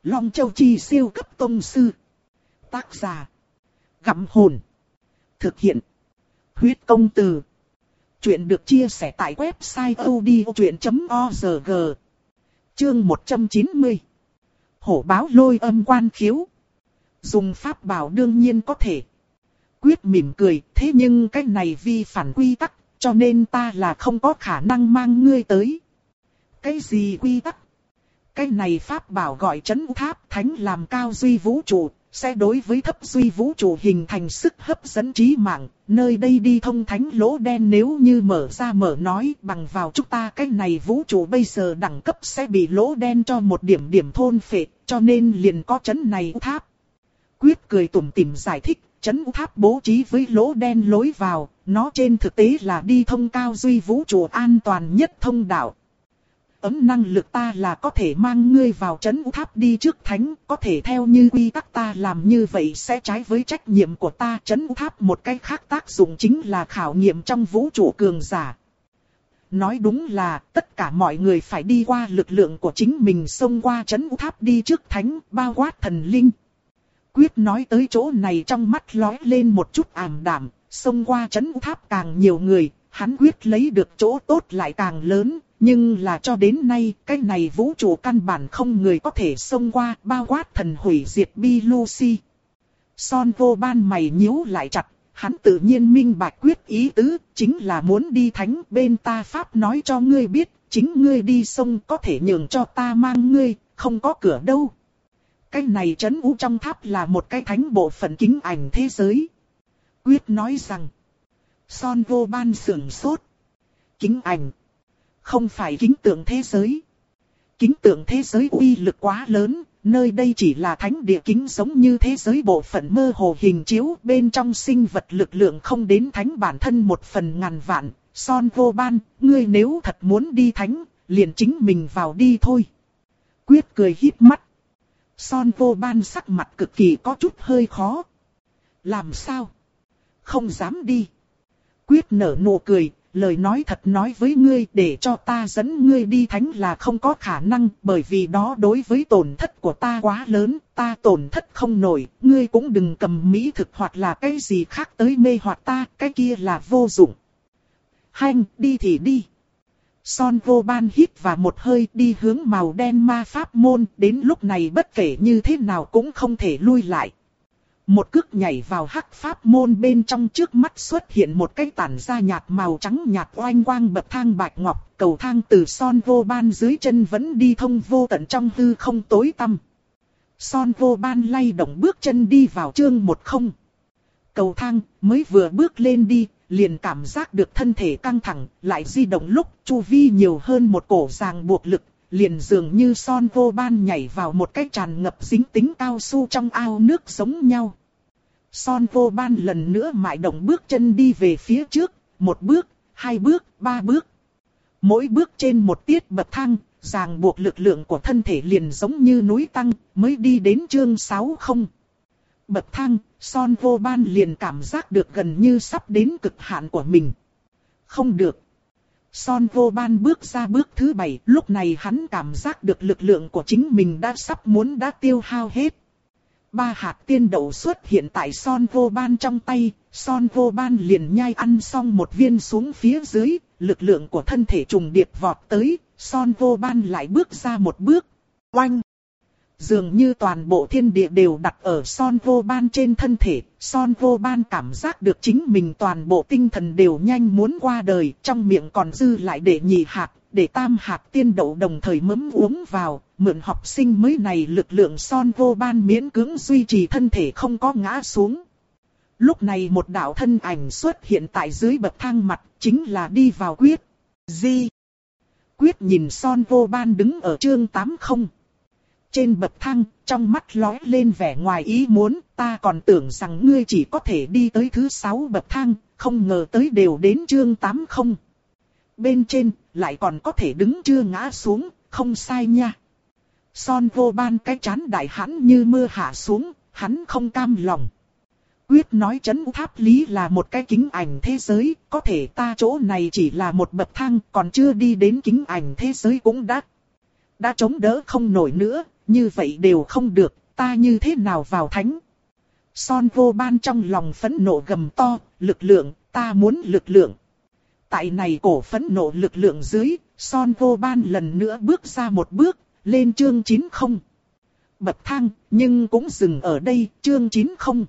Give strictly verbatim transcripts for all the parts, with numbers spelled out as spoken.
Long Châu Chi siêu cấp tông sư. Tác giả. Gặm hồn. Thực hiện. Huyết công từ. Chuyện được chia sẻ tại website odchuyện chấm org. Chương một trăm chín mươi. Hổ báo lôi âm quan khiếu. Dùng pháp bảo đương nhiên có thể. Quyết mỉm cười, thế nhưng cái này vi phản quy tắc, cho nên ta là không có khả năng mang ngươi tới. Cái gì quy tắc? Cái này pháp bảo gọi trấn tháp thánh làm cao duy vũ trụ, sẽ đối với thấp duy vũ trụ hình thành sức hấp dẫn trí mạng. Nơi đây đi thông thánh lỗ đen, nếu như mở ra mở nói bằng vào chúng ta cái này vũ trụ bây giờ đẳng cấp sẽ bị lỗ đen cho một điểm điểm thôn phệ, cho nên liền có trấn này tháp. Quyết cười tủm tỉm giải thích, trấn tháp bố trí với lỗ đen lối vào, nó trên thực tế là đi thông cao duy vũ trụ an toàn nhất thông đạo. Ấm năng lực ta là có thể mang ngươi vào trấn tháp đi trước thánh, có thể theo như quy tắc ta làm như vậy sẽ trái với trách nhiệm của ta. Trấn tháp một cái khác tác dụng chính là khảo nghiệm trong vũ trụ cường giả. Nói đúng là tất cả mọi người phải đi qua lực lượng của chính mình xông qua trấn tháp đi trước thánh, bao quát thần linh. Quyết nói tới chỗ này trong mắt lóe lên một chút ảm đạm, xông qua trấn tháp càng nhiều người, hắn quyết lấy được chỗ tốt lại càng lớn. Nhưng là cho đến nay, cái này vũ trụ căn bản không người có thể xông qua, bao quát thần hủy diệt Bilusi. Son vô ban mày nhíu lại chặt, hắn tự nhiên minh bạch quyết ý tứ, chính là muốn đi thánh. Bên ta pháp nói cho ngươi biết, chính ngươi đi sông có thể nhường cho ta mang ngươi, không có cửa đâu. Cái này trấn u trong tháp là một cái thánh bộ phận kính ảnh thế giới. Quyết nói rằng, Son vô ban sưởng sốt. Kính ảnh. Không phải kính tượng thế giới. Kính tượng thế giới uy lực quá lớn, nơi đây chỉ là thánh địa kính giống như thế giới bộ phận mơ hồ hình chiếu, bên trong sinh vật lực lượng không đến thánh bản thân một phần ngàn vạn. Son vô ban, ngươi nếu thật muốn đi thánh, liền chính mình vào đi thôi. Quyết cười híp mắt. Son vô ban sắc mặt cực kỳ có chút hơi khó. Làm sao? Không dám đi. Quyết nở nụ cười. Lời nói thật nói với ngươi, để cho ta dẫn ngươi đi thánh là không có khả năng, bởi vì đó đối với tổn thất của ta quá lớn, ta tổn thất không nổi, ngươi cũng đừng cầm mỹ thực hoặc là cái gì khác tới mê hoặc ta, cái kia là vô dụng. Hanh, đi thì đi. Son vô ban hít vào một hơi đi hướng màu đen ma pháp môn, đến lúc này bất kể như thế nào cũng không thể lui lại. Một cước nhảy vào hắc pháp môn bên trong, trước mắt xuất hiện một cái tản ra nhạt màu trắng nhạt oanh quang bậc thang bạch ngọc, cầu thang từ Son vô ban dưới chân vẫn đi thông vô tận trong hư không tối tăm. Son vô ban lay động bước chân đi vào chương một không. Cầu thang mới vừa bước lên đi, liền cảm giác được thân thể căng thẳng, lại di động lúc chu vi nhiều hơn một cổ ràng buộc lực. Liền dường như Son vô ban nhảy vào một cái tràn ngập dính tính cao su trong ao nước giống nhau. Son vô ban lần nữa mại động bước chân đi về phía trước, một bước, hai bước, ba bước. Mỗi bước trên một tiết bậc thang, ràng buộc lực lượng của thân thể liền giống như núi tăng, mới đi đến chương sáu không. Bậc thang, Son vô ban liền cảm giác được gần như sắp đến cực hạn của mình. Không được. Son vô ban bước ra bước thứ bảy, lúc này hắn cảm giác được lực lượng của chính mình đã sắp muốn đã tiêu hao hết. Ba hạt tiên đậu xuất hiện tại Son vô ban trong tay, Son vô ban liền nhai ăn xong một viên xuống phía dưới, lực lượng của thân thể trùng điệp vọt tới, Son vô ban lại bước ra một bước, oanh. Dường như toàn bộ thiên địa đều đặt ở Son vô ban trên thân thể, Son vô ban cảm giác được chính mình toàn bộ tinh thần đều nhanh muốn qua đời, trong miệng còn dư lại để nhị hạt, để tam hạt tiên đậu đồng thời mấm uống vào, mượn học sinh mới này lực lượng Son vô ban miễn cưỡng duy trì thân thể không có ngã xuống. Lúc này một đạo thân ảnh xuất hiện tại dưới bậc thang mặt, chính là đi vào Quyết. Di. Quyết nhìn Son vô ban đứng ở chương tám không. Trên bậc thang, trong mắt lóe lên vẻ ngoài ý muốn, ta còn tưởng rằng ngươi chỉ có thể đi tới thứ sáu bậc thang, không ngờ tới đều đến chương tám không. Bên trên, lại còn có thể đứng chưa ngã xuống, không sai nha. Son vô ban cái chán đại hãn như mưa hạ xuống, hắn không cam lòng. Quyết nói trấn tháp lý là một cái kính ảnh thế giới, có thể ta chỗ này chỉ là một bậc thang, còn chưa đi đến kính ảnh thế giới cũng đã. đã chống đỡ không nổi nữa, như vậy đều không được, ta như thế nào vào thánh? Son Vô Ban trong lòng phẫn nộ gầm to, lực lượng, ta muốn lực lượng. Tại này cổ phẫn nộ lực lượng dưới, Son Vô Ban lần nữa bước ra một bước, lên chương chín không. Bậc thang, nhưng cũng dừng ở đây, chương chín không.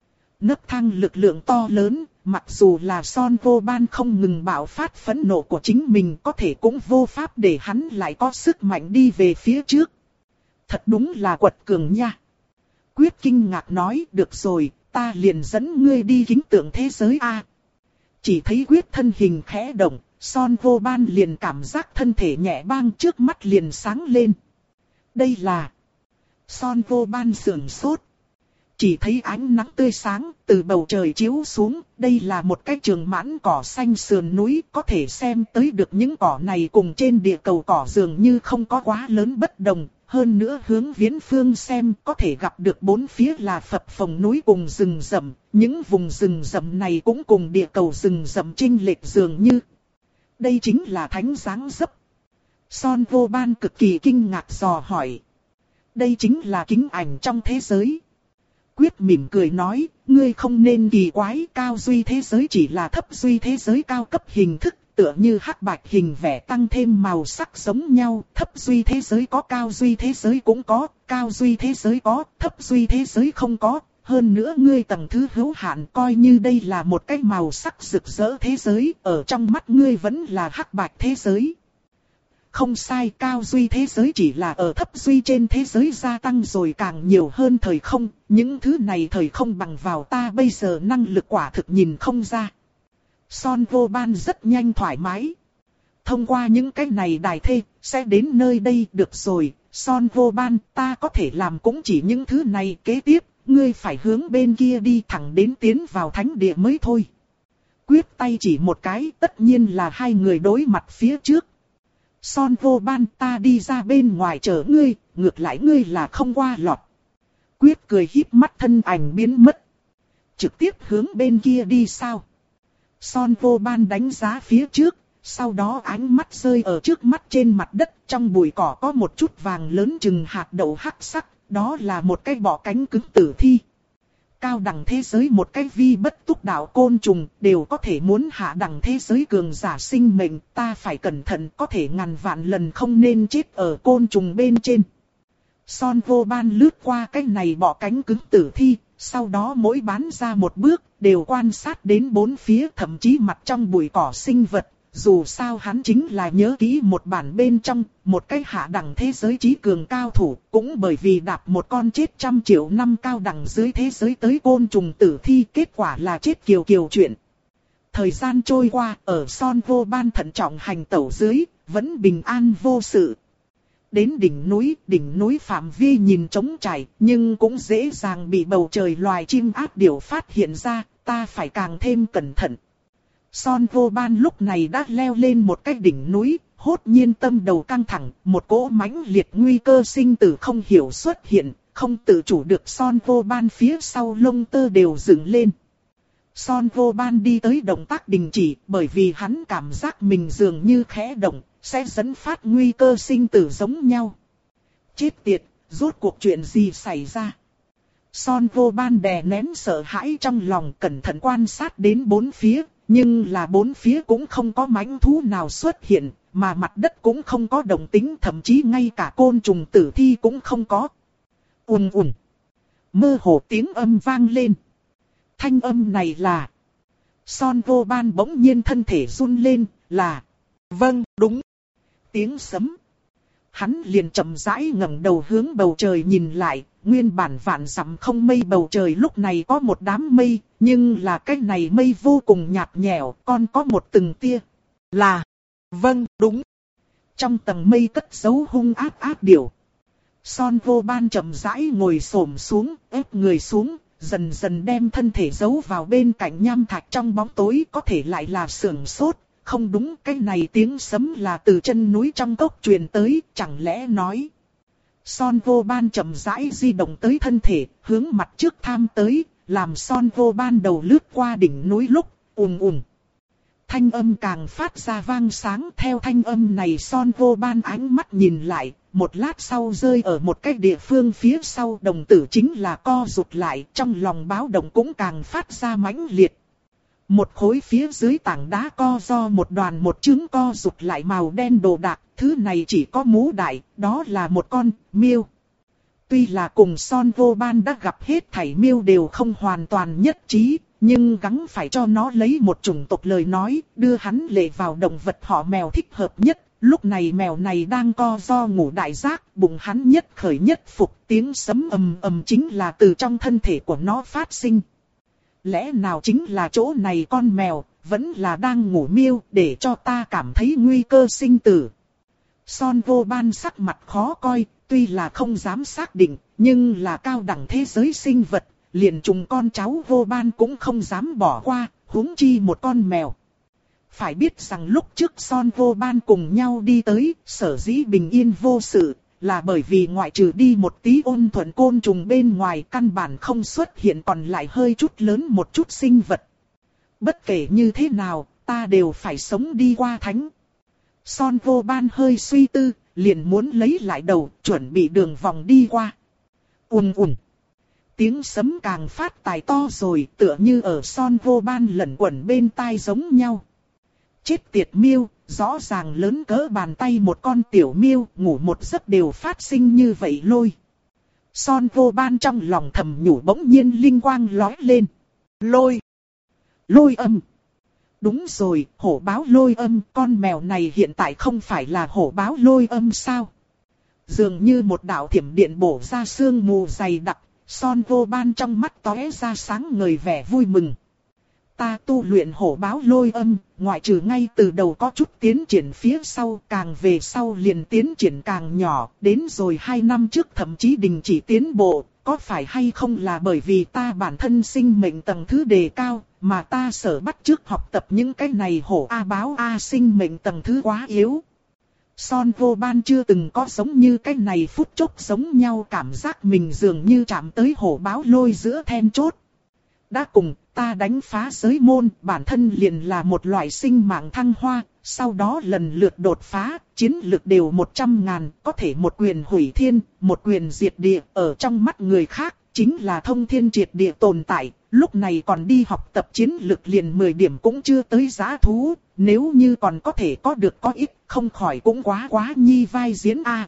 Nấc thang lực lượng to lớn, mặc dù là Son Vô Ban không ngừng bạo phát phẫn nộ của chính mình có thể cũng vô pháp để hắn lại có sức mạnh đi về phía trước. Thật đúng là quật cường nha. Quyết kinh ngạc nói, được rồi, ta liền dẫn ngươi đi kính tượng thế giới a. Chỉ thấy Quyết thân hình khẽ động, Son Vô Ban liền cảm giác thân thể nhẹ bang trước mắt liền sáng lên. Đây là... Son Vô Ban sườn sốt. Chỉ thấy ánh nắng tươi sáng từ bầu trời chiếu xuống, đây là một cái trường mãn cỏ xanh sườn núi, có thể xem tới được những cỏ này cùng trên địa cầu cỏ dường như không có quá lớn bất đồng. Hơn nữa hướng viễn phương xem có thể gặp được bốn phía là phập phồng núi cùng rừng rậm, những vùng rừng rậm này cũng cùng địa cầu rừng rậm chênh lệch dường như. Đây chính là thánh dáng dấp. Son Vô Ban cực kỳ kinh ngạc dò hỏi. Đây chính là kính ảnh trong thế giới. Quyết mỉm cười nói, ngươi không nên kỳ quái, cao duy thế giới chỉ là thấp duy thế giới cao cấp hình thức, tựa như hắc bạch hình vẽ tăng thêm màu sắc giống nhau, thấp duy thế giới có, cao duy thế giới cũng có, cao duy thế giới có, thấp duy thế giới không có. Hơn nữa ngươi tầng thứ hữu hạn coi như đây là một cái màu sắc rực rỡ thế giới, ở trong mắt ngươi vẫn là hắc bạch thế giới. Không sai, cao duy thế giới chỉ là ở thấp duy trên thế giới gia tăng rồi càng nhiều hơn thời không, những thứ này thời không bằng vào ta bây giờ năng lực quả thực nhìn không ra. Son Vô Ban rất nhanh thoải mái. Thông qua những cái này đài thê, sẽ đến nơi đây được rồi. Son Vô Ban, ta có thể làm cũng chỉ những thứ này, kế tiếp, ngươi phải hướng bên kia đi thẳng đến tiến vào thánh địa mới thôi. Quyết tay chỉ một cái, tất nhiên là hai người đối mặt phía trước. Son Vô Ban, ta đi ra bên ngoài chờ ngươi, ngược lại ngươi là không qua lọt. Quyết cười híp mắt, thân ảnh biến mất. Trực tiếp hướng bên kia đi sao? Son Vô Ban đánh giá phía trước, sau đó ánh mắt rơi ở trước mắt trên mặt đất, trong bụi cỏ có một chút vàng lớn chừng hạt đậu hắc sắc, đó là một cái bọ cánh cứng tử thi. Cao đẳng thế giới một cái vi bất túc đạo côn trùng đều có thể muốn hạ đẳng thế giới cường giả sinh mệnh, ta phải cẩn thận, có thể ngàn vạn lần không nên chết ở côn trùng bên trên. Son Vô Ban lướt qua cái này bọ cánh cứng tử thi, sau đó mỗi bán ra một bước, đều quan sát đến bốn phía, thậm chí mặt trong bụi cỏ sinh vật. Dù sao hắn chính là nhớ kỹ một bản bên trong, một cái hạ đẳng thế giới trí cường cao thủ, cũng bởi vì đạp một con chết trăm triệu năm cao đẳng dưới thế giới tới côn trùng tử thi, kết quả là chết kiều kiều chuyện. Thời gian trôi qua, ở Son Vô Ban thận trọng hành tẩu dưới, vẫn bình an vô sự. Đến đỉnh núi, đỉnh núi phạm vi nhìn trống trải, nhưng cũng dễ dàng bị bầu trời loài chim ác điểu phát hiện ra, ta phải càng thêm cẩn thận. Son Vô Ban lúc này đã leo lên một cái đỉnh núi, hốt nhiên tâm đầu căng thẳng, một cỗ mãnh liệt nguy cơ sinh tử không hiểu xuất hiện, không tự chủ được Son Vô Ban phía sau lông tơ đều dựng lên. Son Vô Ban đi tới động tác đình chỉ, bởi vì hắn cảm giác mình dường như khẽ động, sẽ dẫn phát nguy cơ sinh tử giống nhau. Chết tiệt, rốt cuộc chuyện gì xảy ra? Son Vô Ban đè nén sợ hãi trong lòng, cẩn thận quan sát đến bốn phía. Nhưng là bốn phía cũng không có mãnh thú nào xuất hiện, mà mặt đất cũng không có động tĩnh, thậm chí ngay cả côn trùng tử thi cũng không có. Ùn ùn. Mơ hồ tiếng âm vang lên. Thanh âm này là... Son Vô Ban bỗng nhiên thân thể run lên, là... Vâng, đúng. Tiếng sấm. Hắn liền chậm rãi ngẩng đầu hướng bầu trời nhìn lại, nguyên bản vạn dặm không mây bầu trời lúc này có một đám mây, nhưng là cái này mây vô cùng nhạt nhẽo, còn có một từng tia. Là, vâng, đúng. Trong tầng mây cất giấu hung ác ác điểu. Son Vô Ban chậm rãi ngồi xổm xuống, ép người xuống, dần dần đem thân thể giấu vào bên cạnh nham thạch trong bóng tối, có thể lại là sưởng sốt. Không đúng, cái này tiếng sấm là từ chân núi trong cốc truyền tới, chẳng lẽ nói. Son Vô Ban chậm rãi di động tới thân thể, hướng mặt trước tham tới, làm Son Vô Ban đầu lướt qua đỉnh núi lúc, ùm ùm. thanh âm càng phát ra vang sáng. Theo thanh âm này Son Vô Ban ánh mắt nhìn lại, một lát sau rơi ở một cái địa phương phía sau, đồng tử chính là co rụt lại, trong lòng báo động cũng càng phát ra mãnh liệt. Một khối phía dưới tảng đá co do một đoàn một trứng co rụt lại màu đen đồ đạc, thứ này chỉ có mũ đại, đó là một con miêu. Tuy là cùng Son Vô Ban đã gặp hết thảy miêu đều không hoàn toàn nhất trí, nhưng gắng phải cho nó lấy một chủng tộc lời nói, đưa hắn lệ vào động vật họ mèo thích hợp nhất. Lúc này mèo này đang co do ngủ đại giác, bụng hắn nhất khởi nhất phục, tiếng sấm ầm ầm chính là từ trong thân thể của nó phát sinh. Lẽ nào chính là chỗ này con mèo, vẫn là đang ngủ miêu, để cho ta cảm thấy nguy cơ sinh tử. Son Vô Ban sắc mặt khó coi, tuy là không dám xác định, nhưng là cao đẳng thế giới sinh vật, liền trùng con cháu Vô Ban cũng không dám bỏ qua, huống chi một con mèo. Phải biết rằng lúc trước Son Vô Ban cùng nhau đi tới, sở dĩ bình yên vô sự, là bởi vì ngoại trừ đi một tí ôn thuận côn trùng bên ngoài căn bản không xuất hiện còn lại hơi chút lớn một chút sinh vật. Bất kể như thế nào, ta đều phải sống đi qua thánh. Son Vô Ban hơi suy tư, liền muốn lấy lại đầu, chuẩn bị đường vòng đi qua. Ùn ùn. Tiếng sấm càng phát tài to rồi, tựa như ở Son Vô Ban lẩn quẩn bên tai giống nhau. Chết tiệt miêu, rõ ràng lớn cỡ bàn tay một con tiểu miêu, ngủ một giấc đều phát sinh như vậy lôi. Son Vô Ban trong lòng thầm nhủ, bỗng nhiên linh quang lói lên. Lôi. Lôi âm. Đúng rồi, hổ báo lôi âm, con mèo này hiện tại không phải là hổ báo lôi âm sao? Dường như một đạo thiểm điện bổ ra sương mù dày đặc, Son Vô Ban trong mắt tóe ra sáng ngời vẻ vui mừng. Ta tu luyện hổ báo lôi âm, ngoại trừ ngay từ đầu có chút tiến triển phía sau, càng về sau liền tiến triển càng nhỏ, đến rồi hai năm trước thậm chí đình chỉ tiến bộ, có phải hay không là bởi vì ta bản thân sinh mệnh tầng thứ đề cao, mà ta sở bắt chước học tập những cái này hổ A báo A sinh mệnh tầng thứ quá yếu. Son Vô Ban chưa từng có giống như cái này phút chốc giống nhau cảm giác mình dường như chạm tới hổ báo lôi giữa then chốt. Đã cùng ta đánh phá giới môn, bản thân liền là một loại sinh mạng thăng hoa, sau đó lần lượt đột phá, chiến lực đều một trăm ngàn, có thể một quyền hủy thiên, một quyền diệt địa, ở trong mắt người khác, chính là thông thiên triệt địa tồn tại, lúc này còn đi học tập chiến lực liền mười điểm cũng chưa tới giá thú, nếu như còn có thể có được có ít, không khỏi cũng quá quá nhi vai diễn a.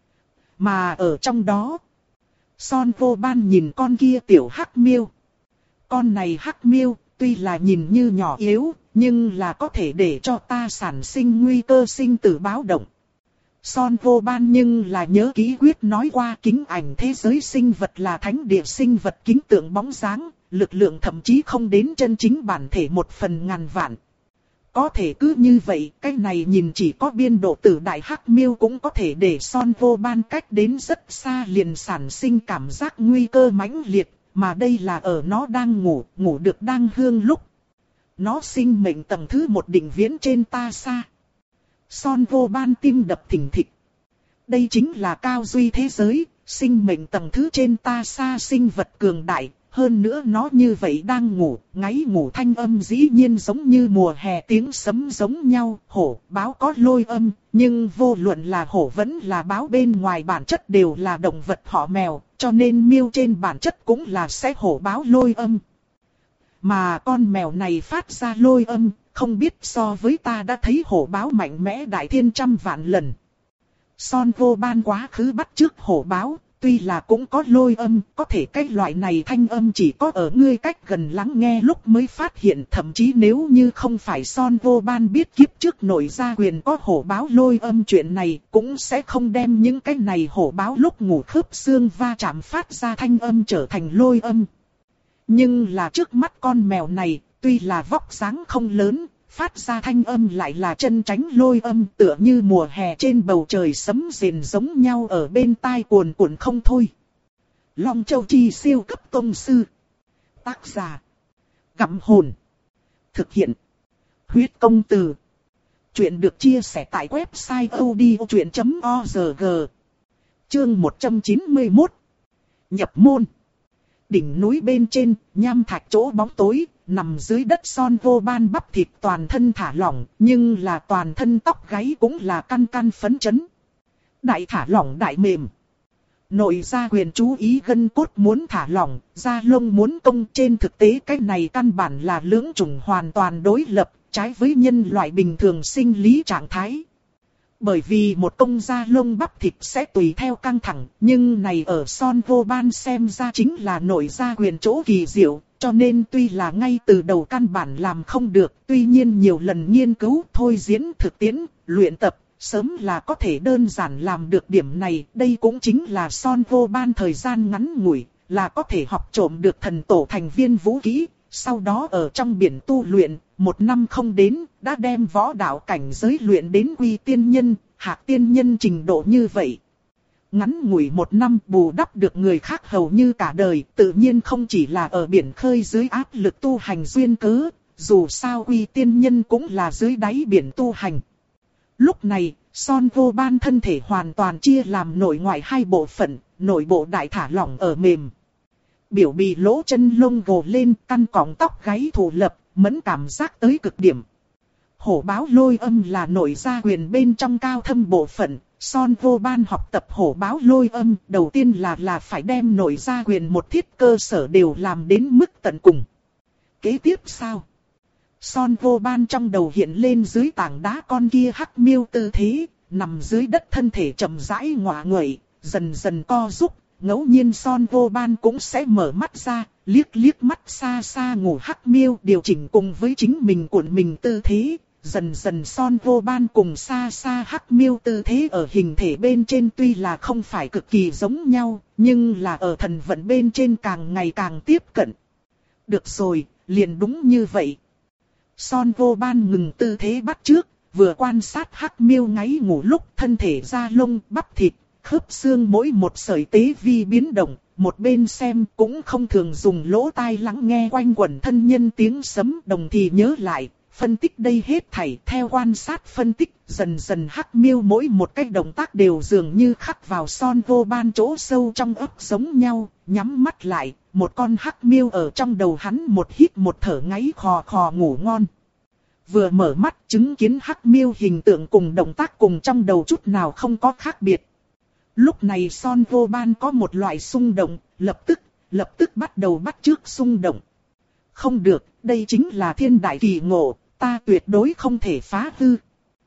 Mà ở trong đó, Son Vô Ban nhìn con kia tiểu hắc miêu. Con này hắc miêu, tuy là nhìn như nhỏ yếu, nhưng là có thể để cho ta sản sinh nguy cơ sinh tử báo động. Son Vô Ban nhưng là nhớ kỹ quyết nói qua kính ảnh thế giới sinh vật là thánh địa sinh vật kính tượng bóng dáng, lực lượng thậm chí không đến chân chính bản thể một phần ngàn vạn. Có thể cứ như vậy, cái này nhìn chỉ có biên độ tử đại hắc miêu cũng có thể để Son Vô Ban cách đến rất xa liền sản sinh cảm giác nguy cơ mãnh liệt. Mà đây là ở nó đang ngủ, ngủ được đang hương lúc. Nó sinh mệnh tầng thứ một định viễn trên ta xa. Son Vô Ban tim đập thình thịch. Đây chính là cao duy thế giới, sinh mệnh tầng thứ trên ta xa sinh vật cường đại. Hơn nữa nó như vậy đang ngủ, ngáy ngủ thanh âm dĩ nhiên giống như mùa hè tiếng sấm giống nhau. Hổ, báo có lôi âm, nhưng vô luận là hổ vẫn là báo bên ngoài bản chất đều là động vật họ mèo, cho nên miêu trên bản chất cũng là sẽ hổ báo lôi âm. Mà con mèo này phát ra lôi âm, không biết so với ta đã thấy hổ báo mạnh mẽ đại thiên trăm vạn lần. Son Vô Ban quá khứ bắt chước hổ báo. Tuy là cũng có lôi âm, có thể cái loại này thanh âm chỉ có ở ngươi cách gần lắng nghe lúc mới phát hiện. Thậm chí nếu như không phải Son Vô Ban biết kiếp trước nội gia quyền có hổ báo lôi âm chuyện này, cũng sẽ không đem những cái này hổ báo lúc ngủ khớp xương va chạm phát ra thanh âm trở thành lôi âm. Nhưng là trước mắt con mèo này, tuy là vóc dáng không lớn, phát ra thanh âm lại là chân tránh lôi âm, tựa như mùa hè trên bầu trời sấm rền giống nhau ở bên tai cuồn cuộn không thôi. Long Châu Chi siêu cấp tông sư. Tác giả: Gặm Hồn. Thực hiện: Huyết Công Từ. Chuyện được chia sẻ tại website odchuyện chấm org. Chương một trăm chín mươi mốt. Nhập môn. Đỉnh núi bên trên, nham thạch chỗ bóng tối, nằm dưới đất Son Vô Ban bắp thịt toàn thân thả lỏng, nhưng là toàn thân tóc gáy cũng là căn căn phấn chấn. Đại thả lỏng đại mềm. Nội gia quyền chú ý gân cốt muốn thả lỏng, da lông muốn cong, trên thực tế cái này căn bản là lưỡng chủng hoàn toàn đối lập, trái với nhân loại bình thường sinh lý trạng thái. Bởi vì một công da lông bắp thịt sẽ tùy theo căng thẳng, nhưng này ở Son Vô Ban xem ra chính là nội gia quyền chỗ kỳ diệu, cho nên tuy là ngay từ đầu căn bản làm không được, tuy nhiên nhiều lần nghiên cứu, thôi diễn, thực tiễn, luyện tập, sớm là có thể đơn giản làm được điểm này. Đây cũng chính là Son Vô Ban thời gian ngắn ngủi, là có thể học trộm được thần tổ thành viên vũ kỹ, sau đó ở trong biển tu luyện, một năm không đến, đã đem võ đạo cảnh giới luyện đến quy tiên nhân, hạc tiên nhân trình độ như vậy. Ngắn ngủi một năm bù đắp được người khác hầu như cả đời, tự nhiên không chỉ là ở biển khơi dưới áp lực tu hành duyên cớ, dù sao quy tiên nhân cũng là dưới đáy biển tu hành. Lúc này, Son Vô Ban thân thể hoàn toàn chia làm nội ngoại hai bộ phận, nội bộ đại thả lỏng ở mềm. Biểu bì lỗ chân lông gồ lên, căn cọng tóc gáy thủ lập, mẫn cảm giác tới cực điểm. Hổ báo lôi âm là nội gia quyền bên trong cao thâm bộ phận. Son Vô Ban học tập hổ báo lôi âm, đầu tiên là là phải đem nội gia quyền một thiết cơ sở đều làm đến mức tận cùng. Kế tiếp sao? Son Vô Ban trong đầu hiện lên dưới tảng đá con kia hắc miêu tư thế, nằm dưới đất thân thể chậm rãi ngọa nguậy, dần dần co rúc. Ngẫu nhiên Son Vô Ban cũng sẽ mở mắt ra, liếc liếc mắt xa xa ngủ hắc miêu, điều chỉnh cùng với chính mình cuộn mình tư thế. Dần dần Son Vô Ban cùng xa xa hắc miêu tư thế ở hình thể bên trên tuy là không phải cực kỳ giống nhau, nhưng là ở thần vận bên trên càng ngày càng tiếp cận. Được rồi, liền đúng như vậy. Son Vô Ban ngừng tư thế bắt trước, vừa quan sát hắc miêu ngáy ngủ lúc thân thể da lông, bắp thịt, khớp xương mỗi một sợi tế vi biến động, một bên xem cũng không thường dùng lỗ tai lắng nghe quanh quẩn thân nhân tiếng sấm, đồng thì nhớ lại, phân tích đây hết thảy. Theo quan sát phân tích, dần dần hắc miêu mỗi một cái động tác đều dường như khắc vào Son Vô Ban chỗ sâu trong óc giống nhau, nhắm mắt lại, một con hắc miêu ở trong đầu hắn một hít một thở ngáy khò khò ngủ ngon. Vừa mở mắt chứng kiến hắc miêu hình tượng cùng động tác cùng trong đầu chút nào không có khác biệt. Lúc này Son Vô Ban có một loại xung động, lập tức, lập tức bắt đầu bắt chước xung động. Không được, đây chính là thiên đại kỳ ngộ, ta tuyệt đối không thể phá hư.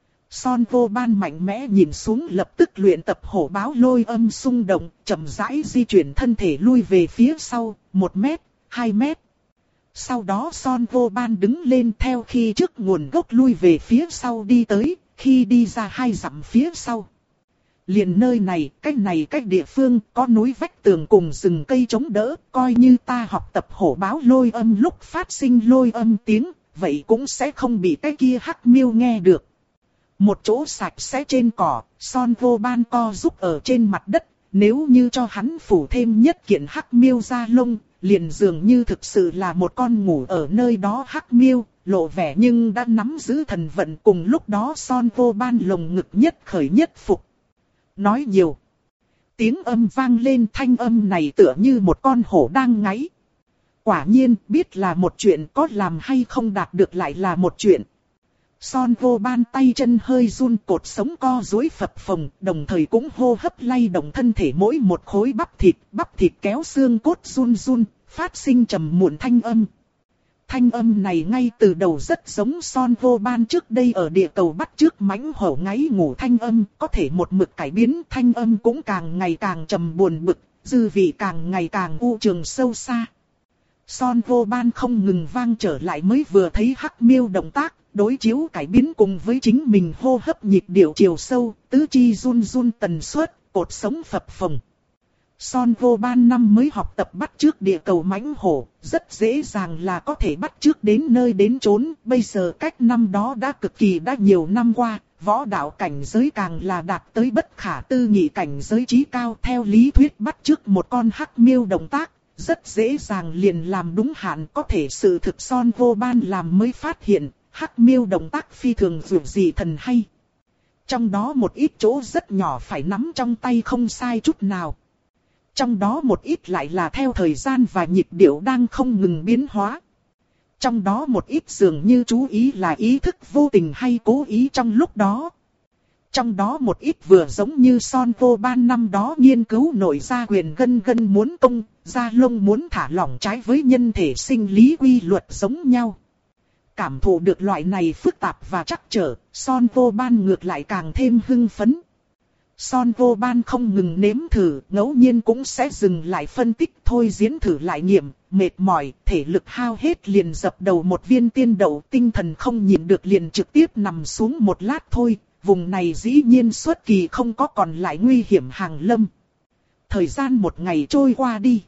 Son Vô Ban mạnh mẽ nhìn xuống, lập tức luyện tập hổ báo lôi âm xung động, chậm rãi di chuyển thân thể lui về phía sau, một mét, hai mét. Sau đó Son Vô Ban đứng lên theo khi trước nguồn gốc lui về phía sau đi tới, khi đi ra hai dặm phía sau. Liền nơi này, cách này cách địa phương, có núi vách tường cùng rừng cây chống đỡ, coi như ta học tập hổ báo lôi âm lúc phát sinh lôi âm tiếng, vậy cũng sẽ không bị cái kia hắc miêu nghe được. Một chỗ sạch sẽ trên cỏ, Son Vô Ban co rúc ở trên mặt đất, nếu như cho hắn phủ thêm nhất kiện hắc miêu da lông, liền dường như thực sự là một con ngủ ở nơi đó hắc miêu, lộ vẻ nhưng đã nắm giữ thần vận. Cùng lúc đó Son Vô Ban lồng ngực nhất khởi nhất phục. Nói nhiều. Tiếng âm vang lên, thanh âm này tựa như một con hổ đang ngáy. Quả nhiên, biết là một chuyện, có làm hay không đạt được lại là một chuyện. Son Vô Ban tay chân hơi run, cột sống co duỗi phập phồng, đồng thời cũng hô hấp lay động thân thể mỗi một khối bắp thịt, bắp thịt kéo xương cốt run run, phát sinh trầm muộn thanh âm. Thanh âm này ngay từ đầu rất giống Son Vô Ban trước đây ở địa cầu bắt trước mãnh hổ ngáy ngủ thanh âm, có thể một mực cải biến, thanh âm cũng càng ngày càng trầm buồn bực, dư vị càng ngày càng u trường sâu xa. Son Vô Ban không ngừng vang trở lại mới vừa thấy hắc miêu động tác, đối chiếu cải biến cùng với chính mình hô hấp nhịp điệu chiều sâu, tứ chi run run tần suất, cột sống phập phồng. Son Vô Ban năm mới học tập bắt chước địa cầu mãnh hổ, rất dễ dàng là có thể bắt chước đến nơi đến chốn. Bây giờ cách năm đó đã cực kỳ đã nhiều năm qua, võ đạo cảnh giới càng là đạt tới bất khả tư nghị cảnh giới trí cao. Theo lý thuyết bắt chước một con hắc miêu động tác, rất dễ dàng liền làm đúng hạn. Có thể sự thực Son Vô Ban làm mới phát hiện, hắc miêu động tác phi thường dường gì thần hay. Trong đó một ít chỗ rất nhỏ phải nắm trong tay không sai chút nào. Trong đó một ít lại là theo thời gian và nhịp điệu đang không ngừng biến hóa. Trong đó một ít dường như chú ý là ý thức vô tình hay cố ý trong lúc đó. Trong đó một ít vừa giống như Son Vô Ban năm đó nghiên cứu nội gia quyền gân gân muốn công, da lông muốn thả lỏng trái với nhân thể sinh lý quy luật giống nhau. Cảm thụ được loại này phức tạp và trắc trở, Son Vô Ban ngược lại càng thêm hưng phấn. Son Vô Ban không ngừng nếm thử, ngẫu nhiên cũng sẽ dừng lại phân tích thôi diễn thử lại nghiệm, mệt mỏi, thể lực hao hết liền dập đầu một viên tiên đậu, tinh thần không nhịn được liền trực tiếp nằm xuống một lát thôi, vùng này dĩ nhiên xuất kỳ không có còn lại nguy hiểm hàng lâm. Thời gian một ngày trôi qua đi.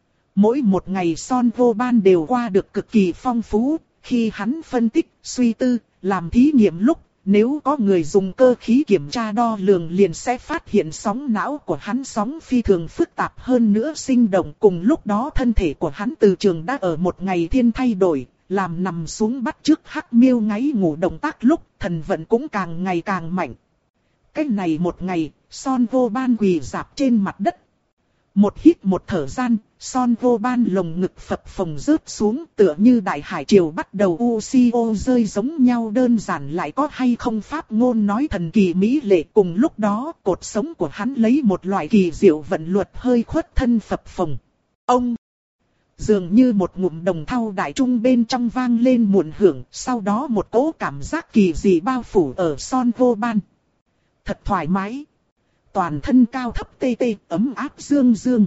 Mỗi một ngày Son Vô Ban đều qua được cực kỳ phong phú, khi hắn phân tích, suy tư, làm thí nghiệm lúc, nếu có người dùng cơ khí kiểm tra đo lường liền sẽ phát hiện sóng não của hắn sóng phi thường phức tạp hơn nữa sinh động. Cùng lúc đó thân thể của hắn từ trường đã ở một ngày thiên thay đổi, làm nằm xuống bắt chước hắc miêu ngáy ngủ động tác lúc thần vận cũng càng ngày càng mạnh. Cách này một ngày, Son Vô Ban quỳ rạp trên mặt đất. Một hít một thở gian, Son Vô Ban lồng ngực phập phồng rớt xuống tựa như đại hải triều bắt đầu u xê o rơi giống nhau, đơn giản lại có hay không pháp ngôn nói thần kỳ mỹ lệ. Cùng lúc đó cột sống của hắn lấy một loại kỳ diệu vận luật hơi khuất thân phập phồng. Ông dường như một ngụm đồng thau đại trung bên trong vang lên muộn hưởng, sau đó một cỗ cảm giác kỳ dị bao phủ ở Son Vô Ban. Thật thoải mái. Toàn thân cao thấp tê tê, ấm áp dương dương.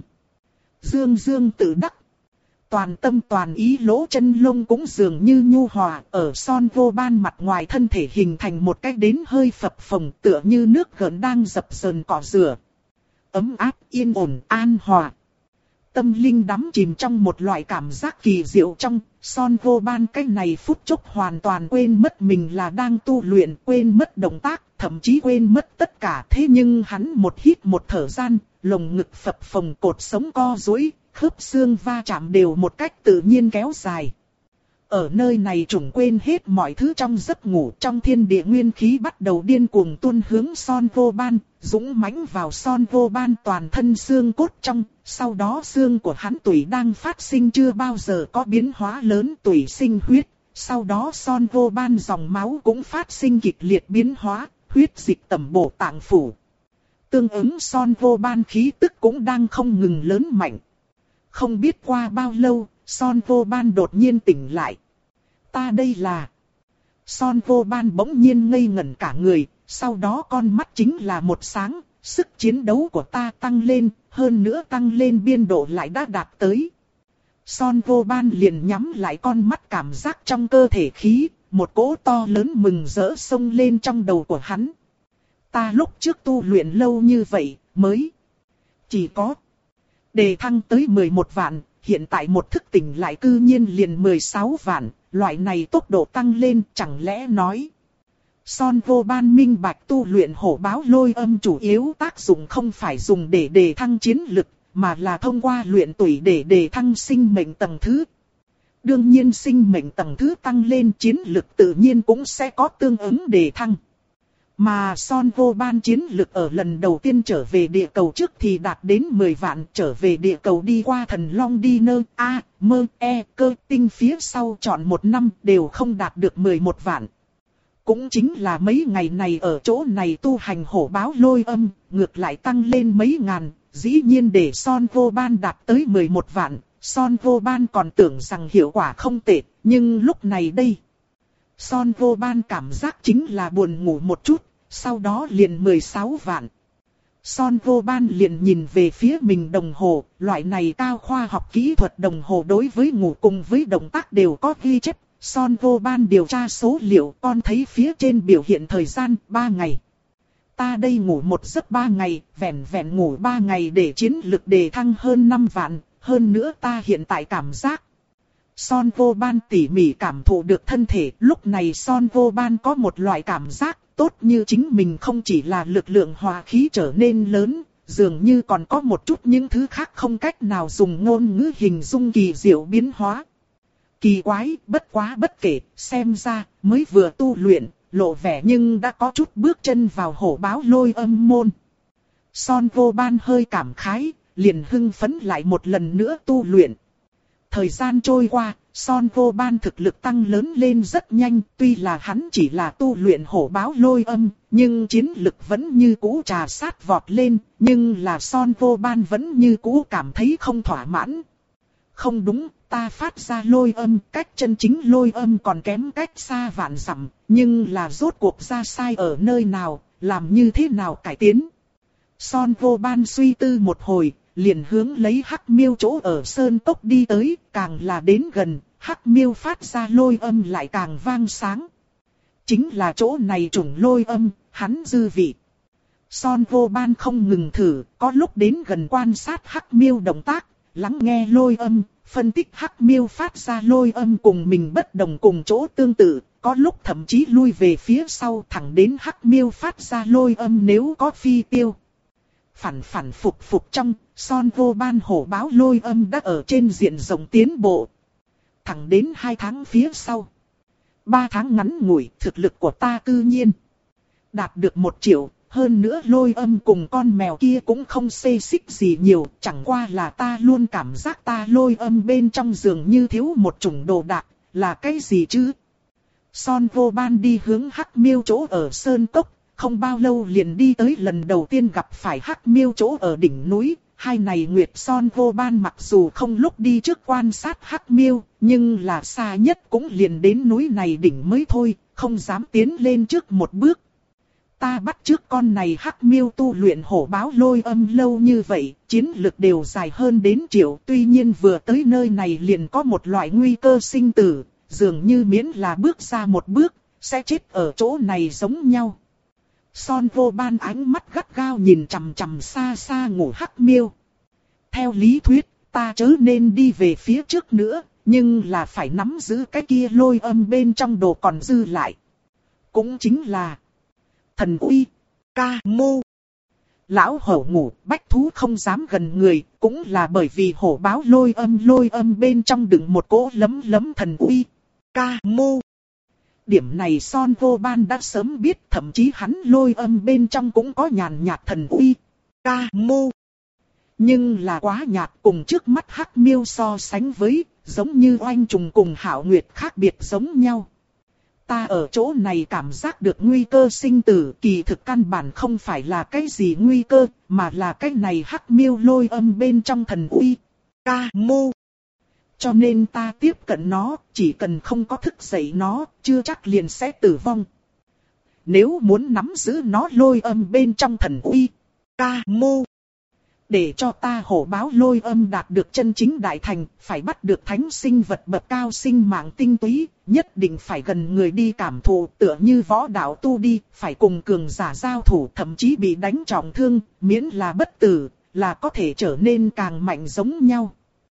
Dương dương tự đắc. Toàn tâm toàn ý lỗ chân lông cũng dường như nhu hòa, ở Son Vô Ban mặt ngoài thân thể hình thành một cách đến hơi phập phồng tựa như nước gợn đang dập dờn cỏ rửa. Ấm áp, yên ổn, an hòa. Tâm linh đắm chìm trong một loại cảm giác kỳ diệu trong, Son Vô Ban cái này phút chốc hoàn toàn quên mất mình là đang tu luyện, quên mất động tác, thậm chí quên mất tất cả. Thế nhưng hắn một hít một thở gian, lồng ngực phập phồng, cột sống co duỗi, khớp xương va chạm đều một cách tự nhiên kéo dài. Ở nơi này trùng quên hết mọi thứ trong giấc ngủ, trong thiên địa nguyên khí bắt đầu điên cuồng tuôn hướng Son Vô Ban, dũng mãnh vào Son Vô Ban toàn thân xương cốt trong, sau đó xương của hắn tủy đang phát sinh chưa bao giờ có biến hóa lớn, tủy sinh huyết, sau đó Son Vô Ban dòng máu cũng phát sinh kịch liệt biến hóa, huyết dịch tẩm bổ tạng phủ. Tương ứng Son Vô Ban khí tức cũng đang không ngừng lớn mạnh. Không biết qua bao lâu, Son Vô Ban đột nhiên tỉnh lại. Ta đây là... Son Vô Ban bỗng nhiên ngây ngẩn cả người, sau đó con mắt chính là một sáng, sức chiến đấu của ta tăng lên, hơn nữa tăng lên biên độ lại đã đạt tới. Son Vô Ban liền nhắm lại con mắt, cảm giác trong cơ thể khí, một cỗ to lớn mừng rỡ xông lên trong đầu của hắn. Ta lúc trước tu luyện lâu như vậy, mới chỉ có đề thăng tới mười một vạn, hiện tại một thức tỉnh lại cư nhiên liền mười sáu vạn, loại này tốc độ tăng lên chẳng lẽ nói. Son Vô Ban minh bạch tu luyện hổ báo lôi âm chủ yếu tác dụng không phải dùng để đề thăng chiến lực, mà là thông qua luyện tủy để đề thăng sinh mệnh tầng thứ. Đương nhiên sinh mệnh tầng thứ tăng lên, chiến lực tự nhiên cũng sẽ có tương ứng đề thăng. Mà Son Vô Ban chiến lực ở lần đầu tiên trở về địa cầu trước thì đạt đến mười vạn, trở về địa cầu đi qua thần long đi nơ, a, mơ, e, cơ, tinh phía sau chọn một năm đều không đạt được mười một vạn. Cũng chính là mấy ngày này ở chỗ này tu hành hổ báo lôi âm, ngược lại tăng lên mấy ngàn, dĩ nhiên để Son Vô Ban đạt tới mười một vạn, Son Vô Ban còn tưởng rằng hiệu quả không tệ, nhưng lúc này đây. Son Vô Ban cảm giác chính là buồn ngủ một chút, sau đó liền mười sáu vạn. Son Vô Ban liền nhìn về phía mình đồng hồ, loại này cao khoa học kỹ thuật đồng hồ đối với ngủ cùng với động tác đều có ghi chép. Son Vô Ban điều tra số liệu, con thấy phía trên biểu hiện thời gian ba ngày. Ta đây ngủ một giấc ba ngày, vẹn vẹn ngủ ba ngày để chiến lực đề thăng hơn năm vạn, hơn nữa ta hiện tại cảm giác. Son Vô Ban tỉ mỉ cảm thụ được thân thể, lúc này Son Vô Ban có một loại cảm giác tốt như chính mình không chỉ là lực lượng hòa khí trở nên lớn, dường như còn có một chút những thứ khác không cách nào dùng ngôn ngữ hình dung kỳ diệu biến hóa. Kỳ quái, bất quá bất kể, xem ra, mới vừa tu luyện, lộ vẻ nhưng đã có chút bước chân vào hổ báo lôi âm môn. Son Vô Ban hơi cảm khái, liền hưng phấn lại một lần nữa tu luyện. Thời gian trôi qua, Son Vô Ban thực lực tăng lớn lên rất nhanh, tuy là hắn chỉ là tu luyện hổ báo lôi âm, nhưng chiến lực vẫn như cũ trà sát vọt lên, nhưng là Son Vô Ban vẫn như cũ cảm thấy không thỏa mãn. Không đúng, ta phát ra lôi âm, cách chân chính lôi âm còn kém cách xa vạn dặm, nhưng là rốt cuộc ra sai ở nơi nào, làm như thế nào cải tiến. Son Vô Ban suy tư một hồi, liền hướng lấy Hắc Miêu chỗ ở sơn cốc đi tới, càng là đến gần, Hắc Miêu phát ra lôi âm lại càng vang sáng. Chính là chỗ này trùng lôi âm, hắn dư vị. Son Vô Ban không ngừng thử, có lúc đến gần quan sát Hắc Miêu động tác, lắng nghe lôi âm, phân tích Hắc Miêu phát ra lôi âm cùng mình bất đồng cùng chỗ tương tự, có lúc thậm chí lui về phía sau thẳng đến Hắc Miêu phát ra lôi âm nếu có phi tiêu. Phản phản phục phục trong, Son Vô Ban hổ báo lôi âm đã ở trên diện rộng tiến bộ. Thẳng đến hai tháng phía sau. Ba tháng ngắn ngủi, thực lực của ta cư nhiên đạt được một triệu, hơn nữa lôi âm cùng con mèo kia cũng không xê xích gì nhiều, chẳng qua là ta luôn cảm giác ta lôi âm bên trong dường như thiếu một chủng đồ đạc, là cái gì chứ? Son Vô Ban đi hướng Hắc Miêu chỗ ở sơn cốc. Không bao lâu liền đi tới lần đầu tiên gặp phải Hắc Miêu chỗ ở đỉnh núi. Hai này Nguyệt Son Vô Ban mặc dù không lúc đi trước quan sát Hắc Miêu, nhưng là xa nhất cũng liền đến núi này đỉnh mới thôi, không dám tiến lên trước một bước. Ta bắt trước con này Hắc Miêu tu luyện hổ báo lôi âm lâu như vậy, chiến lực đều dài hơn đến triệu. Tuy nhiên vừa tới nơi này liền có một loại nguy cơ sinh tử, dường như miễn là bước ra một bước, sẽ chết ở chỗ này giống nhau. Son Vô Ban ánh mắt gắt gao nhìn chằm chằm xa xa ngủ Hắc Miêu. Theo lý thuyết, ta chớ nên đi về phía trước nữa, nhưng là phải nắm giữ cái kia lôi âm bên trong đồ còn dư lại. Cũng chính là thần uy, ca mô. Lão hổ ngủ, bách thú không dám gần người, cũng là bởi vì hổ báo lôi âm lôi âm bên trong đựng một cỗ lấm lấm thần uy, ca mô. Điểm này Son Vô Ban đã sớm biết, thậm chí hắn lôi âm bên trong cũng có nhàn nhạt thần uy, ca mô. Nhưng là quá nhạt, cùng trước mắt Hắc Miêu so sánh với, giống như oanh trùng cùng hạo nguyệt khác biệt giống nhau. Ta ở chỗ này cảm giác được nguy cơ sinh tử, kỳ thực căn bản không phải là cái gì nguy cơ, mà là cái này Hắc Miêu lôi âm bên trong thần uy, ca mô. Cho nên ta tiếp cận nó, chỉ cần không có thức dậy nó, chưa chắc liền sẽ tử vong. Nếu muốn nắm giữ nó lôi âm bên trong thần uy, ca mô, để cho ta hổ báo lôi âm đạt được chân chính đại thành, phải bắt được thánh sinh vật bậc cao sinh mạng tinh túy, nhất định phải gần người đi cảm thụ, tựa như võ đạo tu đi, phải cùng cường giả giao thủ, thậm chí bị đánh trọng thương, miễn là bất tử, là có thể trở nên càng mạnh giống nhau.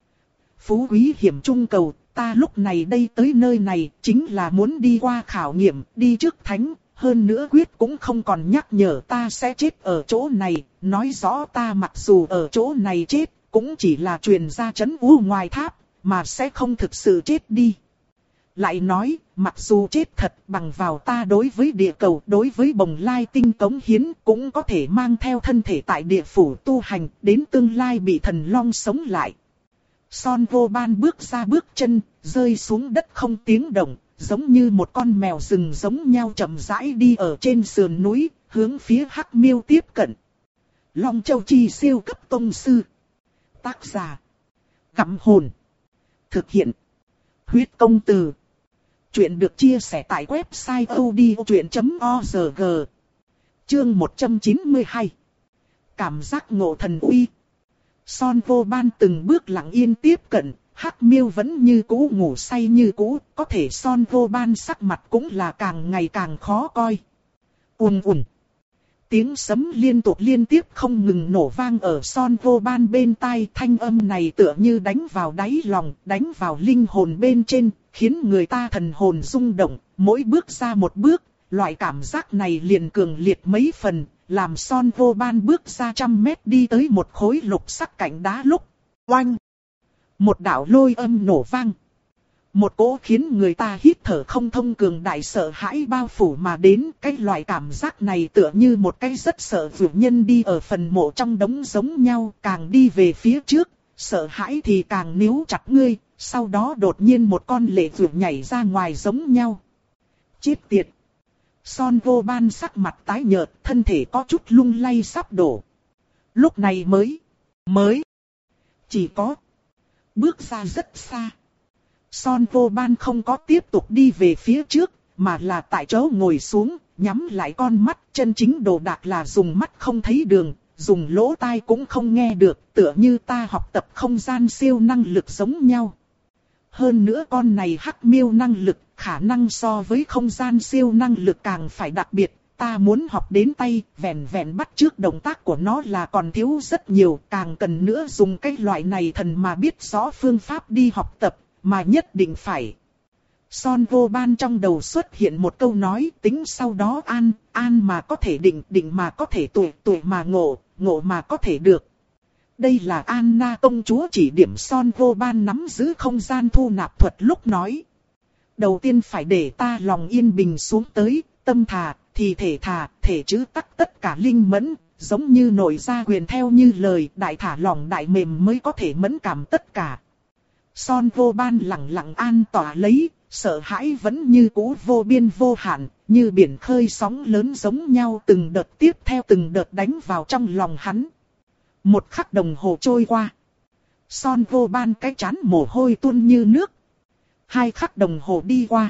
Phú quý hiểm trung cầu, ta lúc này đây tới nơi này, chính là muốn đi qua khảo nghiệm, đi trước thánh, hơn nữa quyết cũng không còn nhắc nhở ta sẽ chết ở chỗ này, nói rõ ta mặc dù ở chỗ này chết, cũng chỉ là truyền ra trấn u ngoài tháp, mà sẽ không thực sự chết đi. Lại nói, mặc dù chết thật bằng vào ta đối với địa cầu, đối với bồng lai tinh cống hiến, cũng có thể mang theo thân thể tại địa phủ tu hành, đến tương lai bị thần long sống lại. Son Vô Ban bước ra bước chân, rơi xuống đất không tiếng động, giống như một con mèo rừng giống nhau chậm rãi đi ở trên sườn núi, hướng phía Hắc Miêu tiếp cận. Long Châu Chi siêu cấp tông sư. Tác giả: Gặm Hồn. Thực hiện: Huyết Công Từ. Chuyện được chia sẻ tại website audiochuyện chấm org. Chương một trăm chín mươi hai. Cảm giác ngộ thần uy. Son Vô Ban từng bước lặng yên tiếp cận, Hắc Miêu vẫn như cũ ngủ say như cũ, có thể Son Vô Ban sắc mặt cũng là càng ngày càng khó coi. Ùm ùm. Tiếng sấm liên tục liên tiếp không ngừng nổ vang ở Son Vô Ban bên tai, thanh âm này tựa như đánh vào đáy lòng, đánh vào linh hồn bên trên, khiến người ta thần hồn rung động, mỗi bước ra một bước, loại cảm giác này liền cường liệt mấy phần. Làm Son Vô Ban bước ra trăm mét đi tới một khối lục sắc cạnh đá lúc, oanh! Một đạo lôi âm nổ vang. Một cỗ khiến người ta hít thở không thông cường đại sợ hãi bao phủ mà đến. Cái loại cảm giác này tựa như một cái rất sợ vượt nhân đi ở phần mộ trong đống giống nhau. Càng đi về phía trước, sợ hãi thì càng níu chặt ngươi, Sau đó đột nhiên một con lệ vượt nhảy ra ngoài giống nhau. Chết tiệt! Son Vô Ban sắc mặt tái nhợt, thân thể có chút lung lay sắp đổ. Lúc này mới, mới, chỉ có, bước ra rất xa. Son Vô Ban không có tiếp tục đi về phía trước, mà là tại chỗ ngồi xuống, nhắm lại con mắt, chân chính đồ đạc là dùng mắt không thấy đường, dùng lỗ tai cũng không nghe được, tựa như ta học tập không gian siêu năng lực giống nhau. Hơn nữa con này hắc miêu năng lực, khả năng so với không gian siêu năng lực càng phải đặc biệt, ta muốn học đến tay, vẹn vẹn bắt chước động tác của nó là còn thiếu rất nhiều, càng cần nữa dùng cái loại này thần mà biết rõ phương pháp đi học tập, mà nhất định phải. Son Vô Ban trong đầu xuất hiện một câu nói, tính sau đó an, an mà có thể định, định mà có thể tuổi, tuổi mà ngộ, ngộ mà có thể được. Đây là Anna công chúa chỉ điểm Son Vô Ban nắm giữ không gian thu nạp thuật lúc nói. Đầu tiên phải để ta lòng yên bình xuống tới, tâm thà, thì thể thà, thể chữ tắc tất cả linh mẫn, giống như nội gia quyền theo như lời, đại thả lòng đại mềm mới có thể mẫn cảm tất cả. Son Vô Ban lặng lặng an tỏa lấy, sợ hãi vẫn như cũ vô biên vô hạn, như biển khơi sóng lớn giống nhau từng đợt tiếp theo từng đợt đánh vào trong lòng hắn. Một khắc đồng hồ trôi qua. Son Vô Ban cái trán mồ hôi tuôn như nước. Hai khắc đồng hồ đi qua.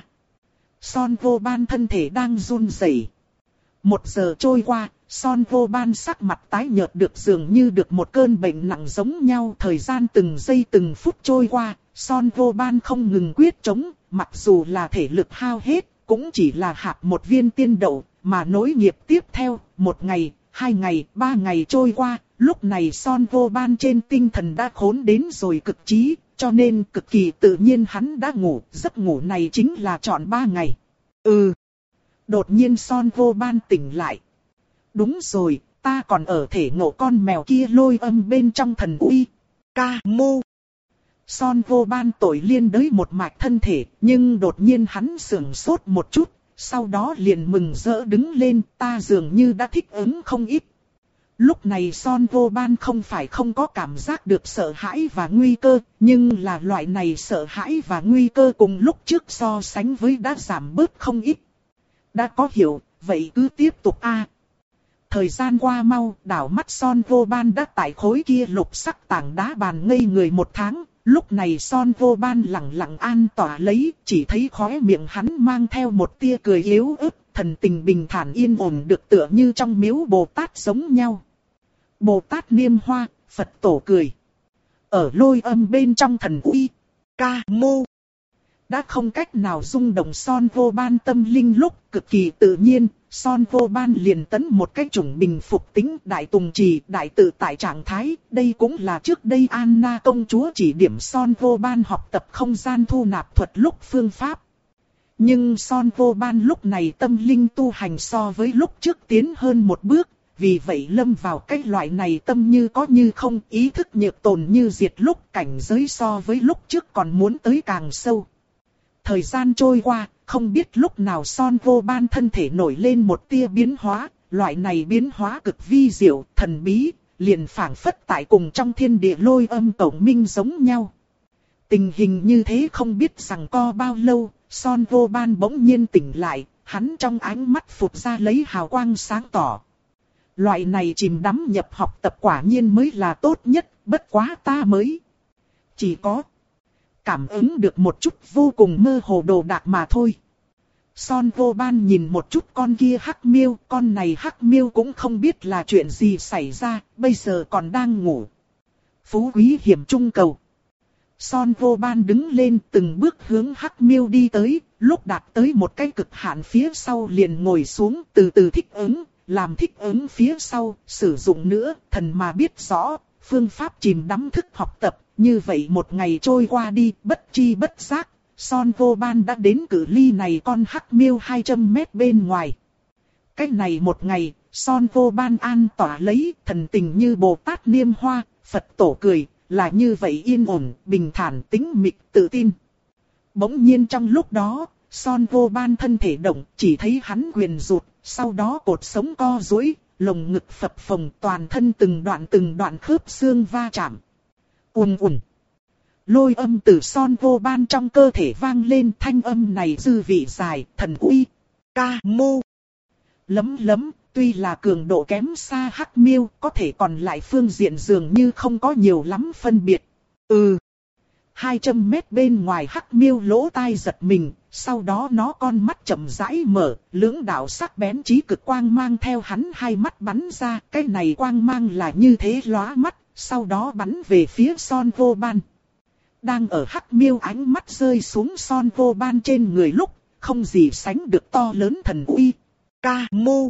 Son Vô Ban thân thể đang run rẩy. Một giờ trôi qua, Son Vô Ban sắc mặt tái nhợt được dường như được một cơn bệnh nặng giống nhau. Thời gian từng giây từng phút trôi qua, Son Vô Ban không ngừng quyết chống, mặc dù là thể lực hao hết, cũng chỉ là hạp một viên tiên đậu, mà nối nghiệp tiếp theo, một ngày, hai ngày, ba ngày trôi qua, lúc này Son Vô Ban trên tinh thần đã khốn đến rồi cực trí, cho nên cực kỳ tự nhiên hắn đã ngủ, giấc ngủ này chính là trọn ba ngày. Ừ. Đột nhiên Son Vô Ban tỉnh lại. Đúng rồi, ta còn ở thể ngộ con mèo kia lôi âm bên trong thần uy. Ca mô. Son Vô Ban tội liên đới một mạch thân thể, nhưng đột nhiên hắn sưởng sốt một chút, sau đó liền mừng rỡ đứng lên, ta dường như đã thích ứng không ít. Lúc này Son Vô Ban không phải không có cảm giác được sợ hãi và nguy cơ, nhưng là loại này sợ hãi và nguy cơ cùng lúc trước so sánh với đã giảm bớt không ít. Đã có hiểu, vậy cứ tiếp tục a. Thời gian qua mau, đảo mắt Son Vô Ban đã tại khối kia lục sắc tảng đá bàn ngây người một tháng. Lúc này Son Vô Ban lặng lặng an tỏa lấy, chỉ thấy khóe miệng hắn mang theo một tia cười yếu ớt, thần tình bình thản yên ổn được tựa như trong miếu Bồ Tát giống nhau. Bồ Tát niêm hoa, Phật tổ cười. Ở lôi âm bên trong thần uy, ca mô. Đã không cách nào rung động Son Vô Ban tâm linh lúc cực kỳ tự nhiên, Son Vô Ban liền tấn một cái chủng bình phục tính đại tùng trì đại tự tại trạng thái. Đây cũng là trước đây Anna công chúa chỉ điểm Son Vô Ban học tập không gian thu nạp thuật lúc phương pháp. Nhưng Son Vô Ban lúc này tâm linh tu hành so với lúc trước tiến hơn một bước. Vì vậy lâm vào cái loại này tâm như có như không, ý thức nhược tồn như diệt lúc, cảnh giới so với lúc trước còn muốn tới càng sâu. Thời gian trôi qua, không biết lúc nào Son Vô Ban thân thể nổi lên một tia biến hóa, loại này biến hóa cực vi diệu, thần bí, liền phảng phất tại cùng trong thiên địa lôi âm tổng minh giống nhau. Tình hình như thế không biết rằng co bao lâu, Son Vô Ban bỗng nhiên tỉnh lại, hắn trong ánh mắt phụt ra lấy hào quang sáng tỏ. Loại này chìm đắm nhập học tập quả nhiên mới là tốt nhất, bất quá ta mới chỉ có cảm ứng được một chút vô cùng mơ hồ đồ đạc mà thôi. Son Vô Ban nhìn một chút con kia hắc miêu, con này hắc miêu cũng không biết là chuyện gì xảy ra, bây giờ còn đang ngủ. Phú quý hiểm trung cầu. Son Vô Ban đứng lên từng bước hướng hắc miêu đi tới, lúc đạt tới một cái cực hạn phía sau liền ngồi xuống từ từ thích ứng, làm thích ứng phía sau, sử dụng nữa, thần mà biết rõ, phương pháp chìm đắm thức học tập. Như vậy một ngày trôi qua đi, bất chi bất giác, Son Vô Ban đã đến cự ly này con hắc miêu hai trăm mét bên ngoài. Cách này một ngày, Son Vô Ban an tỏa lấy, thần tình như Bồ Tát niêm hoa, Phật tổ cười, là như vậy yên ổn, bình thản, tĩnh mịch, tự tin. Bỗng nhiên trong lúc đó, Son Vô Ban thân thể động, chỉ thấy hắn quyền rụt, sau đó cột sống co duỗi, lồng ngực phập phồng, toàn thân từng đoạn từng đoạn khớp xương va chạm. Ùn ùn. Lôi âm từ Son Vô Ban trong cơ thể vang lên, thanh âm này dư vị dài, thần uy, ca mô. Lấm lấm, tuy là cường độ kém xa Hắc Miêu, có thể còn lại phương diện dường như không có nhiều lắm phân biệt. Ừ. hai trăm mét bên ngoài Hắc Miêu lỗ tai giật mình, sau đó nó con mắt chậm rãi mở, lưỡng đạo sắc bén chí cực quang mang theo hắn hai mắt bắn ra, cái này quang mang là như thế lóa mắt, sau đó bắn về phía Son Vô Ban. Đang ở Hắc Miêu ánh mắt rơi xuống Son Vô Ban trên người lúc, không gì sánh được to lớn thần uy, ca mô.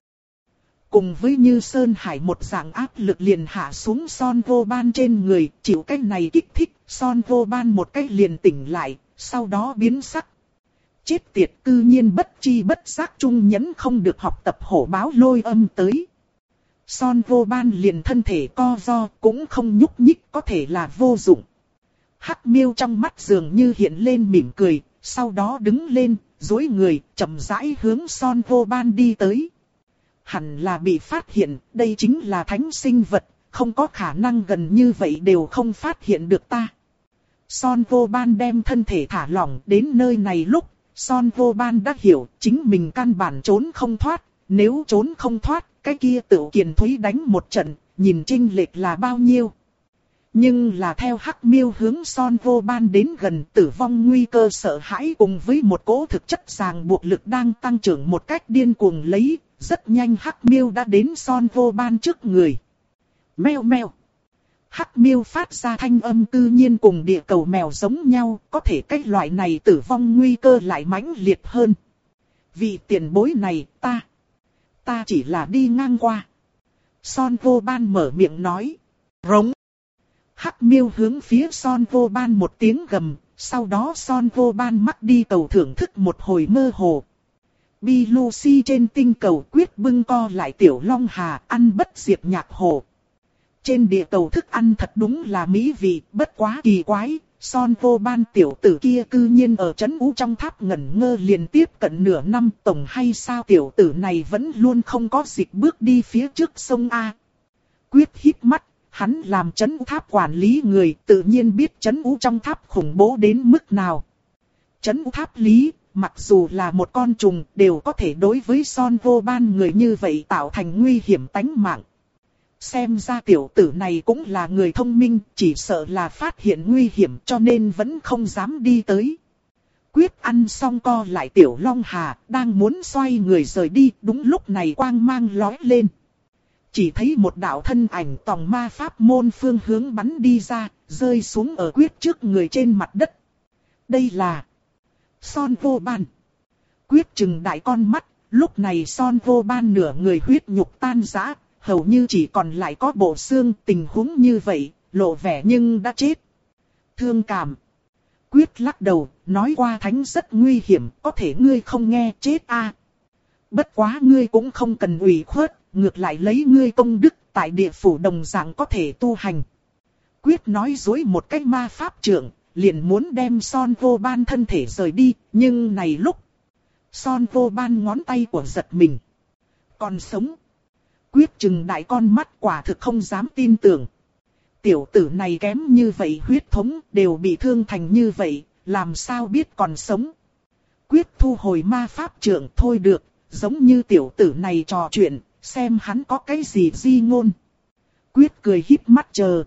Cùng với như Sơn Hải một dạng áp lực liền hạ xuống Son Vô Ban trên người, chịu cái này kích thích, Son Vô Ban một cái liền tỉnh lại, sau đó biến sắc. Chết tiệt, cư nhiên bất chi bất giác trung nhẫn không được học tập hổ báo lôi âm tới. Son Vô Ban liền thân thể co ro, cũng không nhúc nhích, có thể là vô dụng. Hắc Miêu trong mắt dường như hiện lên mỉm cười, sau đó đứng lên, duỗi người, chậm rãi hướng Son Vô Ban đi tới. Hẳn là bị phát hiện, đây chính là thánh sinh vật, không có khả năng gần như vậy đều không phát hiện được ta. Son Vô Ban đem thân thể thả lỏng đến nơi này lúc, Son Vô Ban đã hiểu chính mình căn bản trốn không thoát, nếu trốn không thoát, cái kia Tửu Kiền Thúy đánh một trận, nhìn chênh lệch là bao nhiêu. Nhưng là theo Hắc Miêu hướng Son Vô Ban đến gần, tử vong nguy cơ sợ hãi cùng với một cỗ thực chất ràng buộc lực đang tăng trưởng một cách điên cuồng lấy, rất nhanh Hắc Miêu đã đến Son Vô Ban trước người. Meo meo. Hắc Miêu phát ra thanh âm tự nhiên cùng địa cầu mèo giống nhau, có thể cái loại này tử vong nguy cơ lại mãnh liệt hơn. Vì tiền bối này, ta, ta chỉ là đi ngang qua. Son Vô Ban mở miệng nói. Rống. Hắc Miêu hướng phía Son Vô Ban một tiếng gầm, sau đó Son Vô Ban mắc đi cầu thưởng thức một hồi mơ hồ. Bi Lucy trên tinh cầu quyết bưng co lại tiểu Long Hà, ăn bất diệt nhạc hồ. Trên địa cầu thức ăn thật đúng là mỹ vị, bất quá kỳ quái, Son Vô Ban tiểu tử kia cư nhiên ở trấn Ú trong tháp ngẩn ngơ liền tiếp cận nửa năm tổng hay sao tiểu tử này vẫn luôn không có dịch bước đi phía trước sông A. Quyết hít mắt, hắn làm trấn Ú tháp quản lý người tự nhiên biết trấn Ú trong tháp khủng bố đến mức nào. Trấn Ú tháp lý, mặc dù là một con trùng đều có thể đối với Son Vô Ban người như vậy tạo thành nguy hiểm tánh mạng. Xem ra tiểu tử này cũng là người thông minh, chỉ sợ là phát hiện nguy hiểm cho nên vẫn không dám đi tới. Quyết ăn xong co lại tiểu Long Hà, đang muốn xoay người rời đi, đúng lúc này quang mang lóe lên. Chỉ thấy một đạo thân ảnh tòng ma pháp môn phương hướng bắn đi ra, rơi xuống ở Quyết trước người trên mặt đất. Đây là Son Vô Ban. Quyết trừng đại con mắt, lúc này Son Vô Ban nửa người huyết nhục tan rã, hầu như chỉ còn lại có bộ xương, tình huống như vậy, lộ vẻ nhưng đã chết. Thương cảm. Quyết lắc đầu, nói qua thánh rất nguy hiểm, có thể ngươi không nghe chết a. À. Bất quá ngươi cũng không cần ủy khuất, ngược lại lấy ngươi công đức, tại địa phủ đồng dạng có thể tu hành. Quyết nói dối một cách ma pháp trượng, liền muốn đem Son Vô Ban thân thể rời đi, nhưng này lúc Son Vô Ban ngón tay của giật mình. Còn sống. Quyết trừng đại con mắt quả thực không dám tin tưởng. Tiểu tử này kém như vậy huyết thống đều bị thương thành như vậy, làm sao biết còn sống. Quyết thu hồi ma pháp trượng thôi được, giống như tiểu tử này trò chuyện, xem hắn có cái gì di ngôn. Quyết cười híp mắt chờ.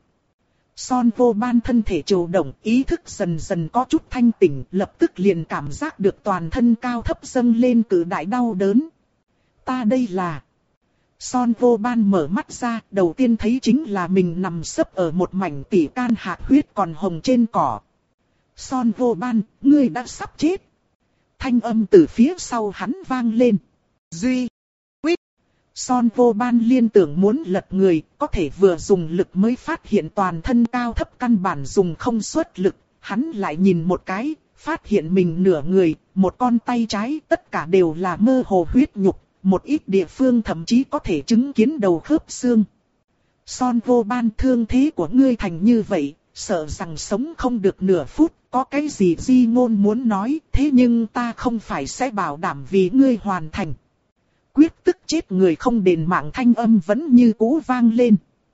Son Vô Ban thân thể trồ động, ý thức dần dần có chút thanh tỉnh, lập tức liền cảm giác được toàn thân cao thấp dâng lên cự đại đau đớn. Ta đây là... Son Vô Ban mở mắt ra, đầu tiên thấy chính là mình nằm sấp ở một mảnh tỉ can hạt huyết còn hồng trên cỏ. Son Vô Ban, ngươi đã sắp chết. Thanh âm từ phía sau hắn vang lên. Duy, quyết. Son Vô Ban liên tưởng muốn lật người, có thể vừa dùng lực mới phát hiện toàn thân cao thấp căn bản dùng không xuất lực. Hắn lại nhìn một cái, phát hiện mình nửa người, một con tay trái, tất cả đều là mơ hồ huyết nhục. Một ít địa phương thậm chí có thể chứng kiến đầu khớp xương. Son Vô Ban, thương thế của ngươi thành như vậy, sợ rằng sống không được nửa phút, có cái gì di ngôn muốn nói, thế nhưng ta không phải sẽ bảo đảm vì ngươi hoàn thành. Quyết tức chết người không đền mạng thanh âm vẫn như cũ vang lên.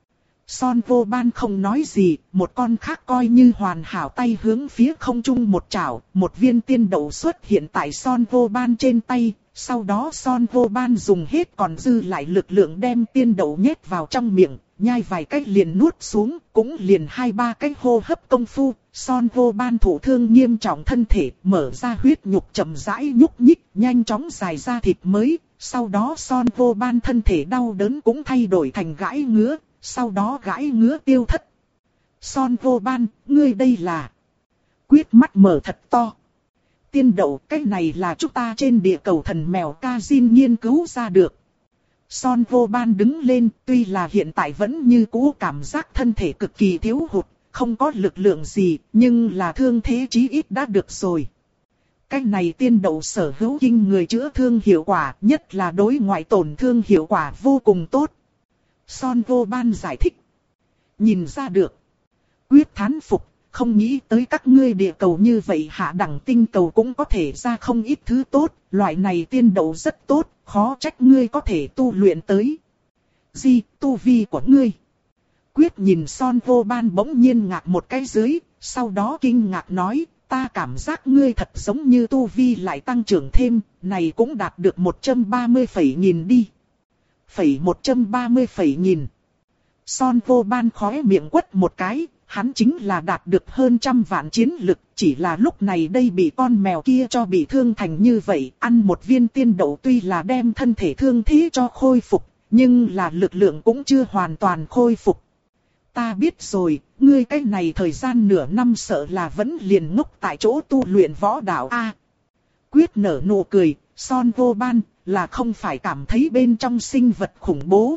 Son Vô Ban không nói gì, một con khác coi như hoàn hảo tay hướng phía không trung một chảo, một viên tiên đậu xuất hiện tại Son Vô Ban trên tay, sau đó Son Vô Ban dùng hết còn dư lại lực lượng đem tiên đậu nhét vào trong miệng, nhai vài cách liền nuốt xuống, cũng liền hai ba cách hô hấp công phu, Son Vô Ban thụ thương nghiêm trọng thân thể, mở ra huyết nhục chậm rãi nhúc nhích, nhanh chóng dài ra thịt mới, sau đó Son Vô Ban thân thể đau đớn cũng thay đổi thành gãi ngứa. Sau đó gãi ngứa tiêu thất. Son Vô Ban, ngươi đây là... Quyết mắt mở thật to. Tiên đậu, cái này là chúng ta trên địa cầu thần mèo Kazin nghiên cứu ra được. Son Vô Ban đứng lên, tuy là hiện tại vẫn như cũ cảm giác thân thể cực kỳ thiếu hụt, không có lực lượng gì, nhưng là thương thế chí ít đã được rồi. Cái này tiên đậu sở hữu kinh người chữa thương hiệu quả, nhất là đối ngoại tổn thương hiệu quả vô cùng tốt. Son Vô Ban giải thích. Nhìn ra được. Quyết thán phục, không nghĩ tới các ngươi địa cầu như vậy hạ đẳng tinh cầu cũng có thể ra không ít thứ tốt. Loại này tiên đậu rất tốt, khó trách ngươi có thể tu luyện tới. Gì, tu vi của ngươi? Quyết nhìn Son Vô Ban bỗng nhiên ngạc một cái dưới, sau đó kinh ngạc nói, ta cảm giác ngươi thật giống như tu vi lại tăng trưởng thêm, này cũng đạt được một trăm ba mươi phẩy nghìn đi. Phẩy một trăm ba mươi phẩy nghìn. Son Vô Ban khóe miệng quất một cái, hắn chính là đạt được hơn trăm vạn chiến lực, chỉ là lúc này đây bị con mèo kia cho bị thương thành như vậy, ăn một viên tiên đậu tuy là đem thân thể thương thế cho khôi phục, nhưng là lực lượng cũng chưa hoàn toàn khôi phục. Ta biết rồi, ngươi cái này thời gian nửa năm sợ là vẫn liền ngốc tại chỗ tu luyện võ đạo a. Quyết nở nụ cười, Son Vô Ban là không phải cảm thấy bên trong sinh vật khủng bố.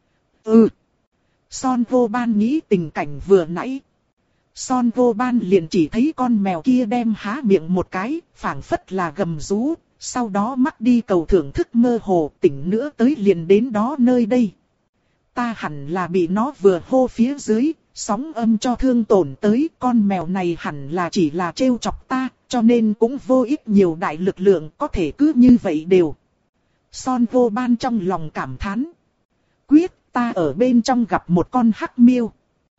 Ừ. Son Vô Ban nghĩ tình cảnh vừa nãy. Son Vô Ban liền chỉ thấy con mèo kia đem há miệng một cái, phảng phất là gầm rú, sau đó mắc đi cầu thưởng thức mơ hồ, tỉnh nữa tới liền đến đó nơi đây. Ta hẳn là bị nó vừa hô phía dưới, sóng âm cho thương tổn tới, con mèo này hẳn là chỉ là trêu chọc ta, cho nên cũng vô ích nhiều đại lực lượng, có thể cứ như vậy đều. Son Vô Ban trong lòng cảm thán. Quyết, ta ở bên trong gặp một con hắc miêu.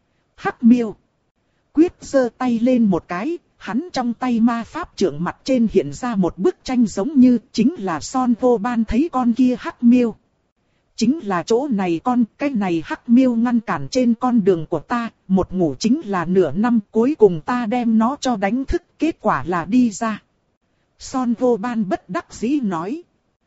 Hắc miêu. Quyết giơ tay lên một cái, hắn trong tay ma pháp trượng mặt trên hiện ra một bức tranh giống như chính là Son Vô Ban thấy con kia hắc miêu. Chính là chỗ này con, cái này hắc miêu ngăn cản trên con đường của ta, một ngủ chính là nửa năm, cuối cùng ta đem nó cho đánh thức, kết quả là đi ra. Son Vô Ban bất đắc dĩ nói.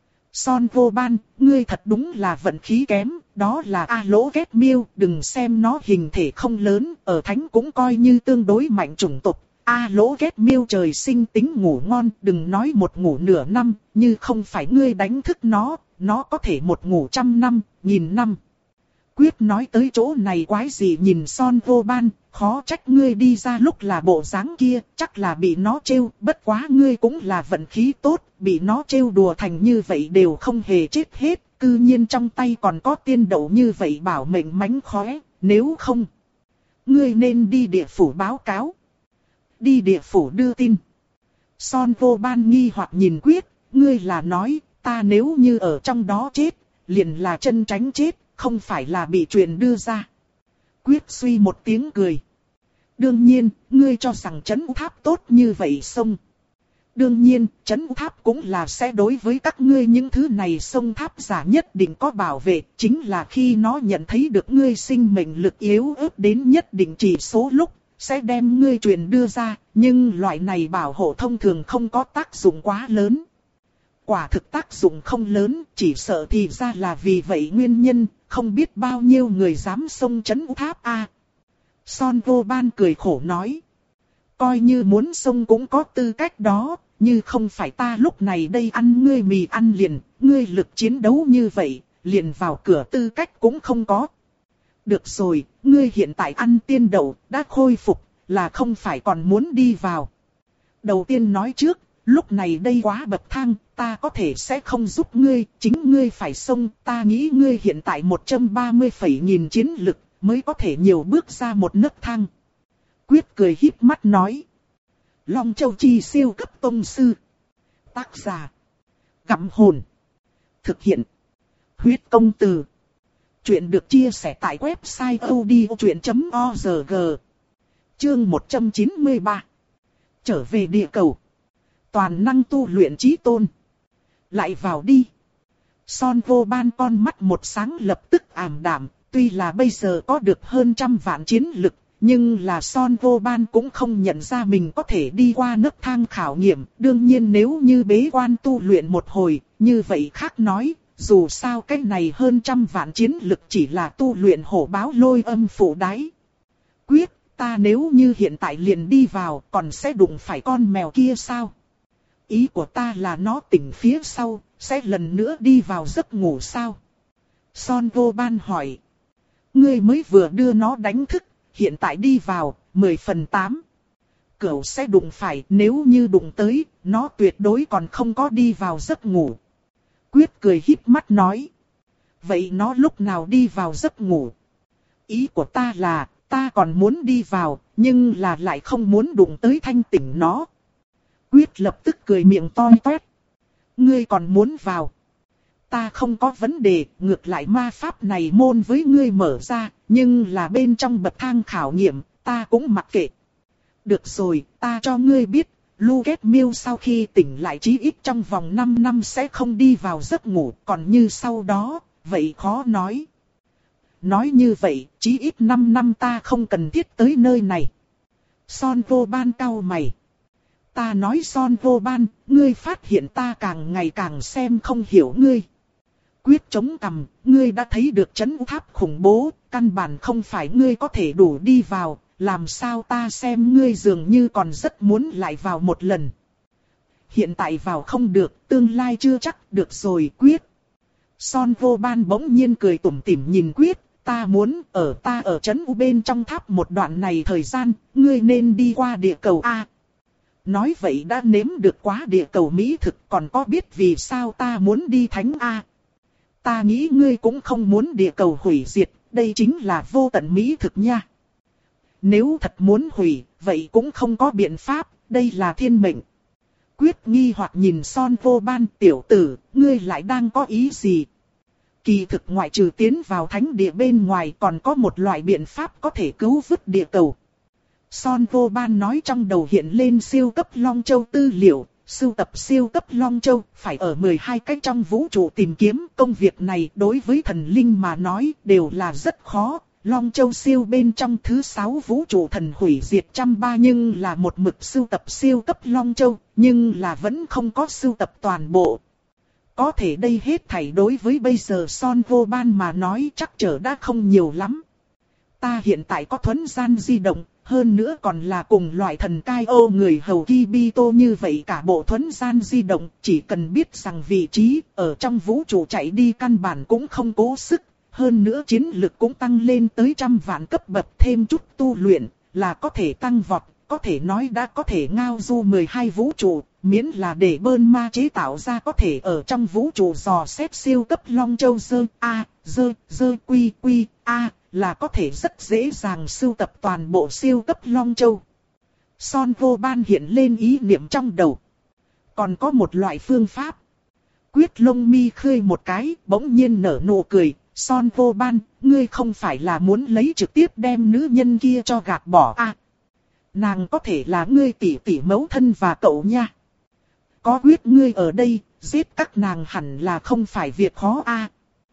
Son Vô Ban, ngươi thật đúng là vận khí kém, đó là A Lỗ Ghét Miêu, đừng xem nó hình thể không lớn, ở thánh cũng coi như tương đối mạnh chủng tộc. A Lỗ Ghét Miêu trời sinh tính ngủ ngon, đừng nói một ngủ nửa năm, như không phải ngươi đánh thức nó, nó có thể một ngủ trăm năm, nghìn năm. Quyết nói tới chỗ này quái gì nhìn Son Vô Ban, khó trách ngươi đi ra lúc là bộ dáng kia, chắc là bị nó trêu, bất quá ngươi cũng là vận khí tốt, bị nó trêu đùa thành như vậy đều không hề chết hết, cư nhiên trong tay còn có tiên đậu như vậy bảo mệnh mánh khóe, nếu không, ngươi nên đi địa phủ báo cáo. Đi địa phủ đưa tin. Son Vô Ban nghi hoặc nhìn Quyết, ngươi là nói, ta nếu như ở trong đó chết, liền là chân tránh chết, không phải là bị truyền đưa ra. Quyết suy một tiếng cười. Đương nhiên, ngươi cho rằng trấn U Tháp tốt như vậy sông. Đương nhiên, trấn U Tháp cũng là sẽ đối với các ngươi những thứ này sông tháp giả nhất định có bảo vệ. Chính là khi nó nhận thấy được ngươi sinh mệnh lực yếu ớt đến nhất định chỉ số lúc, sẽ đem ngươi truyền đưa ra. Nhưng loại này bảo hộ thông thường không có tác dụng quá lớn. Quả thực tác dụng không lớn, chỉ sợ thì ra là vì vậy nguyên nhân, không biết bao nhiêu người dám xông trấn U Tháp a. Son Vô Ban cười khổ nói. Coi như muốn xông cũng có tư cách đó, như không phải ta lúc này đây ăn ngươi mì ăn liền, ngươi lực chiến đấu như vậy, liền vào cửa tư cách cũng không có. Được rồi, ngươi hiện tại ăn tiên đậu, đã khôi phục, là không phải còn muốn đi vào. Đầu tiên nói trước, lúc này đây quá bậc thang, ta có thể sẽ không giúp ngươi, chính ngươi phải xông, ta nghĩ ngươi hiện tại một trăm ba mươi phẩy nghìn chiến lực, mới có thể nhiều bước ra một nấc thang. Quyết cười híp mắt nói. Long Châu Chi siêu cấp tông sư. Tác giả. Gặm hồn. Thực hiện. Huyết công từ. Chuyện được chia sẻ tại website odchuyện chấm org. Chương một trăm chín mươi ba. Trở về địa cầu. Toàn năng tu luyện chí tôn. Lại vào đi. Son vô ban con mắt một sáng lập tức ảm đạm. Tuy là bây giờ có được hơn trăm vạn chiến lực, nhưng là Son vô ban cũng không nhận ra mình có thể đi qua nấc thang khảo nghiệm. Đương nhiên nếu như bế quan tu luyện một hồi, như vậy khác nói. Dù sao cái này hơn trăm vạn chiến lực chỉ là tu luyện hổ báo lôi âm phủ đáy. Quyết, ta nếu như hiện tại liền đi vào còn sẽ đụng phải con mèo kia sao? Ý của ta là nó tỉnh phía sau, sẽ lần nữa đi vào giấc ngủ sao? Son vô ban hỏi. Ngươi mới vừa đưa nó đánh thức, hiện tại đi vào, mười phần tám. Cửu sẽ đụng phải, nếu như đụng tới, nó tuyệt đối còn không có đi vào giấc ngủ. Quyết cười híp mắt nói. Vậy nó lúc nào đi vào giấc ngủ? Ý của ta là, ta còn muốn đi vào, nhưng là lại không muốn đụng tới thanh tỉnh nó. Quyết lập tức cười miệng to toét. Ngươi còn muốn vào? Ta không có vấn đề, ngược lại ma pháp này môn với ngươi mở ra, nhưng là bên trong bậc thang khảo nghiệm, ta cũng mặc kệ. Được rồi, ta cho ngươi biết. Luget Mill sau khi tỉnh lại chí ít trong vòng năm năm sẽ không đi vào giấc ngủ, còn như sau đó, vậy khó nói. Nói như vậy, chí ít năm năm ta không cần thiết tới nơi này. Son vô ban cau mày. Ta nói Son vô ban, ngươi phát hiện ta càng ngày càng xem không hiểu ngươi. Quyết chống cằm, ngươi đã thấy được trấn tháp khủng bố, căn bản không phải ngươi có thể đủ đi vào. Làm sao ta xem ngươi dường như còn rất muốn lại vào một lần. Hiện tại vào không được, tương lai chưa chắc, được rồi Quyết. Son vô ban bỗng nhiên cười tủm tỉm nhìn Quyết, ta muốn ở ta ở trấn u bên trong tháp một đoạn này thời gian, ngươi nên đi qua địa cầu A. Nói vậy đã nếm được quá địa cầu mỹ thực, còn có biết vì sao ta muốn đi thánh A. Ta nghĩ ngươi cũng không muốn địa cầu hủy diệt, đây chính là vô tận mỹ thực nha. Nếu thật muốn hủy, vậy cũng không có biện pháp, đây là thiên mệnh. Quyết nghi hoặc nhìn Son vô ban, tiểu tử, ngươi lại đang có ý gì? Kỳ thực ngoại trừ tiến vào thánh địa bên ngoài còn có một loại biện pháp có thể cứu vớt địa cầu. Son vô ban nói trong đầu hiện lên siêu cấp Long Châu tư liệu, sưu tập siêu cấp Long Châu, phải ở mười hai cách trong vũ trụ tìm kiếm. Công việc này đối với thần linh mà nói đều là rất khó. Long Châu siêu bên trong thứ sáu vũ trụ thần hủy diệt trăm ba nhưng là một mực sưu tập siêu cấp Long Châu, nhưng là vẫn không có sưu tập toàn bộ. Có thể đây hết thảy đối với bây giờ Son vô ban mà nói chắc trở đã không nhiều lắm. Ta hiện tại có thuấn gian di động, hơn nữa còn là cùng loại thần cai ô người hầu Kibito như vậy cả bộ thuấn gian di động, chỉ cần biết rằng vị trí ở trong vũ trụ chạy đi căn bản cũng không cố sức. Hơn nữa chiến lực cũng tăng lên tới trăm vạn cấp bậc, thêm chút tu luyện là có thể tăng vọt, có thể nói đã có thể ngao du mười hai vũ trụ, miễn là để bơn ma chế tạo ra có thể ở trong vũ trụ dò xét siêu cấp Long Châu dơ a, dơ, dơ quy quy a, là có thể rất dễ dàng sưu tập toàn bộ siêu cấp Long Châu. Son vô ban hiện lên ý niệm trong đầu. Còn có một loại phương pháp. Quyết lông mi khơi một cái, bỗng nhiên nở nụ cười. Son vô ban, ngươi không phải là muốn lấy trực tiếp đem nữ nhân kia cho gạt bỏ à? Nàng có thể là ngươi tỷ tỷ mẫu thân và cậu nha. Có Quyết ngươi ở đây, giết các nàng hẳn là không phải việc khó à?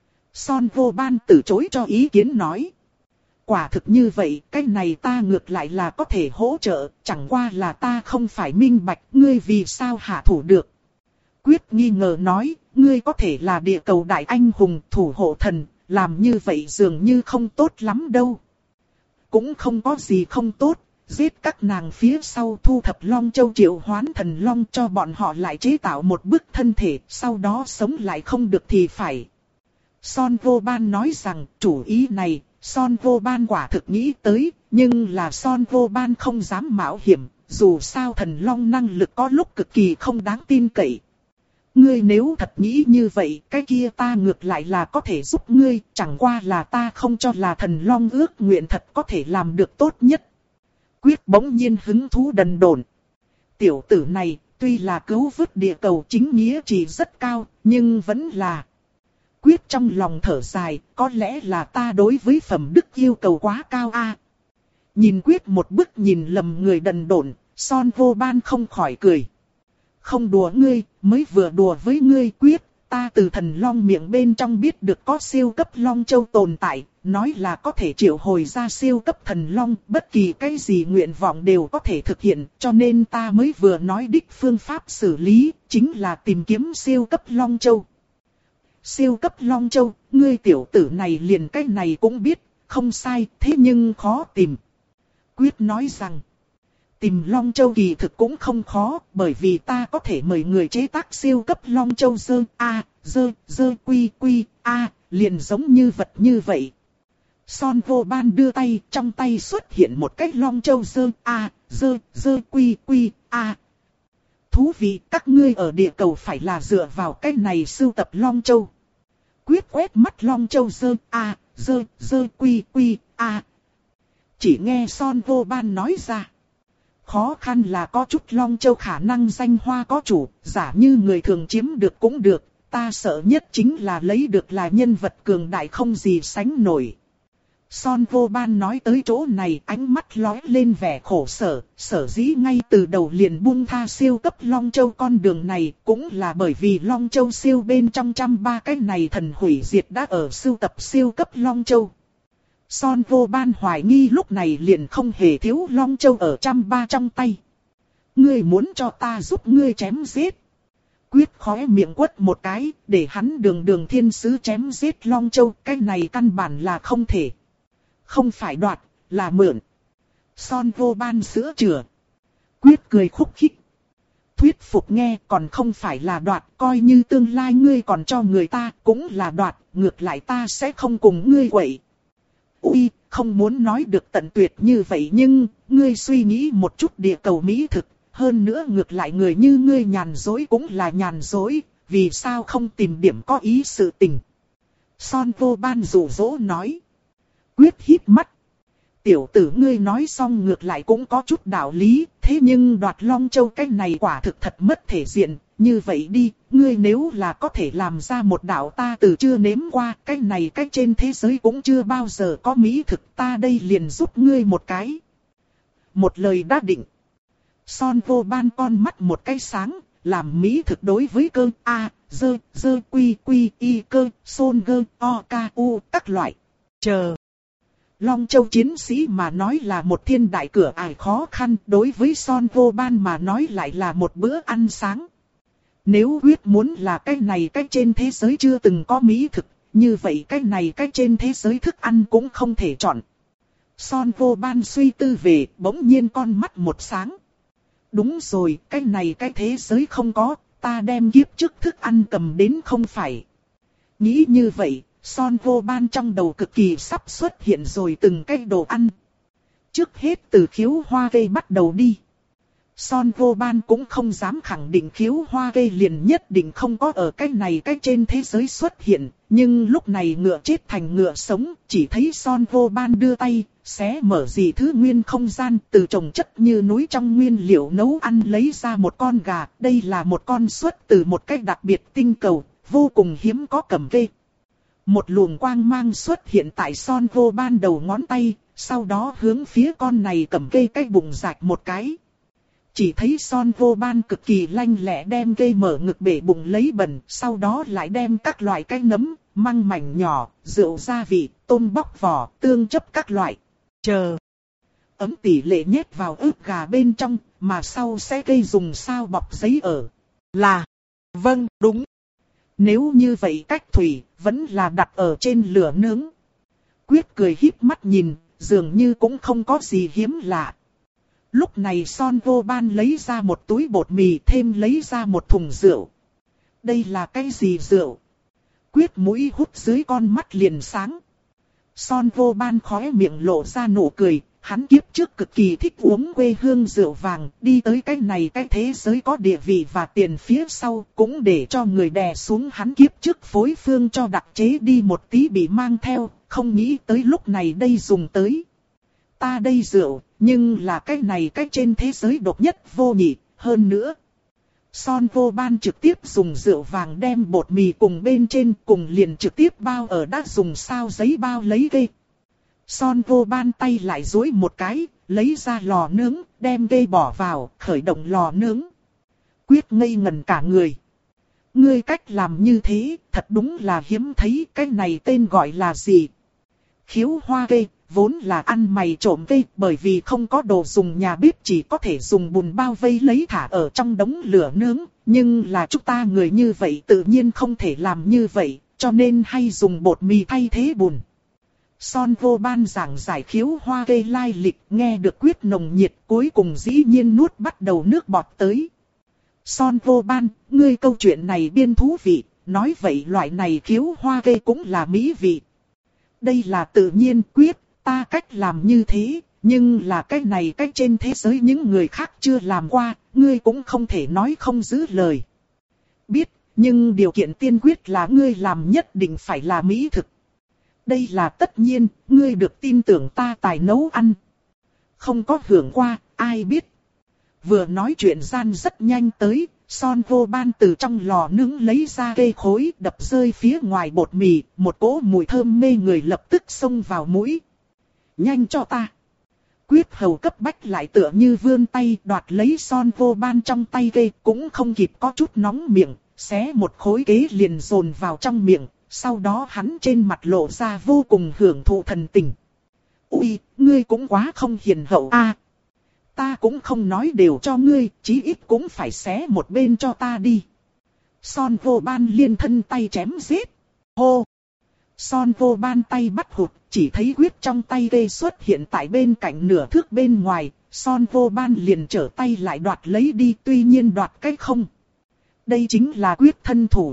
Son vô ban từ chối cho ý kiến nói. Quả thực như vậy, cái này ta ngược lại là có thể hỗ trợ, chẳng qua là ta không phải minh bạch ngươi vì sao hạ thủ được. Quyết nghi ngờ nói, ngươi có thể là địa cầu đại anh hùng thủ hộ thần, làm như vậy dường như không tốt lắm đâu. Cũng không có gì không tốt, giết các nàng phía sau thu thập Long Châu triệu hoán thần Long cho bọn họ lại chế tạo một bức thân thể, sau đó sống lại không được thì phải. Son vô ban nói rằng chủ ý này, Son vô ban quả thực nghĩ tới, nhưng là Son vô ban không dám mạo hiểm, dù sao thần Long năng lực có lúc cực kỳ không đáng tin cậy. Ngươi nếu thật nghĩ như vậy, cái kia ta ngược lại là có thể giúp ngươi, chẳng qua là ta không cho là thần Long ước nguyện thật có thể làm được tốt nhất. Quyết bỗng nhiên hứng thú đần độn. Tiểu tử này, tuy là cứu vớt địa cầu chính nghĩa chỉ rất cao, nhưng vẫn là Quyết trong lòng thở dài, có lẽ là ta đối với phẩm đức yêu cầu quá cao a. Nhìn Quyết một bức nhìn lầm người đần độn, Son Vô Ban không khỏi cười. Không đùa ngươi, mới vừa đùa với ngươi Quyết, ta từ thần long miệng bên trong biết được có siêu cấp long châu tồn tại, nói là có thể triệu hồi ra siêu cấp thần long, bất kỳ cái gì nguyện vọng đều có thể thực hiện, cho nên ta mới vừa nói đích phương pháp xử lý, chính là tìm kiếm siêu cấp long châu. Siêu cấp long châu, ngươi tiểu tử này liền cái này cũng biết, không sai, thế nhưng khó tìm. Quyết nói rằng, tìm long châu kỳ thực cũng không khó, bởi vì ta có thể mời người chế tác siêu cấp long châu dơ a, dơ, dơ quy quy, a, liền giống như vật như vậy. Son Vô Ban đưa tay, trong tay xuất hiện một cái long châu dơ a, dơ, dơ quy quy, a. Thú vị, các ngươi ở địa cầu phải là dựa vào cái này sưu tập long châu. Quyết quét mắt long châu dơ a, dơ, dơ quy quy, a. Chỉ nghe Son Vô Ban nói ra. Khó khăn là có chút long châu khả năng danh hoa có chủ, giả như người thường chiếm được cũng được, ta sợ nhất chính là lấy được là nhân vật cường đại không gì sánh nổi. Son Vô Ban nói tới chỗ này, ánh mắt lóe lên vẻ khổ sở, sở dĩ ngay từ đầu liền buông tha siêu cấp long châu con đường này, cũng là bởi vì long châu siêu bên trong trăm ba cái này thần hủy diệt đã ở sưu tập siêu cấp long châu. Son Vô Ban hoài nghi lúc này liền không hề thiếu long châu ở trăm ba trong tay. Ngươi muốn cho ta giúp ngươi chém giết. Quyết khóe miệng quất một cái, để hắn đường đường thiên sứ chém giết long châu, cái này căn bản là không thể. Không phải đoạt, là mượn. Son Vô Ban sữa chừa. Quyết cười khúc khích. Thuyết phục nghe, còn không phải là đoạt, coi như tương lai ngươi còn cho người ta, cũng là đoạt, ngược lại ta sẽ không cùng ngươi quậy. Ui, không muốn nói được tận tuyệt như vậy nhưng, ngươi suy nghĩ một chút địa cầu mỹ thực, hơn nữa ngược lại người như ngươi nhàn dối cũng là nhàn dối, vì sao không tìm điểm có ý sự tình. Son Vô Ban dụ dỗ nói. Quyết híp mắt. Tiểu tử ngươi nói xong ngược lại cũng có chút đạo lý, thế nhưng đoạt long châu cái này quả thực thật mất thể diện. Như vậy đi, ngươi nếu là có thể làm ra một đạo ta từ chưa nếm qua, cái này cái trên thế giới cũng chưa bao giờ có mỹ thực, ta đây liền giúp ngươi một cái. Một lời đã định. Son Vô Ban con mắt một cái sáng, làm mỹ thực đối với cơ a, dơ, dơ quy quy y cơ, xôn gơ, o ca u, các loại. Chờ. Long Châu chiến sĩ mà nói là một thiên đại cửa ải khó khăn, đối với Son Vô Ban mà nói lại là một bữa ăn sáng. Nếu quyết muốn là cái này cái trên thế giới chưa từng có mỹ thực, như vậy cái này cái trên thế giới thức ăn cũng không thể chọn. Son Vô Ban suy tư về, bỗng nhiên con mắt một sáng. Đúng rồi, cái này cái thế giới không có, ta đem kiếp trước thức ăn cầm đến không phải. Nghĩ như vậy, Son Vô Ban trong đầu cực kỳ sắp xuất hiện rồi từng cái đồ ăn. Trước hết từ khiếu hoa cây bắt đầu đi. Son Vô Ban cũng không dám khẳng định khiếu hoa cây liền nhất định không có ở cái này cái trên thế giới xuất hiện. Nhưng lúc này ngựa chết thành ngựa sống, chỉ thấy Son Vô Ban đưa tay, xé mở gì thứ nguyên không gian từ trồng chất như núi trong nguyên liệu nấu ăn lấy ra một con gà. Đây là một con xuất từ một cách đặc biệt tinh cầu, vô cùng hiếm có cầm vê. Một luồng quang mang xuất hiện tại Son Vô Ban đầu ngón tay, sau đó hướng phía con này cầm cây cái bụng rạch một cái. Chỉ thấy Son Vô Ban cực kỳ lanh lẹ đem cây mở ngực bể bụng lấy bẩn, sau đó lại đem các loại cái nấm, măng mảnh nhỏ, rượu gia vị, tôm bóc vỏ, tương chấp các loại. Chờ. Ấm tỷ lệ nhét vào ức gà bên trong, mà sau sẽ cây dùng sao bọc giấy ở. Là. Vâng, đúng. Nếu như vậy cách thủy, vẫn là đặt ở trên lửa nướng. Quyết cười híp mắt nhìn, dường như cũng không có gì hiếm lạ. Lúc này Son Vô Ban lấy ra một túi bột mì thêm lấy ra một thùng rượu. Đây là cái gì rượu? Quyết mũi hút dưới con mắt liền sáng. Son Vô Ban khóe miệng lộ ra nụ cười. Hắn kiếp trước cực kỳ thích uống quê hương rượu vàng, đi tới cái này cái thế giới có địa vị và tiền phía sau, cũng để cho người đè xuống hắn kiếp trước phối phương cho đặc chế đi một tí bị mang theo, không nghĩ tới lúc này đây dùng tới. Ta đây rượu, nhưng là cái này cái trên thế giới độc nhất vô nhị, hơn nữa. Son Vô Ban trực tiếp dùng rượu vàng đem bột mì cùng bên trên cùng liền trực tiếp bao ở đã dùng sao giấy bao lấy ghê. Son Vô Ban tay lại duỗi một cái, lấy ra lò nướng, đem ghê bỏ vào, khởi động lò nướng. Quyết ngây ngẩn cả người. Ngươi cách làm như thế, thật đúng là hiếm thấy, cái này tên gọi là gì? Khiếu hoa ghê, vốn là ăn mày trộm ghê, bởi vì không có đồ dùng nhà bếp chỉ có thể dùng bùn bao vây lấy thả ở trong đống lửa nướng. Nhưng là chúng ta người như vậy tự nhiên không thể làm như vậy, cho nên hay dùng bột mì thay thế bùn. Son Vô Ban giảng giải khiếu hoa ghê lai lịch, nghe được Quyết nồng nhiệt, cuối cùng dĩ nhiên nuốt bắt đầu nước bọt tới. Son Vô Ban, ngươi câu chuyện này biên thú vị, nói vậy loại này khiếu hoa ghê cũng là mỹ vị. Đây là tự nhiên. Quyết, ta cách làm như thế, nhưng là cách này cách trên thế giới những người khác chưa làm qua, ngươi cũng không thể nói không giữ lời. Biết, nhưng điều kiện tiên quyết là ngươi làm nhất định phải là mỹ thực. Đây là tất nhiên, ngươi được tin tưởng ta tài nấu ăn. Không có hưởng qua, ai biết. Vừa nói chuyện gian rất nhanh tới, Son Vô Ban từ trong lò nướng lấy ra cây khối đập rơi phía ngoài bột mì, một cỗ mùi thơm mê người lập tức xông vào mũi. Nhanh cho ta. Quyết hầu cấp bách lại tựa như vươn tay đoạt lấy Son Vô Ban trong tay cây, cũng không kịp có chút nóng miệng, xé một khối kế liền dồn vào trong miệng, sau đó hắn trên mặt lộ ra vô cùng hưởng thụ thần tình. Ui, ngươi cũng quá không hiền hậu a. Ta cũng không nói đều cho ngươi, chí ít cũng phải xé một bên cho ta đi. Son Vô Ban liên thân tay chém giết. Hô! Son Vô Ban tay bắt hụt, chỉ thấy Quyết trong tay ghê xuất hiện tại bên cạnh nửa thước bên ngoài. Son Vô Ban liền trở tay lại đoạt lấy đi, tuy nhiên đoạt cái không. Đây chính là Quyết thân thủ.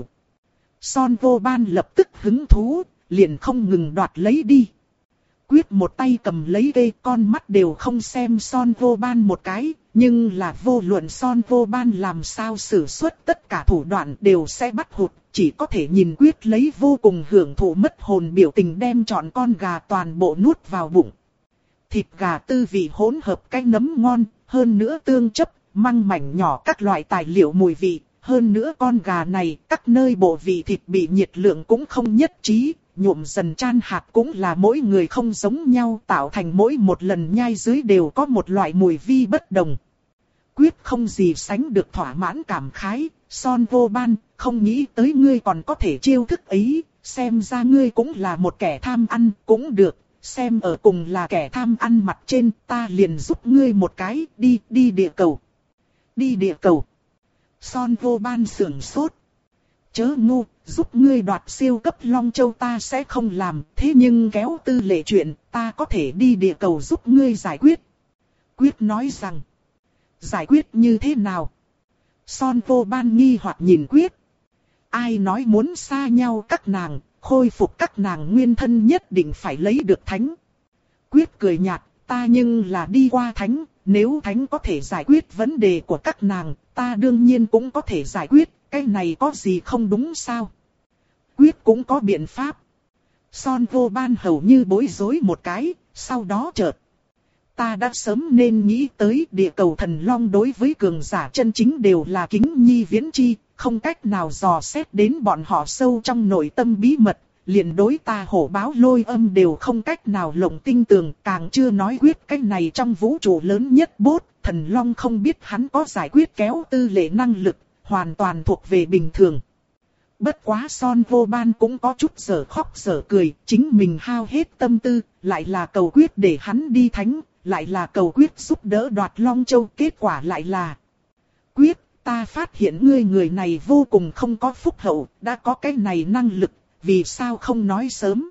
Son Vô Ban lập tức hứng thú, liền không ngừng đoạt lấy đi. Quyết một tay cầm lấy ghê, con mắt đều không xem Son Vô Ban một cái, nhưng là vô luận Son Vô Ban làm sao sử xuất tất cả thủ đoạn đều sẽ bắt hụt, chỉ có thể nhìn Quyết lấy vô cùng hưởng thụ mất hồn biểu tình đem trọn con gà toàn bộ nuốt vào bụng. Thịt gà tư vị hỗn hợp cái nấm ngon, hơn nữa tương chấp, măng mảnh nhỏ các loại tài liệu mùi vị, hơn nữa con gà này các nơi bộ vị thịt bị nhiệt lượng cũng không nhất trí. Nhuộm dần chan hạt cũng là mỗi người không giống nhau, tạo thành mỗi một lần nhai dưới đều có một loại mùi vi bất đồng. Quyết không gì sánh được thỏa mãn cảm khái, Son Vô Ban, không nghĩ tới ngươi còn có thể chiêu thức ấy, xem ra ngươi cũng là một kẻ tham ăn, cũng được, xem ở cùng là kẻ tham ăn mặt trên, ta liền giúp ngươi một cái, đi, đi địa cầu. Đi địa cầu. Son Vô Ban sưởng sốt. Chớ ngu, giúp ngươi đoạt siêu cấp Long Châu ta sẽ không làm, thế nhưng kéo tư lệ chuyện, ta có thể đi địa cầu giúp ngươi giải quyết. Quyết nói rằng, giải quyết như thế nào? Son Vô Ban nghi hoặc nhìn Quyết. Ai nói muốn xa nhau các nàng, khôi phục các nàng nguyên thân nhất định phải lấy được thánh. Quyết cười nhạt, ta nhưng là đi qua thánh, nếu thánh có thể giải quyết vấn đề của các nàng, ta đương nhiên cũng có thể giải quyết. Cái này có gì không đúng sao? Quyết cũng có biện pháp. Son Vô Ban hầu như bối rối một cái, sau đó chợt. Ta đã sớm nên nghĩ tới địa cầu thần long đối với cường giả chân chính đều là kính nhi viễn chi, không cách nào dò xét đến bọn họ sâu trong nội tâm bí mật, liền đối ta hổ báo lôi âm đều không cách nào lộng tinh tường, càng chưa nói quyết cái này trong vũ trụ lớn nhất bốt, thần long không biết hắn có giải quyết kéo tư lệ năng lực. Hoàn toàn thuộc về bình thường. Bất quá Son Vô Ban cũng có chút giờ khóc giờ cười, chính mình hao hết tâm tư, lại là cầu Quyết để hắn đi thánh, lại là cầu Quyết giúp đỡ đoạt Long Châu, kết quả lại là Quyết, ta phát hiện ngươi người này vô cùng không có phúc hậu, đã có cái này năng lực, vì sao không nói sớm?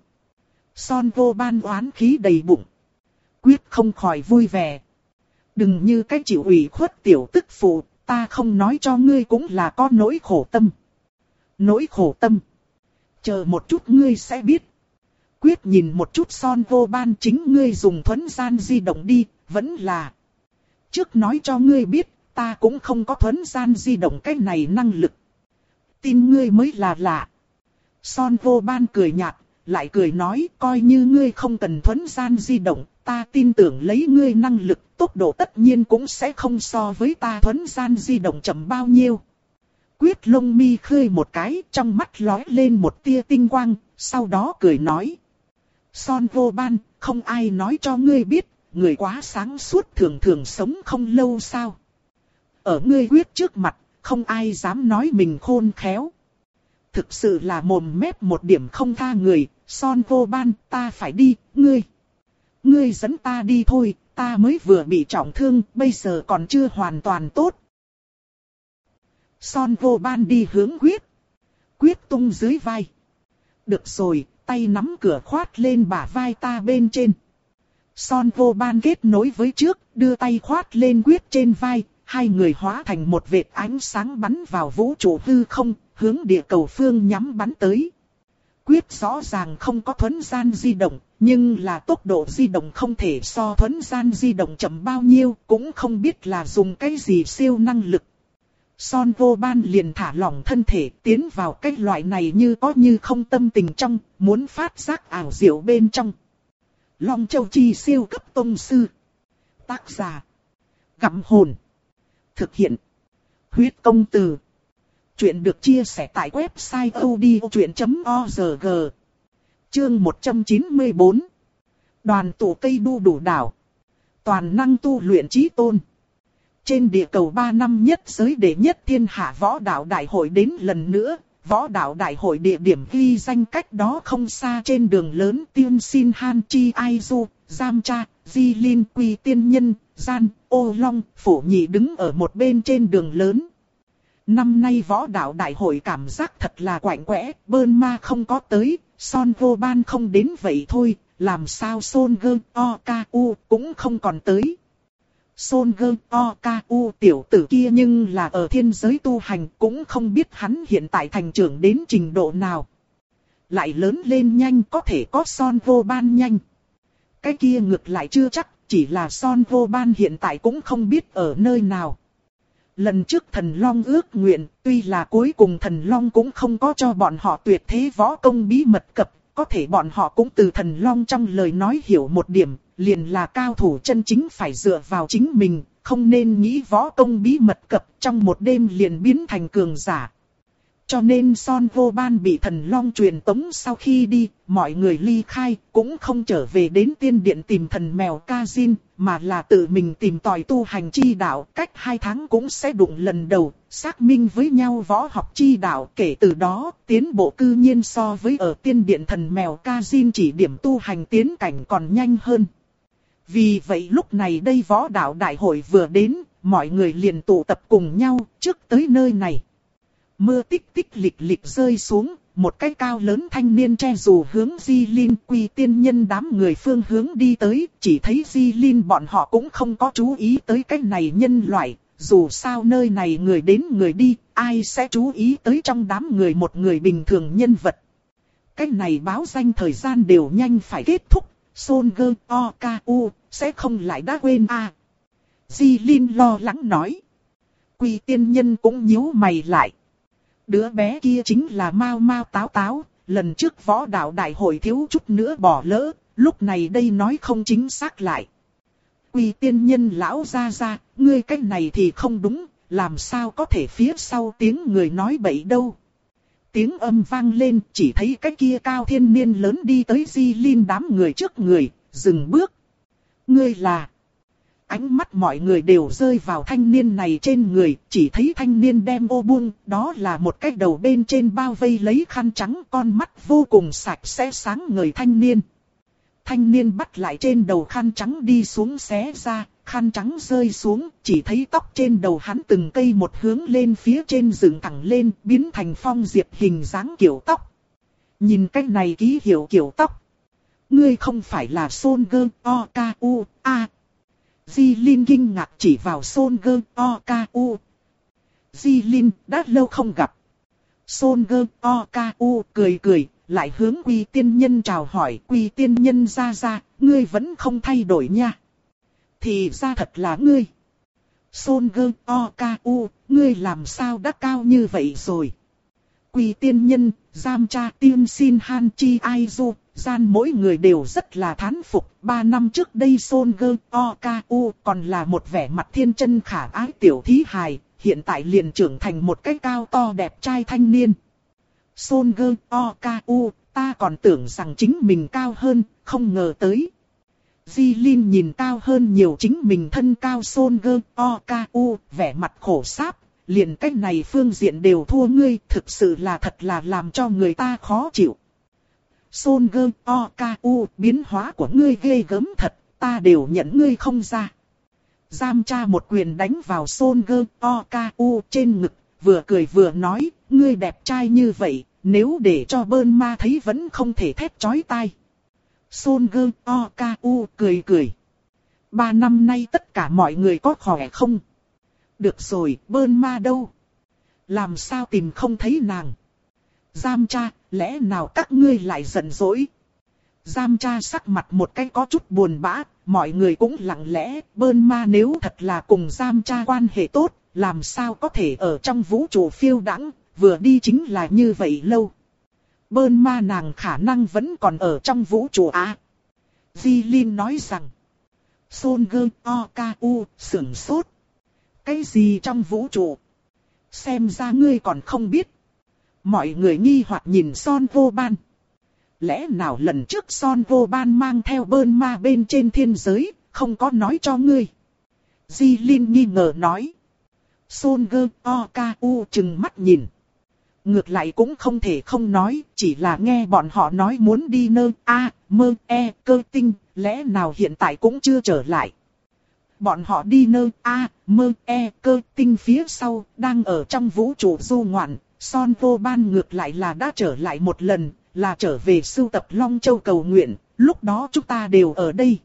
Son Vô Ban oán khí đầy bụng. Quyết không khỏi vui vẻ. Đừng như cái chịu ủy khuất tiểu tức phụ. Ta không nói cho ngươi cũng là có nỗi khổ tâm. Nỗi khổ tâm. Chờ một chút ngươi sẽ biết. Quyết nhìn một chút Son Vô Ban, chính ngươi dùng thuấn gian di động đi, vẫn là. Trước nói cho ngươi biết, ta cũng không có thuấn gian di động cái này năng lực. Tin ngươi mới là lạ. Son Vô Ban cười nhạt, lại cười nói coi như ngươi không cần thuấn gian di động. Ta tin tưởng lấy ngươi năng lực, tốc độ tất nhiên cũng sẽ không so với ta thuấn gian di động chậm bao nhiêu. Quyết lông mi khơi một cái, trong mắt lóe lên một tia tinh quang, sau đó cười nói. Son Vô Ban, không ai nói cho ngươi biết, người quá sáng suốt thường thường sống không lâu sao. Ở ngươi Quyết trước mặt, không ai dám nói mình khôn khéo. Thực sự là mồm mép một điểm không tha người, Son Vô Ban, ta phải đi, ngươi. Ngươi dẫn ta đi thôi, ta mới vừa bị trọng thương, bây giờ còn chưa hoàn toàn tốt. Son Vô Ban đi hướng Quyết. Quyết tung dưới vai. Được rồi, tay nắm cửa khoát lên bả vai ta bên trên. Son Vô Ban kết nối với trước, đưa tay khoát lên Quyết trên vai. Hai người hóa thành một vệt ánh sáng bắn vào vũ trụ hư không, hướng địa cầu phương nhắm bắn tới. Quyết rõ ràng không có thuấn gian di động, nhưng là tốc độ di động không thể so thuấn gian di động chậm bao nhiêu, cũng không biết là dùng cái gì siêu năng lực. Son Vô Ban liền thả lỏng thân thể tiến vào cái loại này như có như không tâm tình trong, muốn phát giác ảo diệu bên trong. Long Châu Chi siêu cấp tông sư. Tác giả. Gặm hồn. Thực hiện. Huyết công từ. Chuyện được chia sẻ tại website odchuyện chấm org. Chương một trăm chín mươi bốn. Đoàn tụ cây đu đủ đảo. Toàn năng tu luyện chí tôn. Trên địa cầu ba năm nhất giới đệ nhất thiên hạ võ đạo đại hội đến lần nữa. Võ đạo đại hội địa điểm ghi danh cách đó không xa trên đường lớn Tiên Xin Han Chi Ai Du, Giam Cha, Di Linh Quy Tiên Nhân, Gian, Ô Long, Phổ Nhị đứng ở một bên trên đường lớn. Năm nay võ đạo đại hội cảm giác thật là quạnh quẽ, Bơn Ma không có tới, Son Vô Ban không đến vậy thôi, làm sao Son Gơ O Ca U cũng không còn tới. Son Gơ O Ca U tiểu tử kia nhưng là ở thiên giới tu hành, cũng không biết hắn hiện tại thành trưởng đến trình độ nào. Lại lớn lên nhanh có thể có Son Vô Ban nhanh. Cái kia ngược lại chưa chắc, chỉ là Son Vô Ban hiện tại cũng không biết ở nơi nào. Lần trước Thần Long ước nguyện, tuy là cuối cùng Thần Long cũng không có cho bọn họ tuyệt thế võ công bí mật cập, có thể bọn họ cũng từ Thần Long trong lời nói hiểu một điểm, liền là cao thủ chân chính phải dựa vào chính mình, không nên nghĩ võ công bí mật cập trong một đêm liền biến thành cường giả. Cho nên Son Vô Ban bị Thần Long truyền tống sau khi đi, mọi người ly khai, cũng không trở về đến tiên điện tìm thần mèo Kazin, mà là tự mình tìm tòi tu hành chi đạo, cách hai tháng cũng sẽ đụng lần đầu, xác minh với nhau võ học chi đạo, kể từ đó, tiến bộ cư nhiên so với ở tiên điện thần mèo Kazin chỉ điểm tu hành tiến cảnh còn nhanh hơn. Vì vậy lúc này đây võ đạo đại hội vừa đến, mọi người liền tụ tập cùng nhau, trước tới nơi này. Mưa tích tích lịch lịch rơi xuống, một cái cao lớn thanh niên che dù hướng Di Linh Quy Tiên Nhân đám người phương hướng đi tới, chỉ thấy Di Linh bọn họ cũng không có chú ý tới cái này nhân loại, dù sao nơi này người đến người đi, ai sẽ chú ý tới trong đám người một người bình thường nhân vật. Cái này báo danh thời gian đều nhanh phải kết thúc, Son Gơ O Ca U sẽ không lại đã quên à. Di Linh lo lắng nói. Quy Tiên Nhân cũng nhíu mày lại. Đứa bé kia chính là Mao Mao Táo Táo, lần trước võ đạo đại hội thiếu chút nữa bỏ lỡ, lúc này đây nói không chính xác lại. Quy Tiên Nhân lão ra ra, ngươi cách này thì không đúng, làm sao có thể phía sau tiếng người nói bậy đâu. Tiếng âm vang lên, chỉ thấy cái kia cao thiên niên lớn đi tới Di Linh đám người trước người, dừng bước. Ngươi là... Ánh mắt mọi người đều rơi vào thanh niên này trên người, chỉ thấy thanh niên đem ô buông, đó là một cái đầu bên trên bao vây lấy khăn trắng, con mắt vô cùng sạch sẽ sáng ngời thanh niên. Thanh niên bắt lại trên đầu khăn trắng đi xuống xé ra, khăn trắng rơi xuống, chỉ thấy tóc trên đầu hắn từng cây một hướng lên phía trên dựng thẳng lên, biến thành phong diệp hình dáng kiểu tóc. Nhìn cái này ký hiệu kiểu tóc. Ngươi không phải là Son Gơ O Ca U A. Di Linh kinh ngạc chỉ vào Son Gơ O Ca U. Di Linh đã lâu không gặp. Son Gơ O Ca U cười cười, lại hướng Quy Tiên Nhân chào hỏi. Quy Tiên Nhân ra ra, ngươi vẫn không thay đổi nha. Thì ra thật là ngươi. Son Gơ O Ca U, ngươi làm sao đã cao như vậy rồi. Quy Tiên Nhân, Giam Cha Tiên Xin Han Chi Ai Du, Gian mỗi người đều rất là thán phục. Ba năm trước đây Son Gơ O Ca U còn là một vẻ mặt thiên chân khả ái tiểu thí hài, hiện tại liền trưởng thành một cái cao to đẹp trai thanh niên. Son Gơ O K U, ta còn tưởng rằng chính mình cao hơn, không ngờ tới. Jilin nhìn cao hơn nhiều chính mình thân cao Son Gơ O K U, vẻ mặt khổ sáp, liền cách này phương diện đều thua ngươi, thực sự là thật là làm cho người ta khó chịu. Son Gơ O K U, biến hóa của ngươi ghê gớm thật, ta đều nhận ngươi không ra. Giam cha một quyền đánh vào Son Gơ O K U trên ngực, vừa cười vừa nói, ngươi đẹp trai như vậy, nếu để cho Bơn Ma thấy vẫn không thể thét chói tai. Son Gơ O K U cười cười. Ba năm nay tất cả mọi người có khỏe không? Được rồi, Bơn Ma đâu? Làm sao tìm không thấy nàng? Giam cha, lẽ nào các ngươi lại giận dỗi? Giam cha sắc mặt một cái có chút buồn bã, mọi người cũng lặng lẽ, Bơn Ma nếu thật là cùng giam cha quan hệ tốt, làm sao có thể ở trong vũ trụ phiêu đãng, vừa đi chính là như vậy lâu. Bơn Ma nàng khả năng vẫn còn ở trong vũ trụ à? Jilin nói rằng, Son Gơ O K U sửng sốt. Cái gì trong vũ trụ? Xem ra ngươi còn không biết. Mọi người nghi hoặc nhìn Son Vô Ban. Lẽ nào lần trước Son Vô Ban mang theo Bơn Ma bên trên thiên giới, không có nói cho ngươi? Jilin nghi ngờ nói. Son Gơ O K U chừng mắt nhìn. Ngược lại cũng không thể không nói, chỉ là nghe bọn họ nói muốn đi nơi A, mơ, e, cơ tinh, lẽ nào hiện tại cũng chưa trở lại. Bọn họ đi nơi A, mơ, e, cơ tinh phía sau, đang ở trong vũ trụ du ngoạn, Son Vô Ban ngược lại là đã trở lại một lần, là trở về sưu tập Long Châu cầu nguyện, lúc đó chúng ta đều ở đây.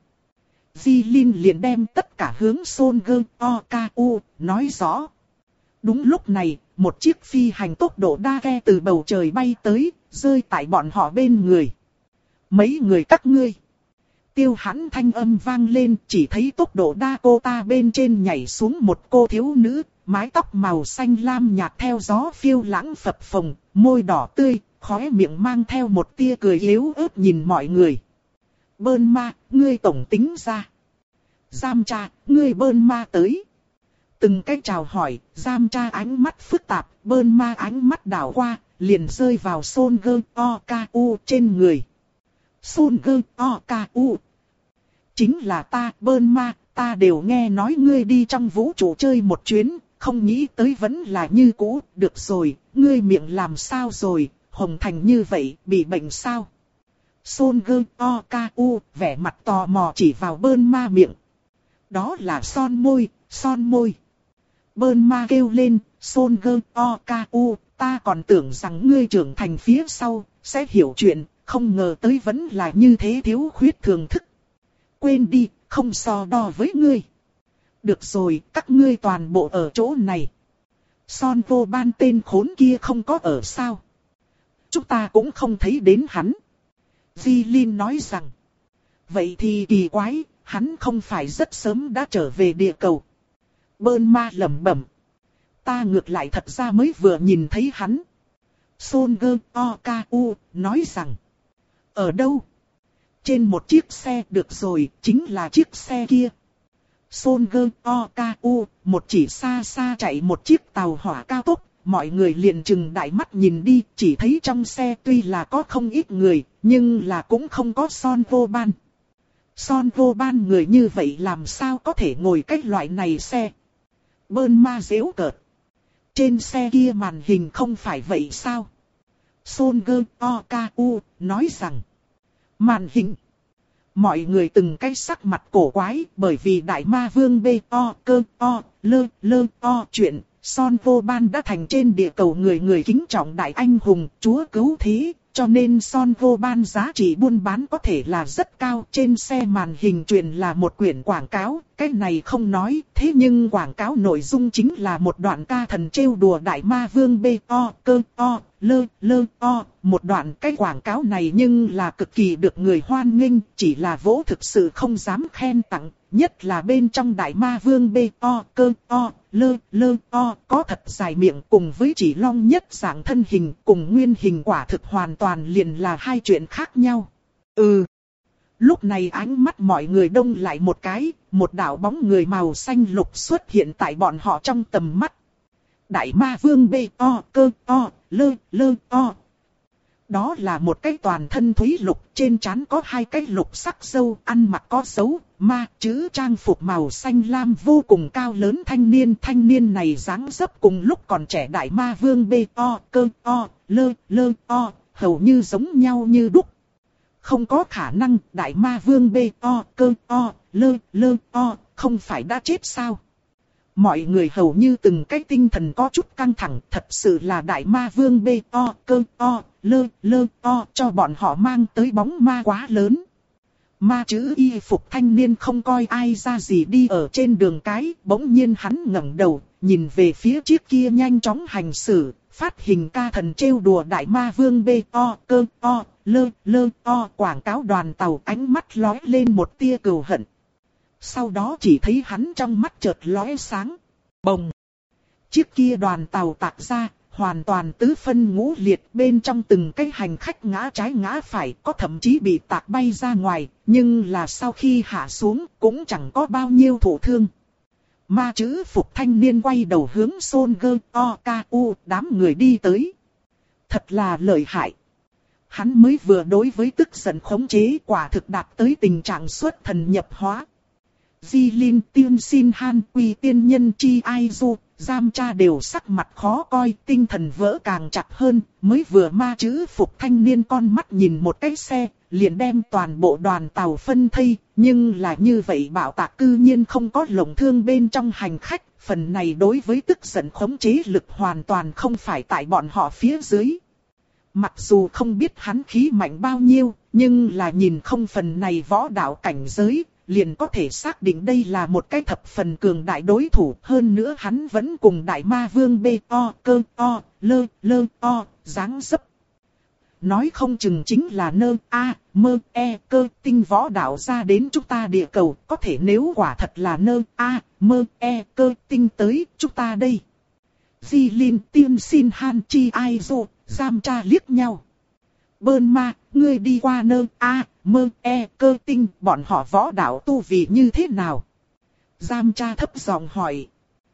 Jilin liền đem tất cả hướng Son Gơ O K U, nói rõ. Đúng lúc này, một chiếc phi hành tốc độ đa ghe từ bầu trời bay tới, rơi tại bọn họ bên người. Mấy người các ngươi. Tiêu Hãn thanh âm vang lên, chỉ thấy tốc độ đa cô ta bên trên nhảy xuống một cô thiếu nữ, mái tóc màu xanh lam nhạt theo gió phiêu lãng phập phồng, môi đỏ tươi, khóe miệng mang theo một tia cười yếu ớt nhìn mọi người. Bơn Ma, ngươi tổng tính ra. Giam cha, ngươi Bơn Ma tới. Từng cái chào hỏi, giam cha ánh mắt phức tạp, Bơn Ma ánh mắt đảo qua, liền rơi vào Son Gơ O K U trên người. Son Gơ O K U. Chính là ta, Bơn Ma, ta đều nghe nói ngươi đi trong vũ trụ chơi một chuyến, không nghĩ tới vẫn là như cũ, được rồi, ngươi miệng làm sao rồi, hồng thành như vậy, bị bệnh sao? Son Gơ O K U, vẻ mặt tò mò chỉ vào Bơn Ma miệng. Đó là son môi, son môi. Bơn Ma kêu lên, Son Gơ O K U, ta còn tưởng rằng ngươi trưởng thành phía sau, sẽ hiểu chuyện, không ngờ tới vẫn là như thế thiếu khuyết thường thức. Quên đi, không so đo với ngươi. Được rồi, các ngươi toàn bộ ở chỗ này. Son Vô Ban tên khốn kia không có ở sao? Chúng ta cũng không thấy đến hắn. Jilin nói rằng, vậy thì kỳ quái, hắn không phải rất sớm đã trở về địa cầu. Bơn Ma lẩm bẩm. Ta ngược lại thật ra mới vừa nhìn thấy hắn. Son Gơ O K U nói rằng. Ở đâu? Trên một chiếc xe, được rồi, chính là chiếc xe kia. Son Gơ O K U, một chỉ xa xa chạy một chiếc tàu hỏa cao tốc. Mọi người liền trừng đại mắt nhìn đi, chỉ thấy trong xe tuy là có không ít người, nhưng là cũng không có Son Vô Ban. Son Vô Ban người như vậy làm sao có thể ngồi cái loại này xe? Bơn Ma giễu cợt. Trên xe kia màn hình không phải vậy sao? Son Gơ O K U nói rằng. Màn hình. Mọi người từng cái sắc mặt cổ quái, bởi vì Đại Ma Vương B O cơ O lơ lơ O chuyện, Son Vô Ban đã thành trên địa cầu người người kính trọng đại anh hùng, chúa cứu thế. Cho nên Son Vô Ban giá trị buôn bán có thể là rất cao. Trên xe màn hình truyền là một quyển quảng cáo, cái này không nói. Thế nhưng quảng cáo nội dung chính là một đoạn ca thần trêu đùa Đại Ma Vương B O cơ O lơ lơ O. Một đoạn cái quảng cáo này nhưng là cực kỳ được người hoan nghênh, chỉ là vỗ thực sự không dám khen tặng. Nhất là bên trong Đại Ma Vương B O cơ O lơ lơ O có thật dài miệng cùng với chỉ long nhất dạng thân hình cùng nguyên hình quả thực hoàn toàn liền là hai chuyện khác nhau. Ừ. Lúc này ánh mắt mọi người đông lại một cái, một đạo bóng người màu xanh lục xuất hiện tại bọn họ trong tầm mắt. Đại Ma Vương bê o cơ o lơ lơ o. Đó là một cái toàn thân thúy lục, trên trán có hai cái lục sắc râu, ăn mặc có dấu ma chữ trang phục màu xanh lam vô cùng cao lớn thanh niên. Thanh niên này dáng dấp cùng lúc còn trẻ Đại Ma Vương bê o cơ o lơ lơ o hầu như giống nhau như đúc. Không có khả năng Đại Ma Vương bê o cơ o lơ lơ o không phải đã chết sao? Mọi người hầu như từng cái tinh thần có chút căng thẳng, thật sự là Đại Ma Vương bê o cơ o lơ lơ o cho bọn họ mang tới bóng ma quá lớn. Ma chữ y phục thanh niên không coi ai ra gì đi ở trên đường cái, bỗng nhiên hắn ngẩng đầu, nhìn về phía chiếc kia nhanh chóng hành xử, phát hình ca thần trêu đùa Đại Ma Vương bê o cơ o lơ lơ o quảng cáo đoàn tàu, ánh mắt lóe lên một tia cừu hận. Sau đó chỉ thấy hắn trong mắt chợt lóe sáng. Bồng! Chiếc kia đoàn tàu tạc ra, hoàn toàn tứ phân ngũ liệt, bên trong từng cái hành khách ngã trái ngã phải, có thậm chí bị tạc bay ra ngoài, nhưng là sau khi hạ xuống cũng chẳng có bao nhiêu thổ thương. Ma chữ phục thanh niên quay đầu hướng Son Gơ O K U đám người đi tới. Thật là lợi hại. Hắn mới vừa đối với tức giận khống chế quả thực đạt tới tình trạng xuất thần nhập hóa. Di Linh, Tiên Xin Han, Quy Tiên Nhân Chi Ai Du, Giam Cha đều sắc mặt khó coi, tinh thần vỡ càng chặt hơn, mới vừa ma chữ phục thanh niên con mắt nhìn một cái xe, liền đem toàn bộ đoàn tàu phân thây, nhưng là như vậy bạo tạc cư nhiên không có lồng thương bên trong hành khách, phần này đối với tức giận khống chế lực hoàn toàn không phải tại bọn họ phía dưới. Mặc dù không biết hắn khí mạnh bao nhiêu, nhưng là nhìn không phần này võ đạo cảnh giới, liền có thể xác định đây là một cái thập phần cường đại đối thủ. Hơn nữa hắn vẫn cùng Đại Ma Vương bê o cơ o lơ lơ o dáng dấp. Nói không chừng chính là nơ a mơ e cơ tinh võ đạo ra đến chúng ta địa cầu. Có thể nếu quả thật là nơ a mơ e cơ tinh tới chúng ta đây. Di Linh, Tiên Xin Han, Chi Ai Du, Giam Cha liếc nhau. Bơn ma, ngươi đi qua nơ a mơ e cơ tinh, bọn họ võ đạo tu vị như thế nào? Giam Cha thấp giọng hỏi.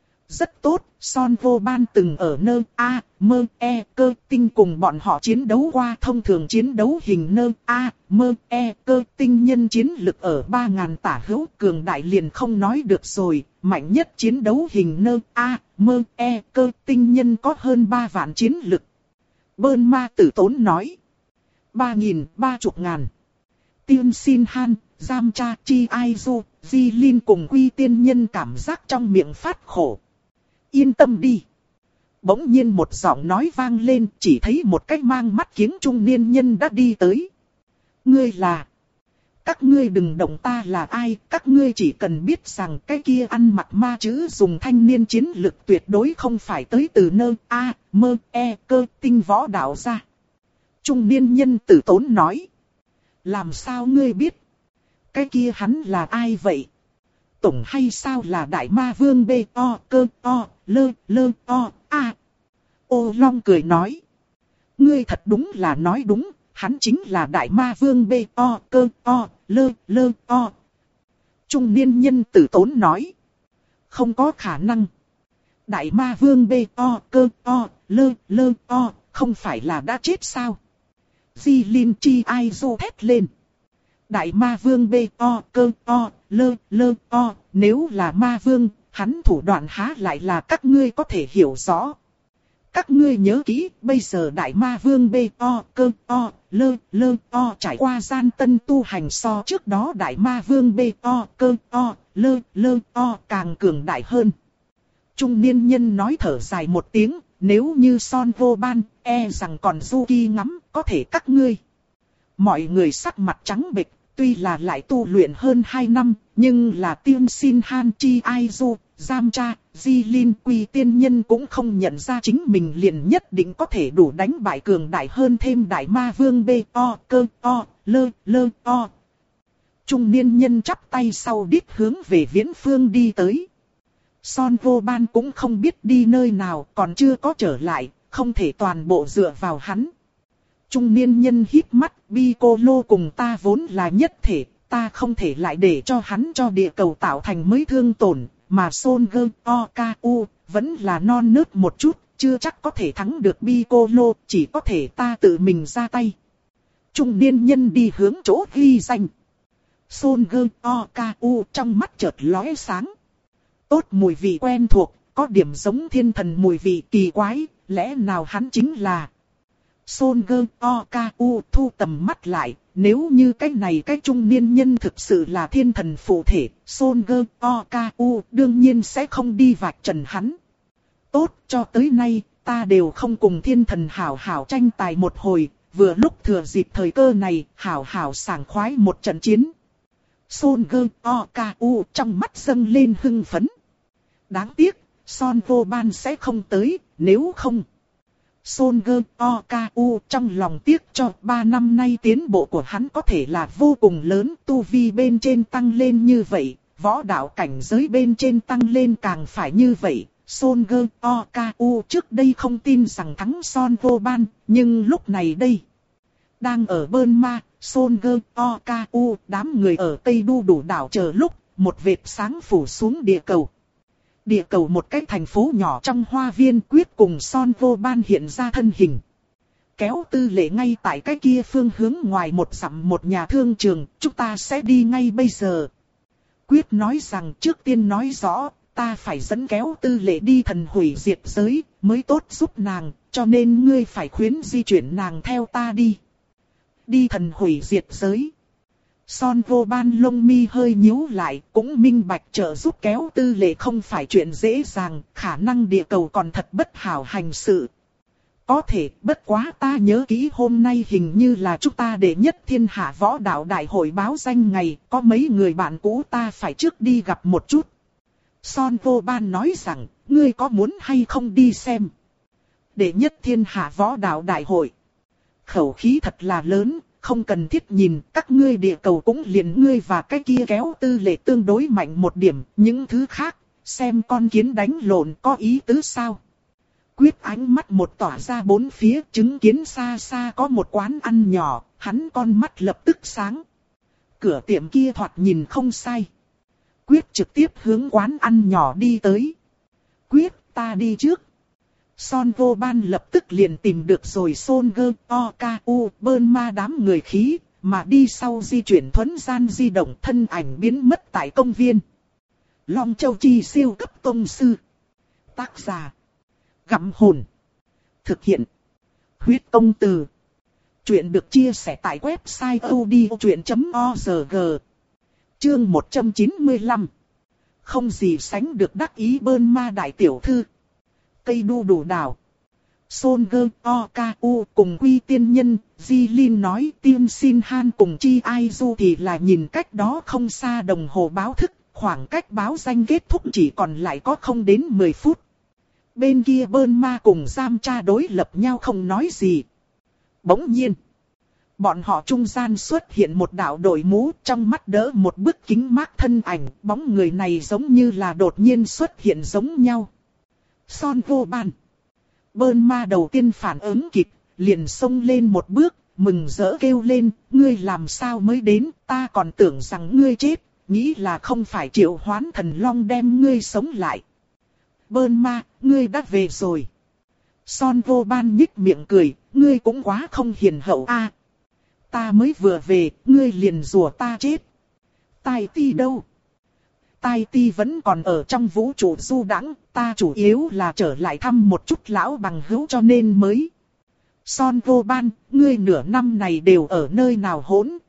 Rất tốt, Son Vô Ban từng ở nơ a mơ e cơ tinh cùng bọn họ chiến đấu qua, thông thường chiến đấu hình nơ a mơ e cơ tinh nhân chiến lực ở ba ngàn tả hữu, cường đại liền không nói được rồi, mạnh nhất chiến đấu hình nơ a mơ e cơ tinh nhân có hơn ba vạn chiến lực. Bơn ma tử tốn nói. Ba nghìn, ba chục ngàn. Tiên Xin Han, Giam Cha, Chi Ai Du, Di Linh cùng Quy Tiên Nhân cảm giác trong miệng phát khổ. Yên tâm đi. Bỗng nhiên một giọng nói vang lên, chỉ thấy một cái mang mắt kiếng trung niên nhân đã đi tới. Ngươi là... Các ngươi đừng động, ta là ai, các ngươi chỉ cần biết rằng cái kia ăn mặc ma chữ dùng thanh niên chiến lực tuyệt đối không phải tới từ nơ a mơ e cơ tinh võ đạo ra. Trung niên nhân tử tốn nói. Làm sao ngươi biết? Cái kia hắn là ai vậy? Tổng hay sao là Đại Ma Vương bê o cơ o lơ lơ o a? Ô Long cười nói. Ngươi thật đúng là nói đúng, hắn chính là Đại Ma Vương bê o cơ o lơ lơ o. Trung niên nhân tử tốn nói. Không có khả năng. Đại Ma Vương bê o cơ o lơ lơ o không phải là đã chết sao? Di Linh Chi Ai Du thét lên. Đại Ma Vương bê o cơ o lơ lơ o, nếu là ma vương, hắn thủ đoạn há lại là các ngươi có thể hiểu rõ. Các ngươi nhớ kỹ, bây giờ Đại Ma Vương bê o cơ o lơ lơ o trải qua gian tân tu hành, so trước đó Đại Ma Vương bê o cơ o lơ lơ o càng cường đại hơn. Trung niên nhân nói thở dài một tiếng, nếu như Son Vô Ban, e rằng còn du ki ngắm, có thể các ngươi. Mọi người sắc mặt trắng bệch, tuy là lại tu luyện hơn hai năm, nhưng là Tiên Xin Han, Chi Ai Du, Giam Cha, Di Linh, Quy Tiên Nhân cũng không nhận ra chính mình liền nhất định có thể đủ đánh bại cường đại hơn thêm Đại Ma Vương bê o cơ o lơ lơ o. Trung niên nhân chắp tay sau đít hướng về viễn phương đi tới. Son Vô Ban cũng không biết đi nơi nào, còn chưa có trở lại, không thể toàn bộ dựa vào hắn. Trung niên nhân hít mắt, Piccolo cùng ta vốn là nhất thể, ta không thể lại để cho hắn cho địa cầu tạo thành mới thương tổn, mà Son Go Okaku vẫn là non nớt một chút, chưa chắc có thể thắng được Piccolo, chỉ có thể ta tự mình ra tay. Trung niên nhân đi hướng chỗ ghi danh. Son Go Okaku trong mắt chợt lóe sáng. Tốt mùi vị quen thuộc, có điểm giống thiên thần mùi vị kỳ quái, lẽ nào hắn chính là... Son Go Okaku thu tầm mắt lại, nếu như cái này cái trung niên nhân thực sự là thiên thần phụ thể, Son Go Okaku đương nhiên sẽ không đi vạch trần hắn. Tốt, cho tới nay, ta đều không cùng thiên thần hảo hảo tranh tài một hồi, vừa lúc thừa dịp thời cơ này, hảo hảo sảng khoái một trận chiến. Son Go Okaku trong mắt dâng lên hưng phấn. Đáng tiếc, Son Goban sẽ không tới, nếu không... Son Go Okaku trong lòng tiếc cho ba năm nay tiến bộ của hắn có thể là vô cùng lớn, tu vi bên trên tăng lên như vậy, võ đạo cảnh giới bên trên tăng lên càng phải như vậy. Son Go Okaku trước đây không tin rằng thắng Son Goban, nhưng lúc này đây. Đang ở Burma, Son Go Okaku đám người ở Tây Đu Đủ đảo chờ lúc, một vệt sáng phủ xuống địa cầu. Địa cầu một cái thành phố nhỏ trong hoa viên quyết cùng Son Goban hiện ra thân hình. Kéo tư lệ ngay tại cái kia phương hướng ngoài một dặm một nhà thương trường, chúng ta sẽ đi ngay bây giờ. Quyết nói rằng trước tiên nói rõ, ta phải dẫn kéo tư lệ đi thần hủy diệt giới, mới tốt giúp nàng, cho nên ngươi phải khuyến di chuyển nàng theo ta đi. Đi thần hủy diệt giới. Son Goban lông mi hơi nhíu lại, cũng minh bạch trợ giúp kéo tư lệ không phải chuyện dễ dàng, khả năng địa cầu còn thật bất hảo hành sự. Có thể, bất quá ta nhớ kỹ hôm nay hình như là chúng ta đệ nhất thiên hạ võ đạo đại hội báo danh ngày, có mấy người bạn cũ ta phải trước đi gặp một chút. Son Goban nói rằng, ngươi có muốn hay không đi xem? Đệ nhất thiên hạ võ đạo đại hội. Khẩu khí thật là lớn. Không cần thiết nhìn, các ngươi địa cầu cũng liền ngươi và cái kia kéo tư lệ tương đối mạnh một điểm, những thứ khác, xem con kiến đánh lộn có ý tứ sao. Quyết ánh mắt một tỏa ra bốn phía, chứng kiến xa xa có một quán ăn nhỏ, hắn con mắt lập tức sáng. Cửa tiệm kia thoạt nhìn không sai. Quyết trực tiếp hướng quán ăn nhỏ đi tới. Quyết, ta đi trước. Son Goban lập tức liền tìm được rồi Son Go Okaku Burma đám người khí, mà đi sau di chuyển thuấn gian di động thân ảnh biến mất tại công viên. Long Châu Chi siêu cấp tông sư. Tác giả. Gặm hồn. Thực hiện. Huyết công từ. Chuyện được chia sẻ tại website odchuyện chấm org. Chương một trăm chín mươi lăm. Không gì sánh được đắc ý Burma đại tiểu thư. Tây Đu Đủ đảo. Son Go Okaku cùng Quy Tiên Nhân, Di Lin nói Tiên Sin Han cùng Chi Ai Du thì là nhìn cách đó không xa đồng hồ báo thức, khoảng cách báo danh kết thúc chỉ còn lại có không đến mười phút. Bên kia Burma cùng Giam Cha đối lập nhau không nói gì. Bỗng nhiên, bọn họ trung gian xuất hiện một đạo đội mũ, trong mắt đỡ một bức kính mát thân ảnh, bóng người này giống như là đột nhiên xuất hiện giống nhau. Son Goban. Burma đầu tiên phản ứng kịp, liền xông lên một bước, mừng rỡ kêu lên, ngươi làm sao mới đến, ta còn tưởng rằng ngươi chết, nghĩ là không phải triệu hoán thần long đem ngươi sống lại. Burma, ngươi đã về rồi. Son Goban nhích miệng cười, ngươi cũng quá không hiền hậu a. Ta mới vừa về, ngươi liền rủa ta chết. Tai Ti đâu? Tai Ti vẫn còn ở trong vũ trụ du đãng, ta chủ yếu là trở lại thăm một chút lão bằng hữu cho nên mới. Son Goban, ngươi nửa năm này đều ở nơi nào hỗn?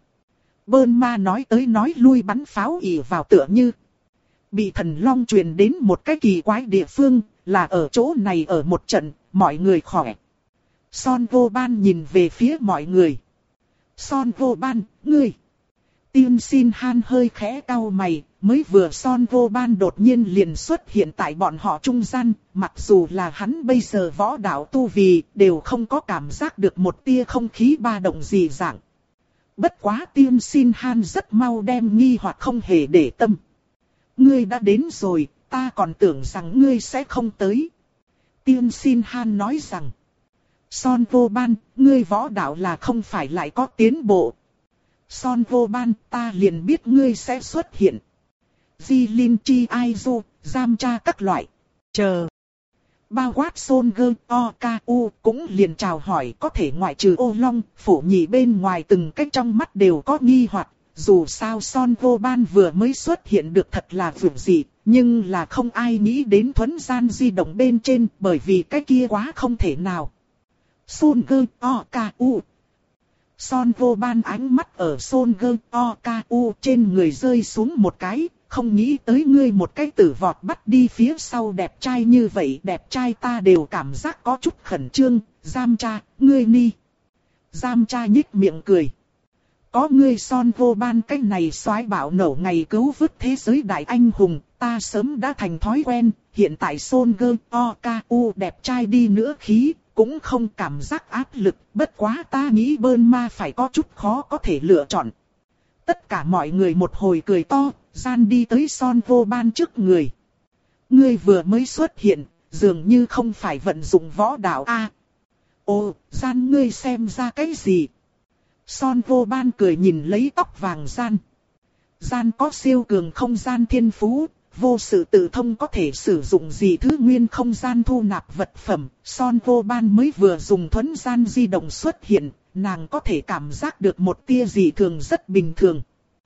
Burma nói tới nói lui bắn pháo ỉ vào tựa như. Bị thần long truyền đến một cái kỳ quái địa phương, là ở chỗ này ở một trận, mọi người khỏe. Son Goban nhìn về phía mọi người. Son Goban, ngươi. Tiên Sin Han hơi khẽ cau mày, mới vừa Son Goban đột nhiên liền xuất hiện tại bọn họ trung gian, mặc dù là hắn bây giờ võ đạo tu vi, đều không có cảm giác được một tia không khí ba động gì dạng. Bất quá Tiên Sin Han rất mau đem nghi hoặc không hề để tâm. Ngươi đã đến rồi, ta còn tưởng rằng ngươi sẽ không tới. Tiên Sin Han nói rằng, Son Goban, ngươi võ đạo là không phải lại có tiến bộ. Son Goban, ta liền biết ngươi sẽ xuất hiện. Di Lin Chi Ai Du, giam tra các loại. Chờ. Bao quát Son Gơ O K U cũng liền chào hỏi, có thể ngoại trừ Ô Long, Phổ Nhị bên ngoài từng cách trong mắt đều có nghi hoặc. Dù sao Son Vô Ban vừa mới xuất hiện được thật là vượt dị, nhưng là không ai nghĩ đến thuấn gian di động bên trên, bởi vì cái kia quá không thể nào. Son Gơ O K U. Son Vô Ban ánh mắt ở Son Gơ O K U trên người rơi xuống một cái, không nghĩ tới ngươi một cái tử vọt bắt đi phía sau đẹp trai như vậy, đẹp trai ta đều cảm giác có chút khẩn trương. Giam tra, ngươi ni. Giam tra nhích miệng cười. Có ngươi Son Vô Ban cái này soái bảo nổ ngày cứu vớt thế giới đại anh hùng, ta sớm đã thành thói quen. Hiện tại Son Gơ O K U đẹp trai đi nữa khí, cũng không cảm giác áp lực. Bất quá ta nghĩ Bơn Ma phải có chút khó có thể lựa chọn. Tất cả mọi người một hồi cười to, gian đi tới Son Vô Ban trước người. Ngươi vừa mới xuất hiện, dường như không phải vận dụng võ đạo a. À, ồ, gian ngươi xem ra cái gì? Son Vô Ban cười nhìn lấy tóc vàng gian. Gian có siêu cường không gian thiên phú, vô sự tự thông có thể sử dụng gì thứ nguyên không gian thu nạp vật phẩm. Son Vô Ban mới vừa dùng thuấn gian di động xuất hiện, nàng có thể cảm giác được một tia dị thường rất bình thường.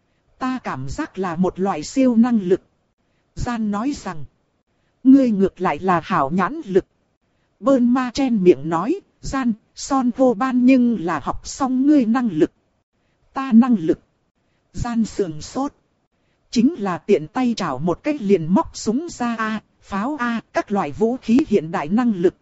Ta cảm giác là một loại siêu năng lực. Gian nói rằng, ngươi ngược lại là hảo nhãn lực. Bơn Ma chen miệng nói, Gian, Son Vô Ban nhưng là học xong ngươi năng lực. Ta năng lực. Gian sườn sốt. Chính là tiện tay chảo một cách liền móc súng ra a, pháo a, các loại vũ khí hiện đại năng lực.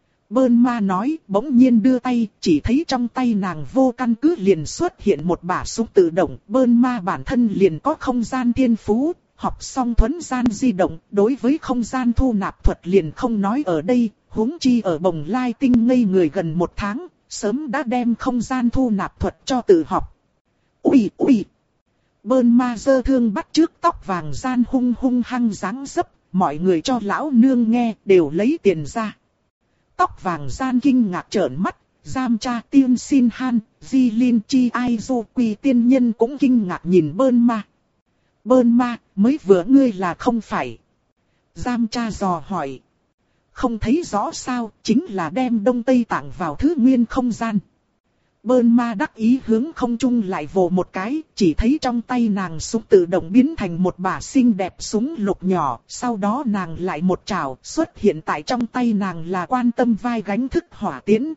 Bơn Ma nói, bỗng nhiên đưa tay, chỉ thấy trong tay nàng vô căn cứ liền xuất hiện một bả súng tự động. Bơn Ma bản thân liền có không gian thiên phú, học xong thuấn gian di động, đối với không gian thu nạp thuật liền không nói ở đây, huống chi ở Bồng Lai Tinh ngây người gần một tháng, sớm đã đem không gian thu nạp thuật cho tự học. Ui ui! Bơn Ma giơ thương bắt trước tóc vàng gian hung hung hăng dáng dấp, mọi người cho lão nương nghe đều lấy tiền ra. Tóc vàng gian kinh ngạc trợn mắt, giam tra tiên xin han, di linh chi ai du quỳ tiên nhân cũng kinh ngạc nhìn Bơn Ma. Bơn Ma, mới vừa ngươi là không phải? Giam tra dò hỏi. Không thấy rõ sao, chính là đem Đông Tây Tạng vào thứ nguyên không gian. Bơn Ma đắc ý hướng không trung lại vồ một cái, chỉ thấy trong tay nàng súng tự động biến thành một bả xinh đẹp súng lục nhỏ, sau đó nàng lại một trảo, xuất hiện tại trong tay nàng là quan tâm vai gánh thức hỏa tiễn.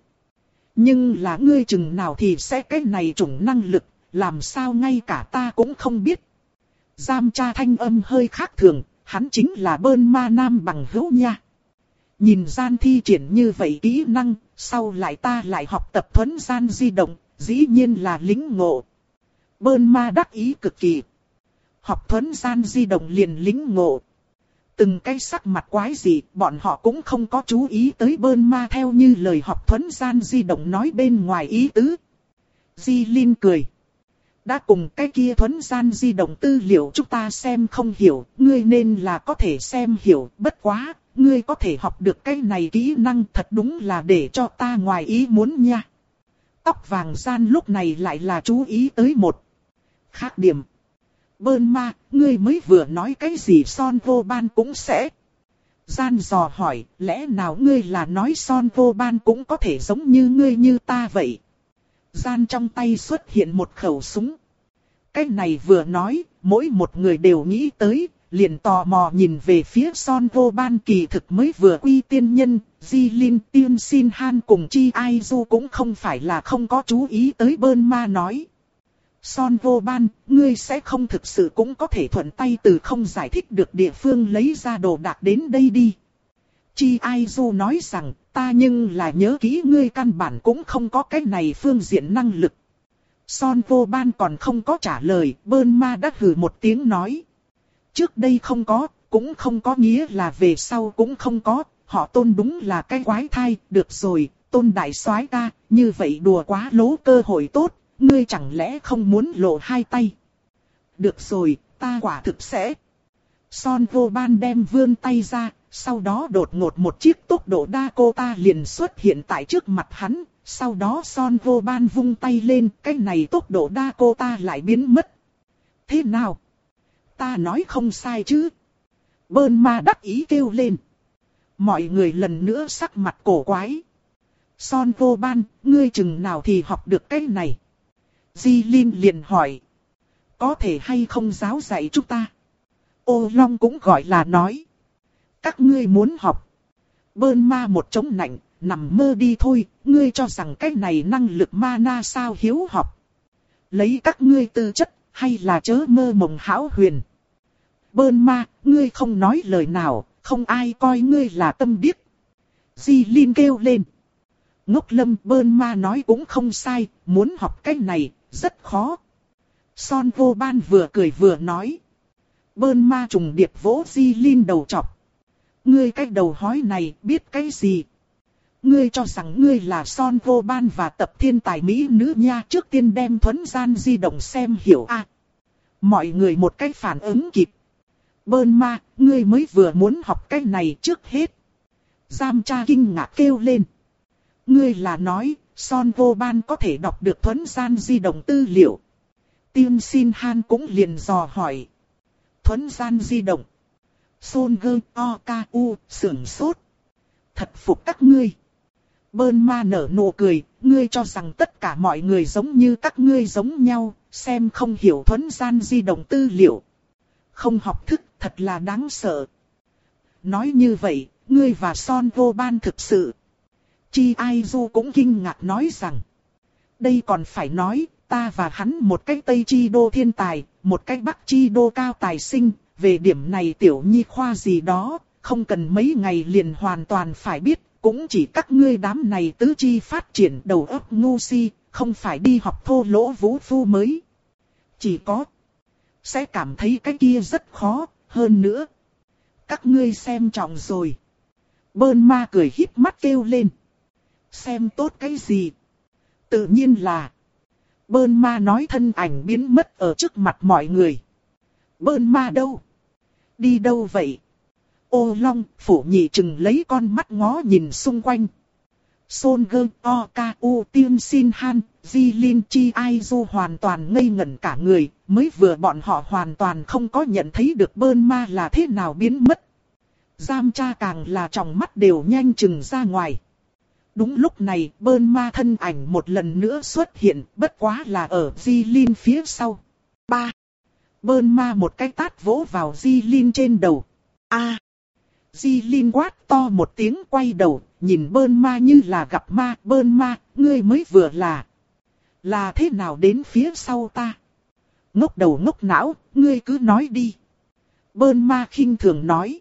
Nhưng là ngươi chừng nào thì sẽ cái này chủng năng lực, làm sao ngay cả ta cũng không biết. Giam tra thanh âm hơi khác thường, hắn chính là Bơn Ma nam bằng hữu nha. Nhìn gian thi triển như vậy kỹ năng, sau lại ta lại học tập thuấn gian di động, dĩ nhiên là lính ngộ. Bơn Ma đắc ý cực kỳ. Học thuấn gian di động liền lính ngộ. Từng cái sắc mặt quái gì, bọn họ cũng không có chú ý tới Bơn Ma theo như lời học thuấn gian di động nói bên ngoài ý tứ. Di Linh cười. Đã cùng cái kia thuấn gian di động tư liệu chúng ta xem không hiểu, ngươi nên là có thể xem hiểu, bất quá. Ngươi có thể học được cái này kỹ năng thật đúng là để cho ta ngoài ý muốn nha. Tóc vàng gian lúc này lại là chú ý tới một khác điểm. Bơn Ma, ngươi mới vừa nói cái gì Son Vô Ban cũng sẽ. Gian dò hỏi, lẽ nào ngươi là nói Son Vô Ban cũng có thể giống như ngươi như ta vậy? Gian trong tay xuất hiện một khẩu súng. Cái này vừa nói, mỗi một người đều nghĩ tới. Liền tò mò nhìn về phía Son Vô Ban, kỳ thực mới vừa quy tiên nhân, Di Linh tiên xin han cùng Chi Ai Du cũng không phải là không có chú ý tới Bơn Ma nói. Son Vô Ban, ngươi sẽ không thực sự cũng có thể thuận tay từ không giải thích được địa phương lấy ra đồ đạc đến đây đi. Chi Ai Du nói rằng, ta nhưng là nhớ kỹ ngươi căn bản cũng không có cái này phương diện năng lực. Son Vô Ban còn không có trả lời, Bơn Ma đã hừ một tiếng nói. Trước đây không có, cũng không có nghĩa là về sau cũng không có, họ Tôn đúng là cái quái thai, được rồi, Tôn đại soái ca, như vậy đùa quá lố cơ hội tốt, ngươi chẳng lẽ không muốn lộ hai tay. Được rồi, ta quả thực sẽ. Son Vô Ban đem vươn tay ra, sau đó đột ngột một chiếc tốc độ Dakota liền xuất hiện tại trước mặt hắn, sau đó Son Vô Ban vung tay lên, cái này tốc độ Dakota lại biến mất. Thế nào? Ta nói không sai chứ? Bơn ma đắc ý kêu lên. Mọi người lần nữa sắc mặt cổ quái. Son vô ban, ngươi chừng nào thì học được cái này? Di Linh liền hỏi. Có thể hay không giáo dạy chúng ta? Ô Long cũng gọi là nói. Các ngươi muốn học. Bơn ma một chống nạnh, nằm mơ đi thôi, ngươi cho rằng cái này năng lực mana sao hiếu học. Lấy các ngươi tư chất, hay là chớ mơ mộng hão huyền. Bơn ma, ngươi không nói lời nào, không ai coi ngươi là tâm điếc. Di Linh kêu lên. Ngốc Lâm, Bơn ma nói cũng không sai, muốn học cái này, rất khó. Son vô ban vừa cười vừa nói. Bơn ma trùng điệp vỗ Di Linh đầu chọc. Ngươi cái đầu hói này biết cái gì? Ngươi cho rằng ngươi là Son vô ban và tập thiên tài mỹ nữ nha, trước tiên đem thuấn gian di động xem hiểu a. À, mọi người một cái phản ứng kịp. Bơn ma, ngươi mới vừa muốn học cái này trước hết. Giam cha kinh ngạc kêu lên. Ngươi là nói, Son vô ban có thể đọc được thuấn gian di động tư liệu. Tiên Xin Han cũng liền dò hỏi. Thuấn gian di động. Son gơ o ca u sưởng sốt. Thật phục các ngươi. Bơn ma nở nụ cười, ngươi cho rằng tất cả mọi người giống như các ngươi giống nhau, xem không hiểu thuấn gian di động tư liệu. Không học thức, thật là đáng sợ. Nói như vậy, ngươi và Son vô ban thực sự. Chi Ai Du cũng kinh ngạc nói rằng. Đây còn phải nói, ta và hắn một cái Tây Chi Đô thiên tài, một cái Bắc Chi Đô cao tài sinh, về điểm này tiểu nhi khoa gì đó, không cần mấy ngày liền hoàn toàn phải biết, cũng chỉ các ngươi đám này tứ chi phát triển đầu óc ngu si, không phải đi học thô lỗ vũ phu mới. Chỉ có, sẽ cảm thấy cái kia rất khó, hơn nữa. Các ngươi xem trọng rồi. Bơn ma cười híp mắt kêu lên. Xem tốt cái gì? Tự nhiên là. Bơn ma nói thân ảnh biến mất ở trước mặt mọi người. Bơn ma đâu? Đi đâu vậy? Ô Long, Phủ Nhị chừng lấy con mắt ngó nhìn xung quanh. Son gơ, o ca u Tiên Xin Han, Di Linh Chi Ai Du hoàn toàn ngây ngẩn cả người, mới vừa bọn họ hoàn toàn không có nhận thấy được Bơn ma là thế nào biến mất. Giam cha càng là tròng mắt đều nhanh chừng ra ngoài. Đúng lúc này, Bơn ma thân ảnh một lần nữa xuất hiện, bất quá là ở Di Linh phía sau. Ba. Bơn ma một cái tát vỗ vào Di Linh trên đầu. A. Di Linh quát to một tiếng quay đầu, nhìn Bơn ma như là gặp ma. Bơn ma, ngươi mới vừa là. Là thế nào đến phía sau ta? Ngốc đầu ngốc não, ngươi cứ nói đi. Bơn ma khinh thường nói.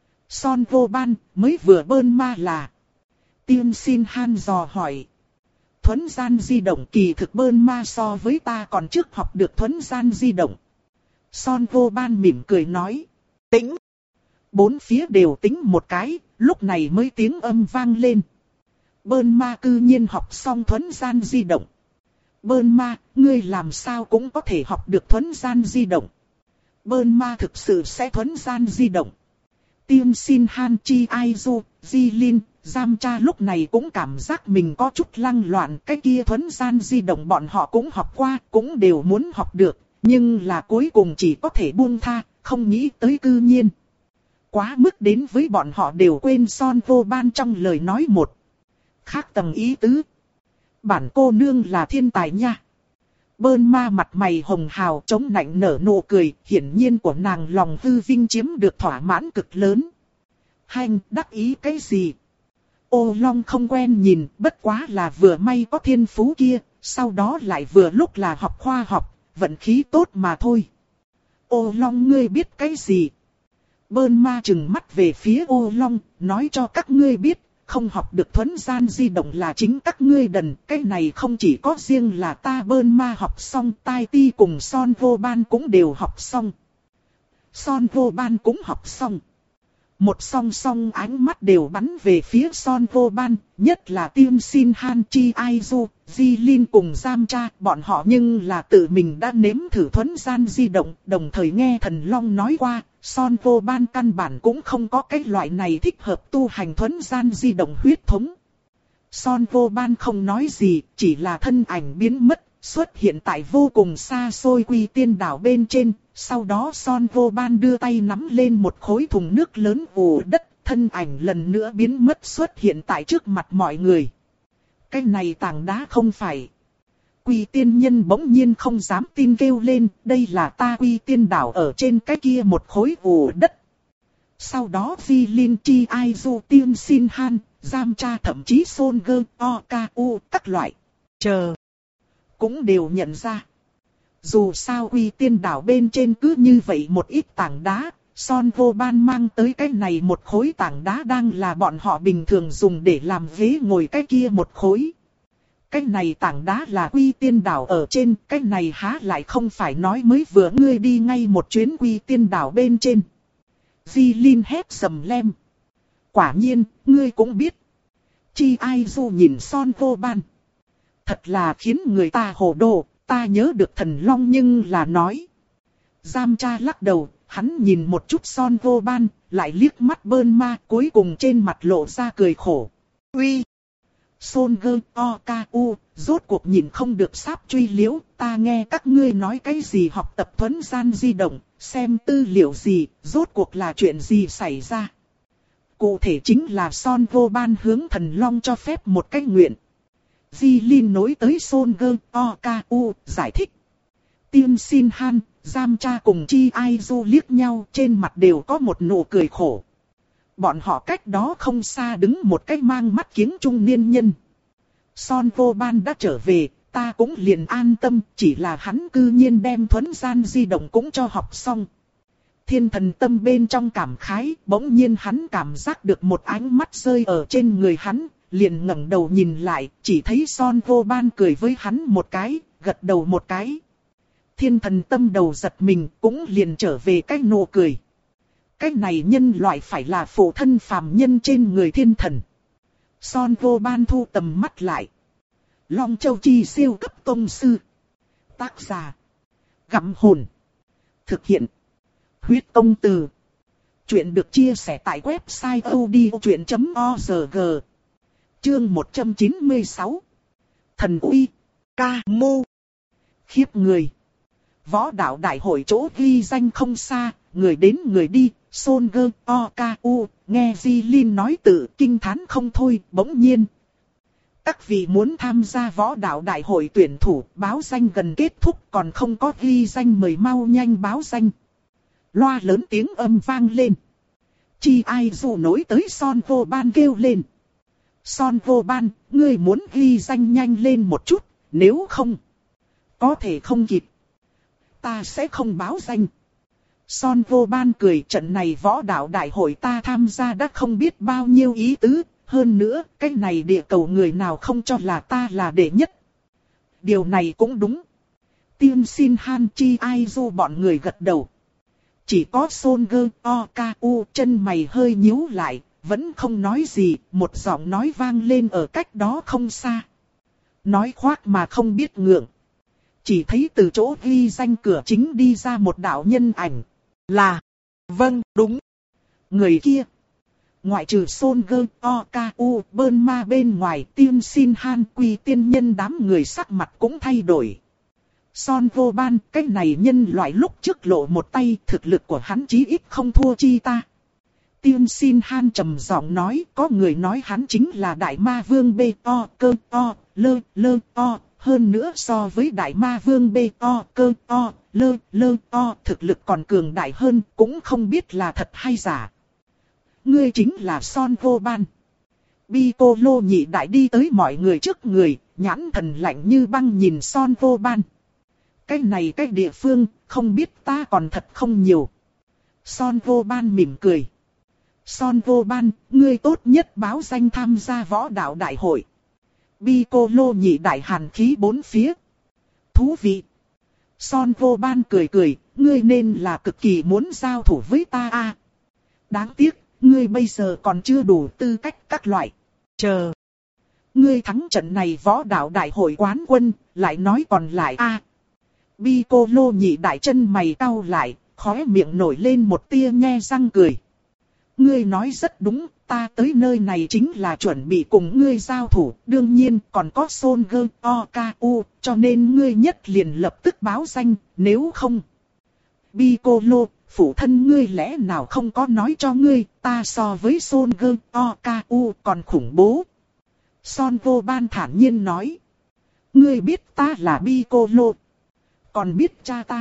Son vô ban, mới vừa Bơn ma là. Tiên Xin Han dò hỏi. Thuấn gian di động kỳ thực Bơn ma so với ta còn trước học được thuấn gian di động. Son vô ban mỉm cười nói. Tĩnh. Bốn phía đều tính một cái, lúc này mới tiếng âm vang lên. Bơn ma cư nhiên học xong thuấn gian di động. Bơn ma, ngươi làm sao cũng có thể học được thuấn gian di động. Bơn ma thực sự sẽ thuấn gian di động. Tiên Xin Han, Chi Ai Du, Di Linh, Giam cha lúc này cũng cảm giác mình có chút lăng loạn. Cái kia thuấn gian di động bọn họ cũng học qua, cũng đều muốn học được. Nhưng là cuối cùng chỉ có thể buông tha, không nghĩ tới cư nhiên. Quá mức đến với bọn họ đều quên Son vô ban trong lời nói một. Khác tầng ý tứ. Bản cô nương là thiên tài nha. Bơn ma mặt mày hồng hào chống nạnh nở nụ cười, hiển nhiên của nàng lòng hư vinh chiếm được thỏa mãn cực lớn. Hành, đắc ý cái gì? Ô Long không quen nhìn, bất quá là vừa may có thiên phú kia, sau đó lại vừa lúc là học khoa học, vận khí tốt mà thôi. Ô Long ngươi biết cái gì? Bơn ma trừng mắt về phía Ô Long, nói cho các ngươi biết, không học được thuấn gian di động là chính các ngươi đần. Cái này không chỉ có riêng là ta Bơn ma học xong, Tai Ti cùng Son vô ban cũng đều học xong. Son vô ban cũng học xong. Một song song ánh mắt đều bắn về phía Son vô ban, nhất là Tiên Xin Han, Chi Ai Du, Di Linh cùng Giam cha, bọn họ nhưng là tự mình đã nếm thử thuấn gian di động, đồng thời nghe Thần Long nói qua, Son vô ban căn bản cũng không có cái loại này thích hợp tu hành thuấn gian di động huyết thống. Son vô ban không nói gì, chỉ là thân ảnh biến mất, xuất hiện tại vô cùng xa xôi Quy Tiên đảo bên trên. Sau đó Son Vô Ban đưa tay nắm lên một khối thùng nước lớn ù đất, thân ảnh lần nữa biến mất xuất hiện tại trước mặt mọi người. Cái này tảng đá không phải. Quy Tiên nhân bỗng nhiên không dám tin kêu lên, đây là ta Quy Tiên đảo ở trên cái kia một khối ù đất. Sau đó Phi Linh Chi Ai Du Tiên Sin Han, Giam Cha thậm chí Son Gơ O Ka U các loại. Chờ. Cũng đều nhận ra. Dù sao Quy Tiên đảo bên trên cứ như vậy một ít tảng đá, Son Vô Ban mang tới cái này một khối tảng đá đang là bọn họ bình thường dùng để làm ghế ngồi cái kia một khối. Cái này tảng đá là Quy Tiên đảo ở trên, cái này há lại không phải nói mới vừa ngươi đi ngay một chuyến Quy Tiên đảo bên trên. Di Linh hét sầm lem. Quả nhiên, ngươi cũng biết. Chi Ai Du nhìn Son Vô Ban. Thật là khiến người ta hồ đồ, ta nhớ được Thần Long nhưng là nói. Giam Cha lắc đầu, hắn nhìn một chút Son Vô Ban, lại liếc mắt Bơn Ma, cuối cùng trên mặt lộ ra cười khổ. Uy! Son Gơ O Ka U, rốt cuộc nhìn không được sáp truy liễu, ta nghe các ngươi nói cái gì học tập thuấn gian di động, xem tư liệu gì, rốt cuộc là chuyện gì xảy ra. Cụ thể chính là Son Vô Ban hướng Thần Long cho phép một cách nguyện. Di Linh nối tới Son Gơ O Ka U, giải thích. Tiên Sin Han, Giam Cha cùng Chi Ai Du liếc nhau, trên mặt đều có một nụ cười khổ. Bọn họ cách đó không xa đứng một cái mang mắt kiếng trung niên nhân. Son Vô Ban đã trở về, ta cũng liền an tâm, chỉ là hắn cư nhiên đem thuấn gian di động cũng cho học xong. Thiên Thần Tâm bên trong cảm khái, bỗng nhiên hắn cảm giác được một ánh mắt rơi ở trên người hắn, liền ngẩng đầu nhìn lại, chỉ thấy Son Vô Ban cười với hắn một cái, gật đầu một cái. Thiên Thần Tâm đầu giật mình, cũng liền trở về cái nụ cười. Cái này nhân loại phải là phụ thân phàm nhân trên người thiên thần. Son Vô Ban thu tầm mắt lại. Long Châu Chi siêu cấp tông sư. Tác giả. Gặm hồn. Thực hiện. Huyết công từ. Chuyện được chia sẻ tại website odchuyện chấm org. Chương một trăm chín mươi sáu. Thần uy. Ca mô. Khiếp người. Võ đạo đại hội chỗ ghi danh không xa, người đến người đi. Son Gơ O Ka U, nghe Di Linh nói tự kinh thán không thôi, bỗng nhiên. Các vị muốn tham gia võ đạo đại hội tuyển thủ, báo danh gần kết thúc còn không có ghi danh mời mau nhanh báo danh. Loa lớn tiếng âm vang lên. Chi Ai Du nối tới Son Vô Ban kêu lên. Son Vô Ban, ngươi muốn ghi danh nhanh lên một chút, nếu không, có thể không kịp. Ta sẽ không báo danh. Son Vô Ban cười, trận này võ đạo đại hội ta tham gia đã không biết bao nhiêu ý tứ, hơn nữa, cái này địa cầu người nào không cho là ta là đệ nhất. Điều này cũng đúng. Tiên Sin Han, Chi Ai Du bọn người gật đầu. Chỉ có Son Gơ O Ka U chân mày hơi nhíu lại, vẫn không nói gì, một giọng nói vang lên ở cách đó không xa. Nói khoác mà không biết ngượng. Chỉ thấy từ chỗ ghi danh cửa chính đi ra một đạo nhân ảnh. Là, vâng, đúng. Người kia. Ngoại trừ Son Gơ O Ka U Bơn Ma bên ngoài, Tiên Sin Han, Quy Tiên nhân đám người sắc mặt cũng thay đổi. Son Vô Ban, cái này nhân loại lúc trước lộ một tay, thực lực của hắn chí ít không thua chi ta. Tiên Sin Han trầm giọng nói, có người nói hắn chính là Đại Ma Vương B O Cơ O Lơ Lơ O. Hơn nữa so với Đại Ma Vương B O Cơ O Lơ Lơ O thực lực còn cường đại hơn, cũng không biết là thật hay giả. Ngươi chính là Son Vô Ban. Piccolo nhị đại đi tới mọi người trước người, nhãn thần lạnh như băng nhìn Son Vô Ban. Cái này cái địa phương, không biết ta còn thật không nhiều. Son Vô Ban mỉm cười. Son Vô Ban, ngươi tốt nhất báo danh tham gia võ đạo đại hội. Piccolo nhị đại hàn khí bốn phía. Thú vị. Son Vô Ban cười cười, ngươi nên là cực kỳ muốn giao thủ với ta a. Đáng tiếc, ngươi bây giờ còn chưa đủ tư cách các loại. Chờ. Ngươi thắng trận này võ đạo đại hội quán quân, lại nói còn lại a. À. Piccolo nhị đại chân mày cau lại, khóe miệng nổi lên một tia nhe răng cười. Ngươi nói rất đúng, ta tới nơi này chính là chuẩn bị cùng ngươi giao thủ, đương nhiên còn có Son Gơ O K U, cho nên ngươi nhất liền lập tức báo danh, nếu không. Piccolo, phụ thân ngươi lẽ nào không có nói cho ngươi, ta so với Son Gơ O K U còn khủng bố. Son vô ban thản nhiên nói. Ngươi biết ta là Piccolo, còn biết cha ta.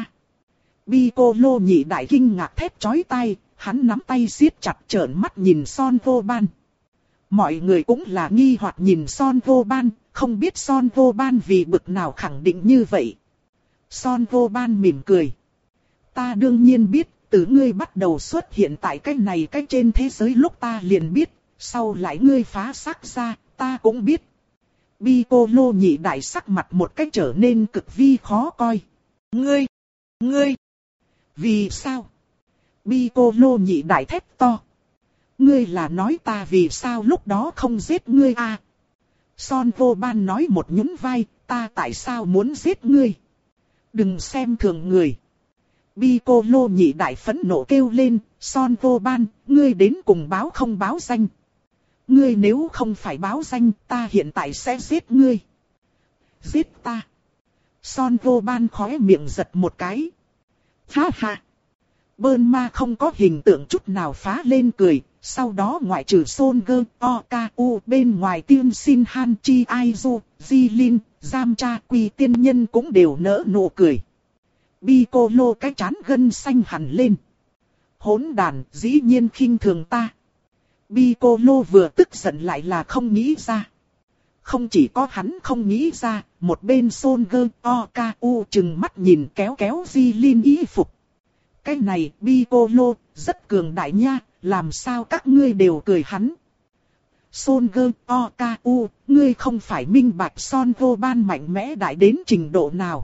Piccolo nhị đại kinh ngạc thét chói tai, hắn nắm tay siết chặt trợn mắt nhìn Son vô ban. Mọi người cũng là nghi hoặc nhìn Son vô ban, không biết Son vô ban vì bực nào khẳng định như vậy. Son vô ban mỉm cười. Ta đương nhiên biết, từ ngươi bắt đầu xuất hiện tại cái này cái trên thế giới lúc ta liền biết, sau lại ngươi phá xác ra, ta cũng biết. Piccolo nhị đại sắc mặt một cách trở nên cực vi khó coi. Ngươi, ngươi, vì sao? Piccolo nhị đại thét to. Ngươi là nói ta vì sao lúc đó không giết ngươi à? Son vô ban nói một nhún vai, ta tại sao muốn giết ngươi? Đừng xem thường người. Piccolo nhị đại phẫn nộ kêu lên, Son vô ban, ngươi đến cùng báo không báo danh? Ngươi nếu không phải báo danh, ta hiện tại sẽ giết ngươi. Giết ta. Son vô ban khóe miệng giật một cái. Ha ha. Bơn ma không có hình tượng chút nào phá lên cười, sau đó ngoại trừ Son Gơ O K U bên ngoài tiên xin Han Chi Aizu, Di Lin, Giam Cha Quy tiên nhân cũng đều nỡ nụ cười. Piccolo cái trán gân xanh hẳn lên. Hỗn đàn, dĩ nhiên khinh thường ta. Piccolo vừa tức giận lại là không nghĩ ra. Không chỉ có hắn không nghĩ ra, một bên Son Gơ O K U chừng mắt nhìn kéo kéo Di Lin y phục. Cái này Piccolo rất cường đại nha, làm sao các ngươi đều cười hắn. Son Gơ O K U, ngươi không phải minh bạch Son vô ban mạnh mẽ đại đến trình độ nào.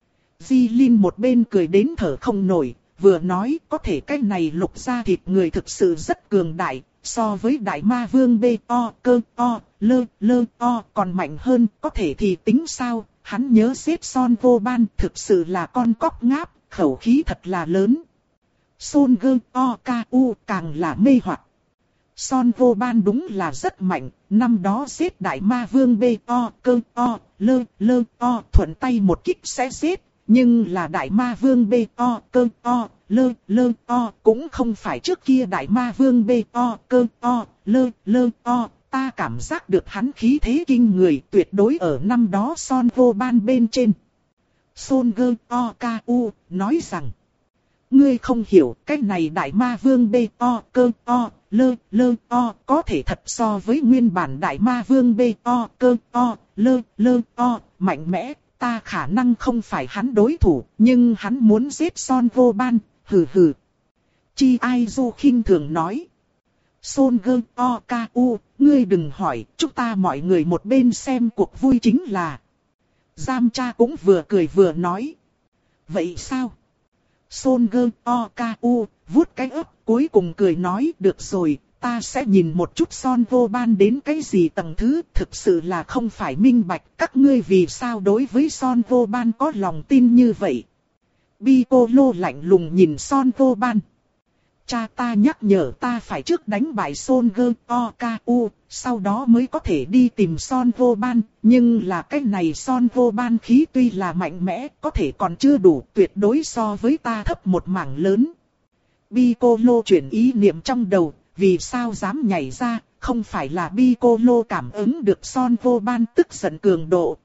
Di Lin một bên cười đến thở không nổi, vừa nói có thể cái này lục ra thịt người thực sự rất cường đại, so với đại ma vương B O cơ O lơ lơ O còn mạnh hơn, có thể thì tính sao, hắn nhớ giết Son vô ban thực sự là con cóc ngáp, khẩu khí thật là lớn. Son Gơ O K U càng là mê hoặc. Son vô ban đúng là rất mạnh, năm đó giết đại ma vương B O cơ O lơ lơ O thuận tay một kích sẽ giết. Nhưng là đại ma vương B O cơ O lơ lơ O cũng không phải trước kia đại ma vương B O cơ O lơ lơ O. Ta cảm giác được hắn khí thế kinh người tuyệt đối ở năm đó Son vô ban bên trên. Son Gơ O K U nói rằng. Ngươi không hiểu cái này đại ma vương B O cơ O lơ lơ O có thể thật so với nguyên bản đại ma vương B O cơ O lơ lơ O mạnh mẽ. Ta khả năng không phải hắn đối thủ, nhưng hắn muốn giết Son vô ban, hừ hừ. Chi Aizu khinh thường nói. Son Gơ O K U, ngươi đừng hỏi, chúng ta mọi người một bên xem cuộc vui chính là. Giam Cha cũng vừa cười vừa nói. Vậy sao? Son Gơ O K U, vuốt cái ấp, cuối cùng cười nói, được rồi. Ta sẽ nhìn một chút Son vô ban đến cái gì tầng thứ, thực sự là không phải minh bạch các ngươi vì sao đối với Son vô ban có lòng tin như vậy. Piccolo lạnh lùng nhìn Son vô ban. Cha ta nhắc nhở ta phải trước đánh bại Son Gơ O K U, sau đó mới có thể đi tìm Son vô ban, nhưng là cái này Son vô ban khí tuy là mạnh mẽ, có thể còn chưa đủ, tuyệt đối so với ta thấp một mảng lớn. Piccolo chuyển ý niệm trong đầu. Vì sao dám nhảy ra, không phải là Piccolo cảm ứng được Son vô ban tức giận cường độ.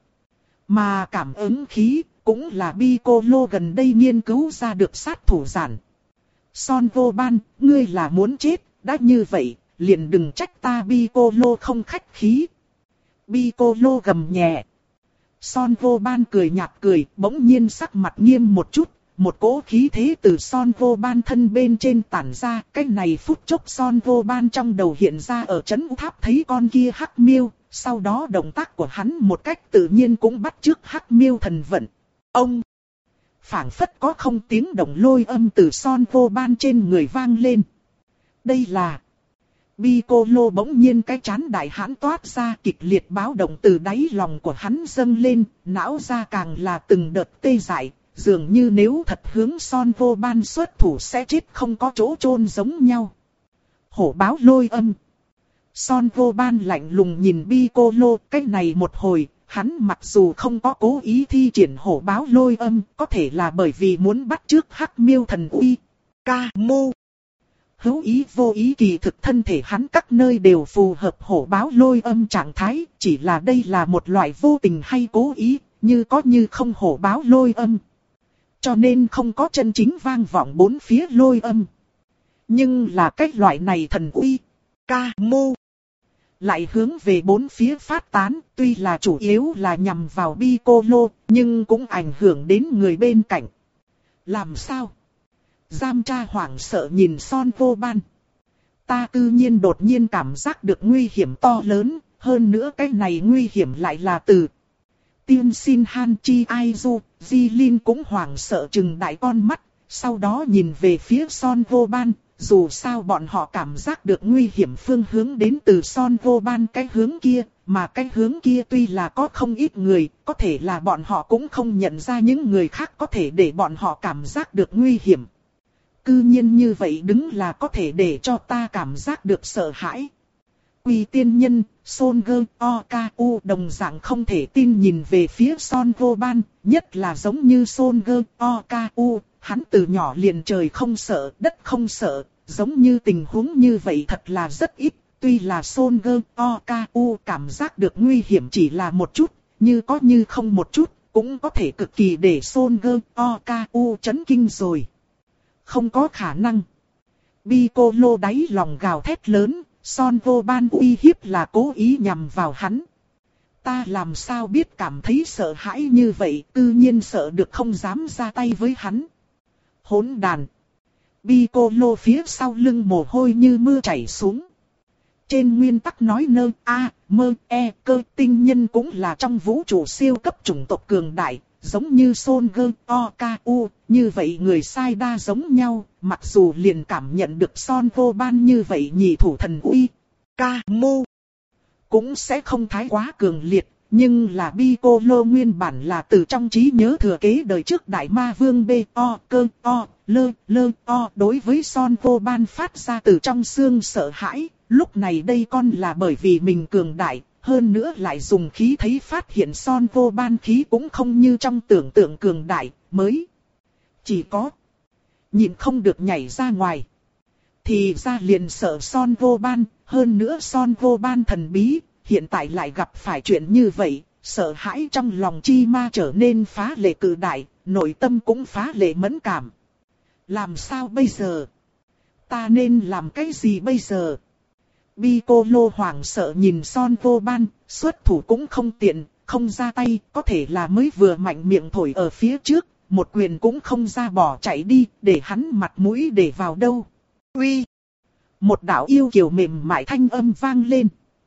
Mà cảm ứng khí, cũng là Piccolo gần đây nghiên cứu ra được sát thủ giản. Son vô ban, ngươi là muốn chết, đã như vậy, liền đừng trách ta Piccolo không khách khí. Piccolo gầm nhẹ. Son vô ban cười nhạt cười, bỗng nhiên sắc mặt nghiêm một chút. Một cỗ khí thế từ Son vô ban thân bên trên tản ra, cái này phút chốc Son vô ban trong đầu hiện ra ở trấn U Tháp thấy con kia hắc miêu, sau đó động tác của hắn một cách tự nhiên cũng bắt chước hắc miêu thần vận. Ông! Phảng phất có không tiếng động lôi âm từ Son vô ban trên người vang lên. Đây là... Piccolo bỗng nhiên cái chán đại hãn toát ra kịch liệt báo động từ đáy lòng của hắn dâng lên, não ra càng là từng đợt tê dại. Dường như nếu thật hướng Son vô ban xuất thủ sẽ chết không có chỗ chôn giống nhau. Hổ báo lôi âm. Son vô ban lạnh lùng nhìn Piccolo, cái này một hồi, hắn mặc dù không có cố ý thi triển hổ báo lôi âm, có thể là bởi vì muốn bắt chước Hắc Miêu thần uy. Ca mô. Hữu ý vô ý kỳ thực thân thể hắn các nơi đều phù hợp hổ báo lôi âm trạng thái, chỉ là đây là một loại vô tình hay cố ý, như có như không hổ báo lôi âm. Cho nên không có chân chính vang vọng bốn phía lôi âm. Nhưng là cái loại này thần uy, ca mô, lại hướng về bốn phía phát tán, tuy là chủ yếu là nhằm vào Piccolo, nhưng cũng ảnh hưởng đến người bên cạnh. Làm sao? Giam tra hoảng sợ nhìn Son vô ban. Ta tự nhiên đột nhiên cảm giác được nguy hiểm to lớn, hơn nữa cái này nguy hiểm lại là từ tiên xin Han Chi Ai Du. Jilin cũng hoảng sợ trừng đại con mắt, sau đó nhìn về phía Son vô ban. Dù sao bọn họ cảm giác được nguy hiểm phương hướng đến từ Son vô ban cái hướng kia, mà cái hướng kia tuy là có không ít người, có thể là bọn họ cũng không nhận ra những người khác có thể để bọn họ cảm giác được nguy hiểm. Cư nhiên như vậy đứng là có thể để cho ta cảm giác được sợ hãi. Quỳ tiên nhân, Son Gơ O K U đồng dạng không thể tin nhìn về phía Son vô ban, nhất là giống như Son Gơ O K U, hắn từ nhỏ liền trời không sợ, đất không sợ, giống như tình huống như vậy thật là rất ít. Tuy là Son Gơ O K U cảm giác được nguy hiểm chỉ là một chút, như có như không một chút, cũng có thể cực kỳ để Son Gơ O K U chấn kinh rồi. Không có khả năng. Piccolo đáy lòng gào thét lớn, Son vô ban uy hiếp là cố ý nhằm vào hắn. Ta làm sao biết cảm thấy sợ hãi như vậy, tự nhiên sợ được không dám ra tay với hắn. Hỗn đàn. Piccolo phía sau lưng mồ hôi như mưa chảy xuống. Trên nguyên tắc nói nơ a, mơ e cơ tinh nhân cũng là trong vũ trụ siêu cấp chủng tộc cường đại, giống như Son Gơ O K U, như vậy người sai đa giống nhau, mặc dù liền cảm nhận được Son vô ban như vậy nhị thủ thần uy, ca mô, cũng sẽ không thái quá cường liệt, nhưng là Piccolo nguyên bản là từ trong trí nhớ thừa kế đời trước đại ma vương B O cơ O, lơ lơ O đối với Son vô ban phát ra từ trong xương sợ hãi, lúc này đây con là bởi vì mình cường đại. Hơn nữa lại dùng khí thấy phát hiện Son vô ban khí cũng không như trong tưởng tượng cường đại, mới chỉ có nhìn không được nhảy ra ngoài. Thì ra liền sợ Son vô ban, hơn nữa Son vô ban thần bí, hiện tại lại gặp phải chuyện như vậy, sợ hãi trong lòng chi ma trở nên phá lệ cự đại, nội tâm cũng phá lệ mẫn cảm. Làm sao bây giờ? Ta nên làm cái gì bây giờ? Piccolo hoảng sợ nhìn Son vô ban, xuất thủ cũng không tiện, không ra tay, có thể là mới vừa mạnh miệng thổi ở phía trước, một quyền cũng không ra bỏ chạy đi, để hắn mặt mũi để vào đâu. Uy! Một đạo yêu kiều mềm mại thanh âm vang lên.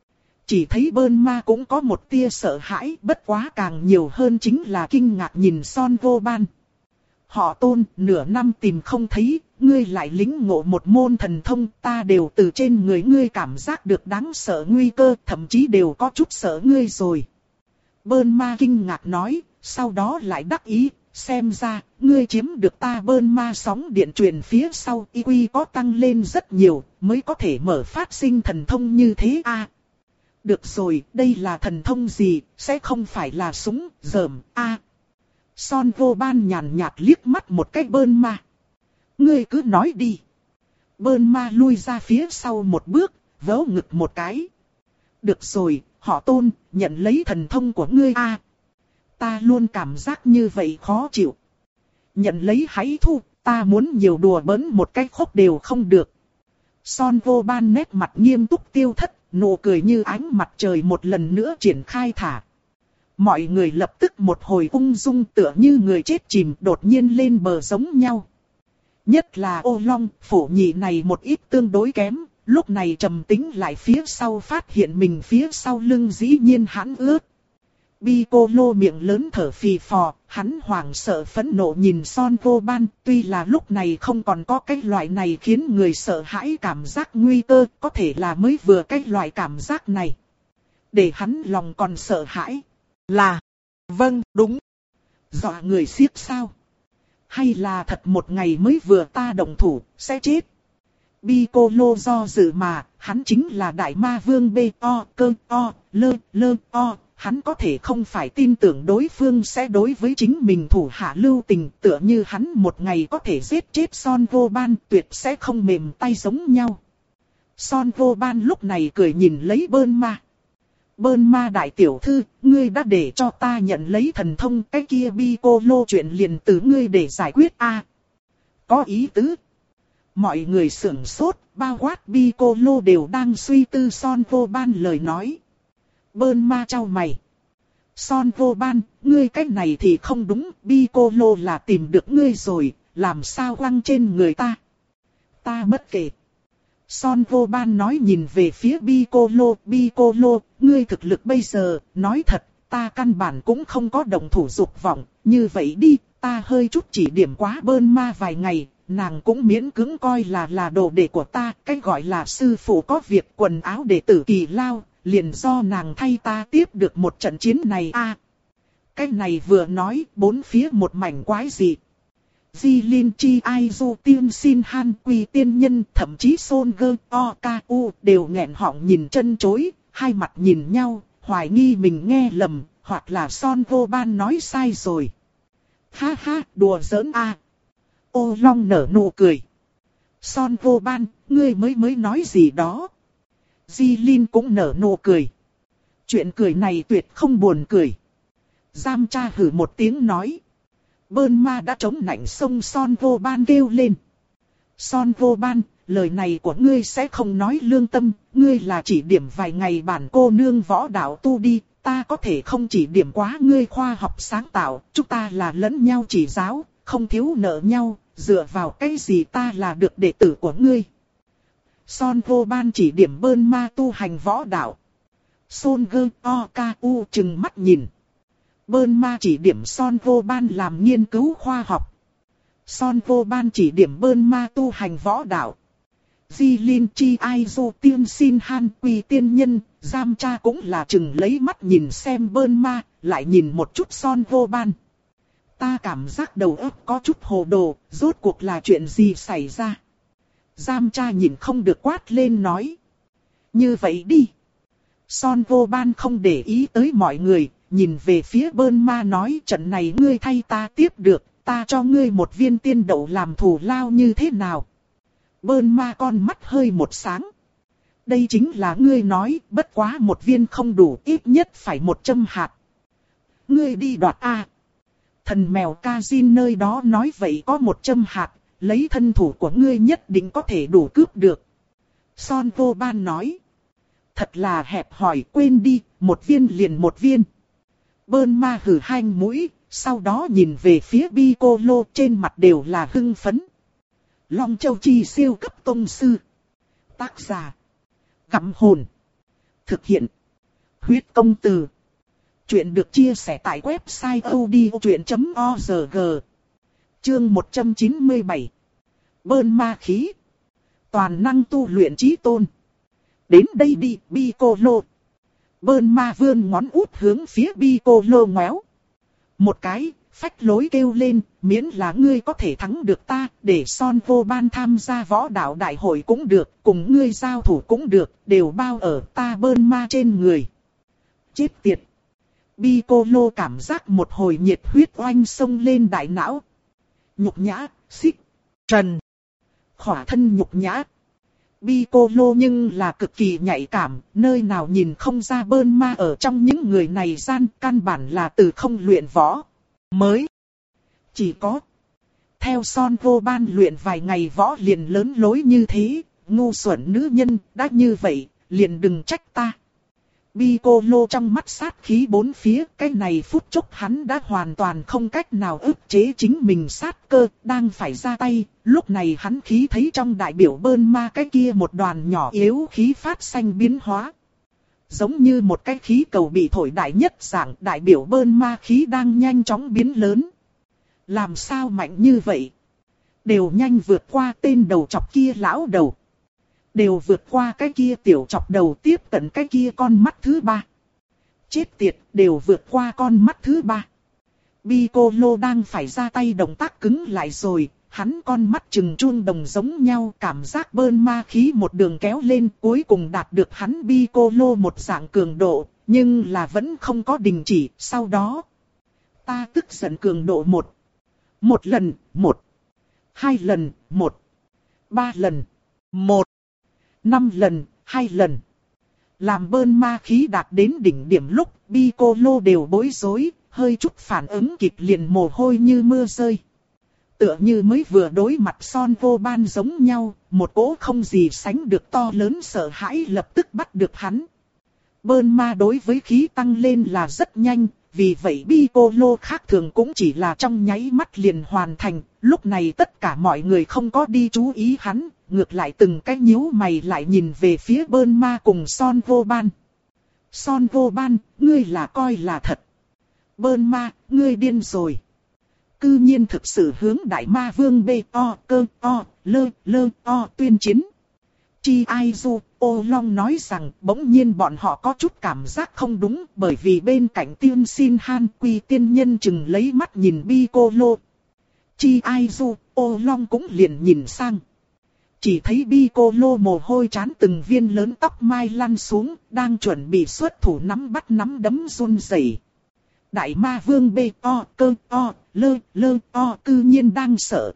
Chỉ thấy Bơn Ma cũng có một tia sợ hãi, bất quá càng nhiều hơn chính là kinh ngạc nhìn Son vô ban. Họ Tôn, nửa năm tìm không thấy, ngươi lại lĩnh ngộ một môn thần thông, ta đều từ trên người ngươi cảm giác được đáng sợ nguy cơ, thậm chí đều có chút sợ ngươi rồi. Bơn Ma kinh ngạc nói, sau đó lại đắc ý, xem ra, ngươi chiếm được ta Bơn Ma sóng điện truyền phía sau, i quy có tăng lên rất nhiều, mới có thể mở phát sinh thần thông như thế a. À, được rồi, đây là thần thông gì, sẽ không phải là súng, rờm, a. À, Son vô ban nhàn nhạt liếc mắt một cái Bơn Ma. Ngươi cứ nói đi. Bơn Ma lui ra phía sau một bước, vớ ngực một cái. Được rồi, họ Tôn, nhận lấy thần thông của ngươi a. À, ta luôn cảm giác như vậy khó chịu. Nhận lấy hãy thu, ta muốn nhiều đùa bỡn một cái khúc đều không được. Son vô ban nét mặt nghiêm túc tiêu thất, nụ cười như ánh mặt trời một lần nữa triển khai thả. Mọi người lập tức một hồi ung dung tựa như người chết chìm đột nhiên lên bờ giống nhau. Nhất là Ô Long, Phổ Nhị này một ít tương đối kém, lúc này trầm tĩnh lại phía sau phát hiện mình phía sau lưng dĩ nhiên hãn ướt. Piccolo miệng lớn thở phì phò, hắn hoảng sợ phẫn nộ nhìn Son vô ban, tuy là lúc này không còn có cái loại này khiến người sợ hãi cảm giác nguy cơ, có thể là mới vừa cái loại cảm giác này. Để hắn lòng còn sợ hãi. Là, vâng, đúng. Dọa người xiếc sao? Hay là thật một ngày mới vừa ta động thủ, sẽ chết? Piccolo do dự mà, hắn chính là đại ma vương B O cơ O, lơ lơ O, hắn có thể không phải tin tưởng đối phương sẽ đối với chính mình thủ hạ lưu tình, tựa như hắn một ngày có thể giết chết Son Vô Ban, tuyệt sẽ không mềm tay giống nhau. Son Vô Ban lúc này cười nhìn lấy Bơn Ma. Bơn Ma đại tiểu thư, ngươi đã để cho ta nhận lấy thần thông, cái kia Piccolo chuyện liền từ ngươi để giải quyết a. À, có ý tứ. Mọi người sửng sốt, bao quát Piccolo đều đang suy tư Son Vô Ban lời nói. Bơn Ma chau mày. Son Vô Ban, ngươi cách này thì không đúng, Piccolo là tìm được ngươi rồi, làm sao quăng trên người ta? Ta bất kể. Son Vô Ban nói nhìn về phía Piccolo, Piccolo, ngươi thực lực bây giờ, nói thật, ta căn bản cũng không có động thủ dục vọng, như vậy đi, ta hơi chút chỉ điểm quá Bơn Ma vài ngày, nàng cũng miễn cưỡng coi là là đồ đệ của ta, cái gọi là sư phụ có việc quần áo đệ tử Kỳ Lao, liền do nàng thay ta tiếp được một trận chiến này a. À, cái này vừa nói, bốn phía một mảnh quái dị. Di Linh Chi Ai Du Tiên Xin Han Quy Tiên Nhân, thậm chí Son Gơ O Ka U đều nghẹn họng nhìn chân chối, hai mặt nhìn nhau, hoài nghi mình nghe lầm, hoặc là Son Vô Ban nói sai rồi. Ha ha, đùa giỡn a. À. Ô Long nở nụ cười. Son Vô Ban, ngươi mới mới nói gì đó. Di Linh cũng nở nụ cười. Chuyện cười này tuyệt không buồn cười. Giam Cha hử một tiếng nói. Bơn Ma đã chống nạnh sông Son Vô Ban kêu lên. Son Vô Ban, lời này của ngươi sẽ không nói lương tâm, ngươi là chỉ điểm vài ngày bản cô nương võ đạo tu đi, ta có thể không chỉ điểm quá ngươi khoa học sáng tạo, chúng ta là lẫn nhau chỉ giáo, không thiếu nợ nhau, dựa vào cái gì ta là được đệ tử của ngươi. Son Vô Ban chỉ điểm Bơn Ma tu hành võ đạo. Son Gơ O Ka U chừng mắt nhìn. Bơn Ma chỉ điểm Son Vô Ban làm nghiên cứu khoa học. Son Vô Ban chỉ điểm Bơn Ma tu hành võ đạo. Di Linh Chi Ai Du Tiên Xin Han Quy Tiên Nhân, Giam Cha cũng là chừng lấy mắt nhìn xem Bơn Ma, lại nhìn một chút Son Vô Ban. Ta cảm giác đầu óc có chút hồ đồ, rốt cuộc là chuyện gì xảy ra? Giam Cha nhìn không được quát lên nói. Như vậy đi. Son Vô Ban không để ý tới mọi người, nhìn về phía Bơn Ma nói trận này ngươi thay ta tiếp được, ta cho ngươi một viên tiên đậu làm thù lao như thế nào? Bơn Ma con mắt hơi một sáng. Đây chính là ngươi nói, bất quá một viên không đủ, ít nhất phải một trăm hạt. Ngươi đi đoạt a. À. Thần mèo Kazin nơi đó nói vậy có một trăm hạt, lấy thân thủ của ngươi nhất định có thể đủ cướp được. Son Vô Ban nói. Thật là hẹp hòi, quên đi, một viên liền một viên. Bơn Ma hử hai mũi, sau đó nhìn về phía Piccolo, trên mặt đều là hưng phấn. Long Châu Chi siêu cấp tông sư. Tác giả. Gặm hồn. Thực hiện. Huyết công từ. Chuyện được chia sẻ tại website odchuyện chấm org. Chương một trăm chín mươi bảy. Bơn Ma khí. Toàn năng tu luyện chí tôn. Đến đây đi, Piccolo. Bơn Ma vươn ngón út hướng phía Piccolo ngoéo. Một cái, phách lối kêu lên, miễn là ngươi có thể thắng được ta, để Son Vô Ban tham gia võ đạo đại hội cũng được, cùng ngươi giao thủ cũng được, đều bao ở ta Bơn Ma trên người. Chết tiệt. Piccolo cảm giác một hồi nhiệt huyết oanh sông lên đại não. Nhục nhã, xích, trần. Khỏa thân nhục nhã. Piccolo nhưng là cực kỳ nhạy cảm, nơi nào nhìn không ra Bơn Ma ở trong những người này gian, căn bản là từ không luyện võ. Mới. Chỉ có. Theo Son Vô Ban luyện vài ngày võ liền lớn lối như thế, ngu xuẩn nữ nhân, đã như vậy, liền đừng trách ta. Piccolo trong mắt sát khí bốn phía, cái này phút chốc hắn đã hoàn toàn không cách nào ức chế chính mình sát cơ, đang phải ra tay, lúc này hắn khí thấy trong đại biểu Bơn Ma cái kia một đoàn nhỏ yếu khí phát xanh biến hóa. Giống như một cái khí cầu bị thổi đại nhất dạng, đại biểu Bơn Ma khí đang nhanh chóng biến lớn. Làm sao mạnh như vậy? Đều nhanh vượt qua tên đầu chọc kia lão đầu. Đều vượt qua cái kia tiểu chọc đầu tiếp cận cái kia con mắt thứ ba. Chết tiệt, đều vượt qua con mắt thứ ba. Piccolo đang phải ra tay động tác cứng lại rồi, hắn con mắt trừng chuông đồng giống nhau, cảm giác bơn ma khí một đường kéo lên, cuối cùng đạt được hắn Piccolo một dạng cường độ, nhưng là vẫn không có đình chỉ. Sau đó, ta tức giận cường độ một. Một lần, một. Hai lần, một. Ba lần, một. Năm lần, hai lần. Làm bơn ma khí đạt đến đỉnh điểm lúc, Piccolo đều bối rối, hơi chút phản ứng kịp liền mồ hôi như mưa rơi. Tựa như mới vừa đối mặt Son Vô Ban giống nhau, một cỗ không gì sánh được to lớn sợ hãi lập tức bắt được hắn. Bơn ma đối với khí tăng lên là rất nhanh, vì vậy Piccolo khác thường cũng chỉ là trong nháy mắt liền hoàn thành. Lúc này tất cả mọi người không có đi chú ý hắn, ngược lại từng cái nhíu mày lại nhìn về phía bơn ma cùng Son Vô Ban. Son Vô Ban, ngươi là coi là thật. Bơn ma, ngươi điên rồi. Cư nhiên thực sự hướng đại ma vương bê o cơ o lơ lơ o tuyên chiến. Chi Ai Du, Ô Long nói rằng bỗng nhiên bọn họ có chút cảm giác không đúng, bởi vì bên cạnh Tiên Xin Han Quy tiên nhân chừng lấy mắt nhìn Piccolo. Chi Ai Du, Ô Long cũng liền nhìn sang. Chỉ thấy Piccolo mồ hôi trán từng viên lớn tóc mai lăn xuống, đang chuẩn bị xuất thủ nắm bắt nắm đấm run rẩy. Đại ma vương bê o cơ o lơ lơ o cư nhiên đang sợ.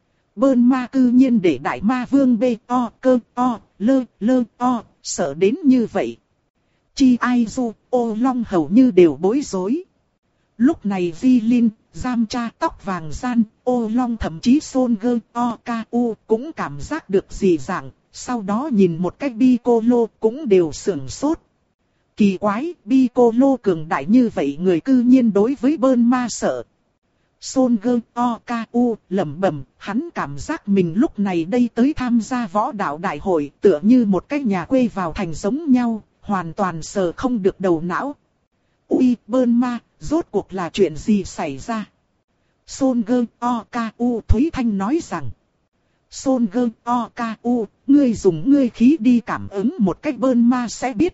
Bơn ma cư nhiên để đại ma vương bê o cơ o lơ lơ o sợ đến như vậy. Chi Ai Du, Ô Long hầu như đều bối rối. Lúc này Vi Linh, Giam Cha tóc vàng gian, Ô Long thậm chí Son Gơ O Ca U cũng cảm giác được gì dạng, sau đó nhìn một cách Piccolo cũng đều sửng sốt. Kỳ quái, Piccolo cường đại như vậy người cư nhiên đối với bơn ma sợ. Son Gơ O Ca U lẩm bẩm, hắn cảm giác mình lúc này đây tới tham gia võ đạo đại hội tựa như một cái nhà quê vào thành giống nhau, hoàn toàn sờ không được đầu não. Ui, bơn ma, rốt cuộc là chuyện gì xảy ra? Son Gơ O Ca U Thúy Thanh nói rằng. Son Gơ O Ca U, ngươi dùng ngươi khí đi cảm ứng một cách bơn ma sẽ biết.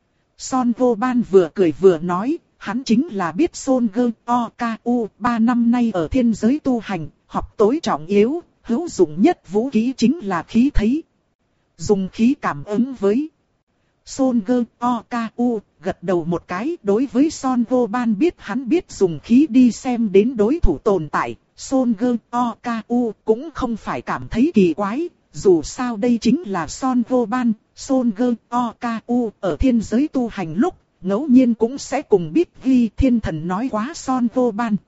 Son Vô Ban vừa cười vừa nói, hắn chính là biết Son Gơ O Ca U ba năm nay ở thiên giới tu hành, học tối trọng yếu, hữu dụng nhất vũ khí chính là khí thấy. Dùng khí cảm ứng với. Son Gơ O Ca U gật đầu một cái, đối với Son Vô Ban biết hắn biết dùng khí đi xem đến đối thủ tồn tại, Son Gơ O Ca U cũng không phải cảm thấy kỳ quái, dù sao đây chính là Son Vô Ban. Son Gơ O Ca U ở thiên giới tu hành lúc, ngẫu nhiên cũng sẽ cùng biết ghi thiên thần nói quá Son Vô Ban.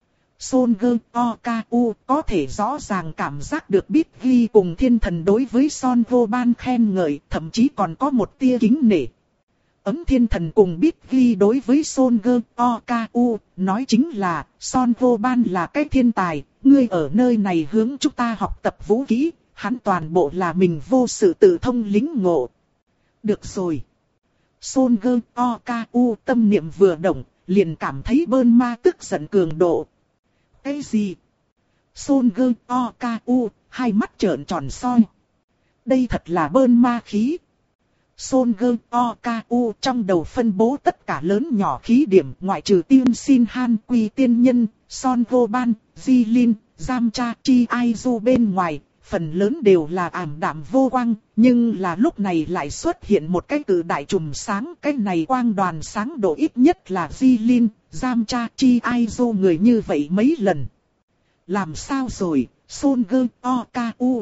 Son Gơ O Ca U có thể rõ ràng cảm giác được biết ghi cùng thiên thần đối với Son Vô Ban khen ngợi, thậm chí còn có một tia kính nể. Ấm thiên thần cùng biết ghi đối với Son Gơ O Ca U nói chính là Son Vô Ban là cái thiên tài, ngươi ở nơi này hướng chúng ta học tập vũ khí. Hắn toàn bộ là mình vô sự tự thông lính ngộ. Được rồi. Son Gơ O Ca U tâm niệm vừa động, liền cảm thấy bơn ma tức giận cường độ. Cái gì? Son Gơ O Ca U, hai mắt trợn tròn soi. Đây thật là bơn ma khí. Son Gơ O Ca U trong đầu phân bố tất cả lớn nhỏ khí điểm ngoại trừ Tiên Xin Han Quy tiên nhân, Son Vô Ban, Di Linh, Giam Cha Chi Ai Du bên ngoài. Phần lớn đều là ảm đạm vô quang, nhưng là lúc này lại xuất hiện một cái cự đại chùm sáng. Cái này quang đoàn sáng độ ít nhất là Di Linh, Giam Cha Chi Ai Du người như vậy mấy lần. Làm sao rồi, Son Gơ O Ca U?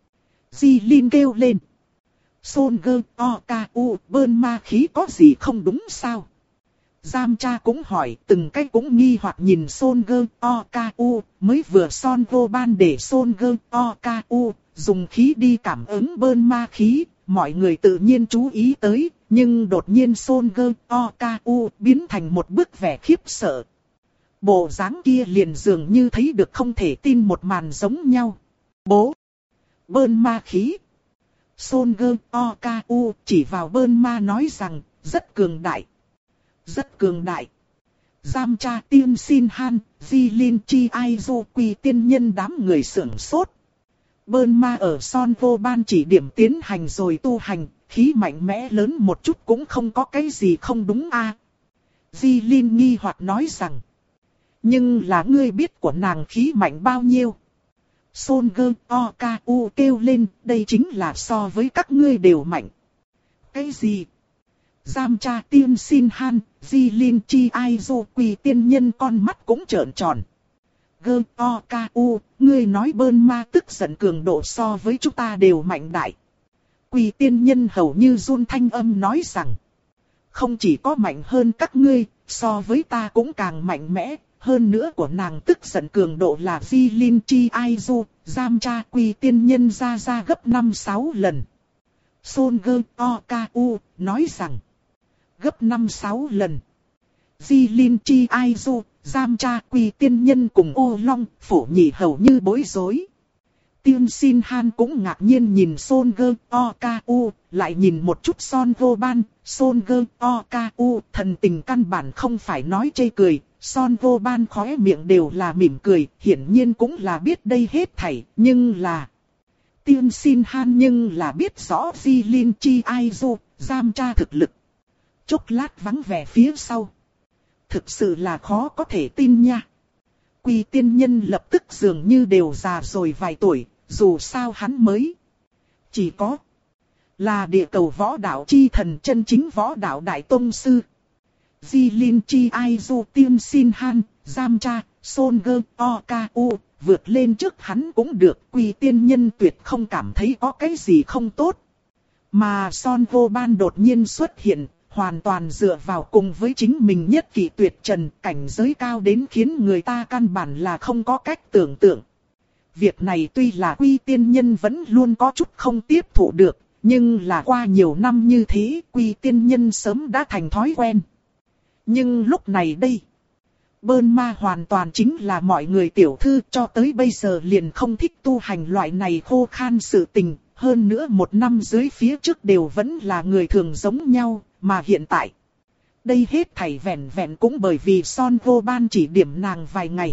Di Linh kêu lên. Son Gơ O Ca U, bơn ma khí có gì không đúng sao? Giam Cha cũng hỏi, từng cái cũng nghi hoặc nhìn Son Gơ O Ca U, mới vừa Son Vô Ban để Son Gơ O Ca U dùng khí đi cảm ứng bơn ma khí, mọi người tự nhiên chú ý tới, nhưng đột nhiên Son Gơ O Ca U biến thành một bức vẻ khiếp sợ. Bộ dáng kia liền dường như thấy được không thể tin một màn giống nhau. Bố! Bơn ma khí! Son Gơ O Ca U chỉ vào bơn ma nói rằng, rất cường đại. Rất cường đại. Giam Cha Tiên Xin Han, Di Linh Chi Ai Du Quy tiên nhân đám người sưởng sốt. Bơn ma ở Son Vô Ban chỉ điểm tiến hành rồi tu hành, khí mạnh mẽ lớn một chút cũng không có cái gì không đúng a. À. Di Linh nghi hoặc nói rằng. Nhưng là ngươi biết của nàng khí mạnh bao nhiêu. Son Gơ Oku kêu lên, đây chính là so với các ngươi đều mạnh. Cái gì? Giam cha tiên xin han, di linh chi ai dô quỳ tiên nhân con mắt cũng trợn tròn. Gơ Oku, ngươi nói bơn ma tức giận cường độ so với chúng ta đều mạnh đại. Quỳ tiên nhân hầu như run thanh âm nói rằng, không chỉ có mạnh hơn các ngươi, so với ta cũng càng mạnh mẽ. Hơn nữa của nàng tức giận cường độ là di linh chi ai dô, giam cha quỳ tiên nhân ra ra gấp năm sáu lần. Son Gơ Oku nói rằng, gấp năm sáu lần. Di linh chi ai dô, giam cha quỳ tiên nhân cùng ô long, phổ nhị hầu như bối rối. Tiên xin han cũng ngạc nhiên nhìn Son Gơ Oku, lại nhìn một chút Son Vô Ban. Son Gơ Oku thần tình căn bản không phải nói chê cười. Son Vô Ban khóe miệng đều là mỉm cười, hiển nhiên cũng là biết đây hết thảy, nhưng là... Tiên xin han nhưng là biết rõ Di Linh Chi Ai Dô, giam cha thực lực. Chốc lát vắng vẻ phía sau. Thực sự là khó có thể tin nha. Quỳ tiên nhân lập tức dường như đều già rồi vài tuổi, dù sao hắn mới. Chỉ có là địa cầu võ đạo chi thần chân chính võ đạo đại tông sư. Di Linh Chi Ai Dô tiên xin han, giam cha, Son Gơ Oku, vượt lên trước hắn cũng được. Quỳ tiên nhân tuyệt không cảm thấy có cái gì không tốt. Mà Son Vô Ban đột nhiên xuất hiện, hoàn toàn dựa vào cùng với chính mình nhất kỳ tuyệt trần, cảnh giới cao đến khiến người ta căn bản là không có cách tưởng tượng. Việc này tuy là Quy tiên nhân vẫn luôn có chút không tiếp thụ được, nhưng là qua nhiều năm như thế, Quy tiên nhân sớm đã thành thói quen. Nhưng lúc này đây, Bơn Ma hoàn toàn chính là mọi người tiểu thư, cho tới bây giờ liền không thích tu hành loại này khô khan sự tình, hơn nữa một năm dưới phía trước đều vẫn là người thường giống nhau, mà hiện tại, đây hết thảy vẹn vẹn cũng bởi vì Son Vô Ban chỉ điểm nàng vài ngày.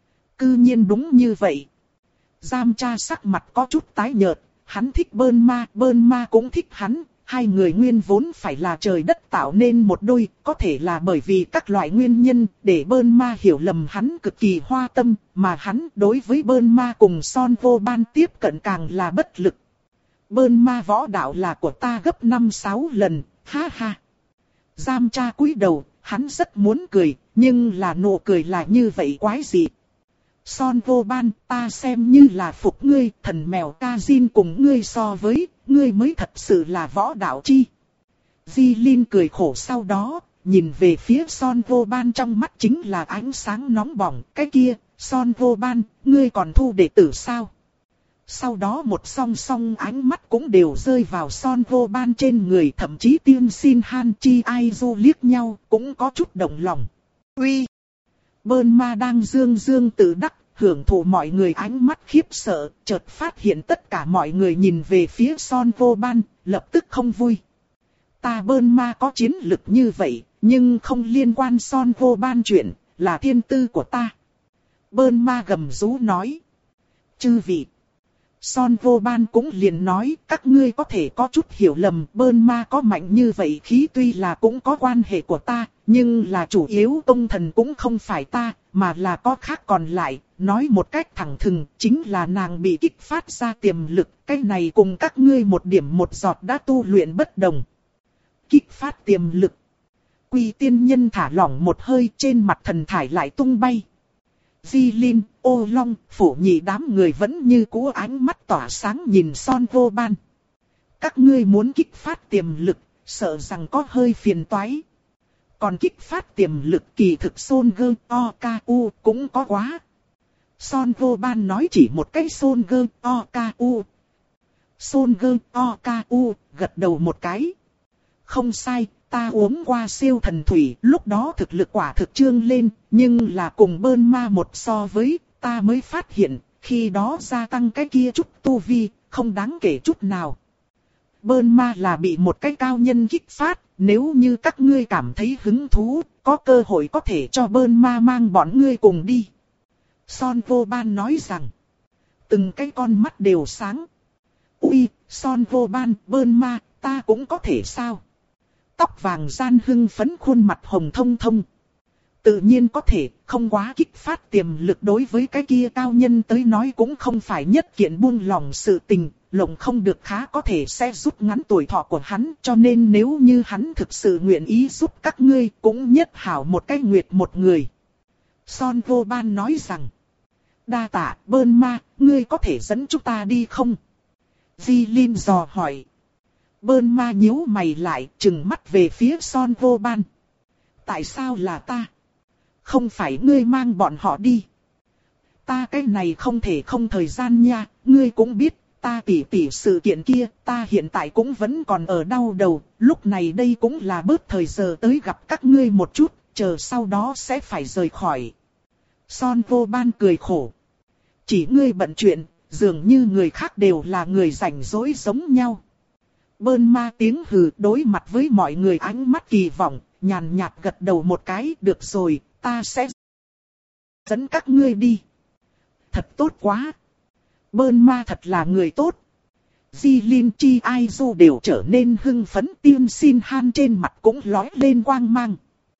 Cư nhiên đúng như vậy. Giam cha sắc mặt có chút tái nhợt, hắn thích Bơn Ma, Bơn Ma cũng thích hắn. Hai người nguyên vốn phải là trời đất tạo nên một đôi, có thể là bởi vì các loại nguyên nhân để Bơn Ma hiểu lầm hắn cực kỳ hoa tâm, mà hắn đối với Bơn Ma cùng Son Vô Ban tiếp cận càng là bất lực. Bơn Ma võ đạo là của ta gấp năm sáu lần, ha ha. Giam cha cúi đầu, hắn rất muốn cười, nhưng là nụ cười là như vậy quái dị. Son Vô Ban, ta xem như là phục ngươi, thần mèo ca Jin cùng ngươi so với, ngươi mới thật sự là võ đạo chi. Di Linh cười khổ sau đó, nhìn về phía Son Vô Ban trong mắt chính là ánh sáng nóng bỏng, cái kia, Son Vô Ban, ngươi còn thu đệ tử sao? Sau đó một song song ánh mắt cũng đều rơi vào Son Vô Ban trên người, thậm chí Tiên Xin Han Chi Ai Du liếc nhau, cũng có chút động lòng. Uy! Bơn Ma đang dương dương tự đắc, hưởng thụ mọi người ánh mắt khiếp sợ, chợt phát hiện tất cả mọi người nhìn về phía Son Vô Ban, lập tức không vui. Ta Bơn Ma có chiến lực như vậy, nhưng không liên quan Son Vô Ban chuyện, là thiên tư của ta. Bơn Ma gầm rú nói. Chư vị! Son Vô Ban cũng liền nói, các ngươi có thể có chút hiểu lầm, Bơn Ma có mạnh như vậy khí tuy là cũng có quan hệ của ta, nhưng là chủ yếu công thần cũng không phải ta, mà là có khác còn lại, nói một cách thẳng thừng, chính là nàng bị kích phát ra tiềm lực, cái này cùng các ngươi một điểm một giọt đã tu luyện bất đồng. Kích phát tiềm lực. Quy tiên nhân thả lỏng một hơi, trên mặt thần thải lại tung bay. Di Linh, Ô Long, Phổ Nhị đám người vẫn như cũ ánh mắt tỏa sáng nhìn Son Vô Ban. Các ngươi muốn kích phát tiềm lực, sợ rằng có hơi phiền toái. Còn kích phát tiềm lực kỳ thực Son Gơ Oku cũng có quá. Son Vô Ban nói chỉ một cái Son Gơ Oku. Son Gơ Oku gật đầu một cái. Không sai. Ta uống qua siêu thần thủy, lúc đó thực lực quả thực trương lên, nhưng là cùng Bơn Ma một so với, ta mới phát hiện, khi đó gia tăng cái kia chút tu vi, không đáng kể chút nào. Bơn Ma là bị một cái cao nhân kích phát, nếu như các ngươi cảm thấy hứng thú, có cơ hội có thể cho Bơn Ma mang bọn ngươi cùng đi. Son Vô Ban nói rằng, từng cái con mắt đều sáng. Ui, Son Vô Ban, Bơn Ma, ta cũng có thể sao? Tóc vàng gian hưng phấn khuôn mặt hồng thông thông. Tự nhiên có thể, không quá kích phát tiềm lực đối với cái kia cao nhân tới nói cũng không phải nhất kiện buông lòng sự tình, lộng không được khá có thể sẽ rút ngắn tuổi thọ của hắn, cho nên nếu như hắn thực sự nguyện ý giúp các ngươi cũng nhất hảo một cái nguyệt một người. Son Vô Ban nói rằng, đa tạ Bơn Ma, ngươi có thể dẫn chúng ta đi không? Di Linh dò hỏi. Bơn Ma nhíu mày lại, trừng mắt về phía Son Vô Ban. Tại sao là ta? Không phải ngươi mang bọn họ đi. Ta cái này không thể không thời gian nha, ngươi cũng biết, ta tỉ tỉ sự kiện kia, ta hiện tại cũng vẫn còn ở đau đầu, lúc này đây cũng là bớt thời giờ tới gặp các ngươi một chút, chờ sau đó sẽ phải rời khỏi. Son Vô Ban cười khổ. Chỉ ngươi bận chuyện, dường như người khác đều là người rảnh rỗi giống nhau. Bơn Ma tiếng hừ đối mặt với mọi người ánh mắt kỳ vọng, nhàn nhạt gật đầu một cái, được rồi, ta sẽ dẫn các ngươi đi. Thật tốt quá. Bơn Ma thật là người tốt. Di Linh Chi Ai Du đều trở nên hưng phấn, Tiên Xin Han trên mặt cũng lói lên quang mang.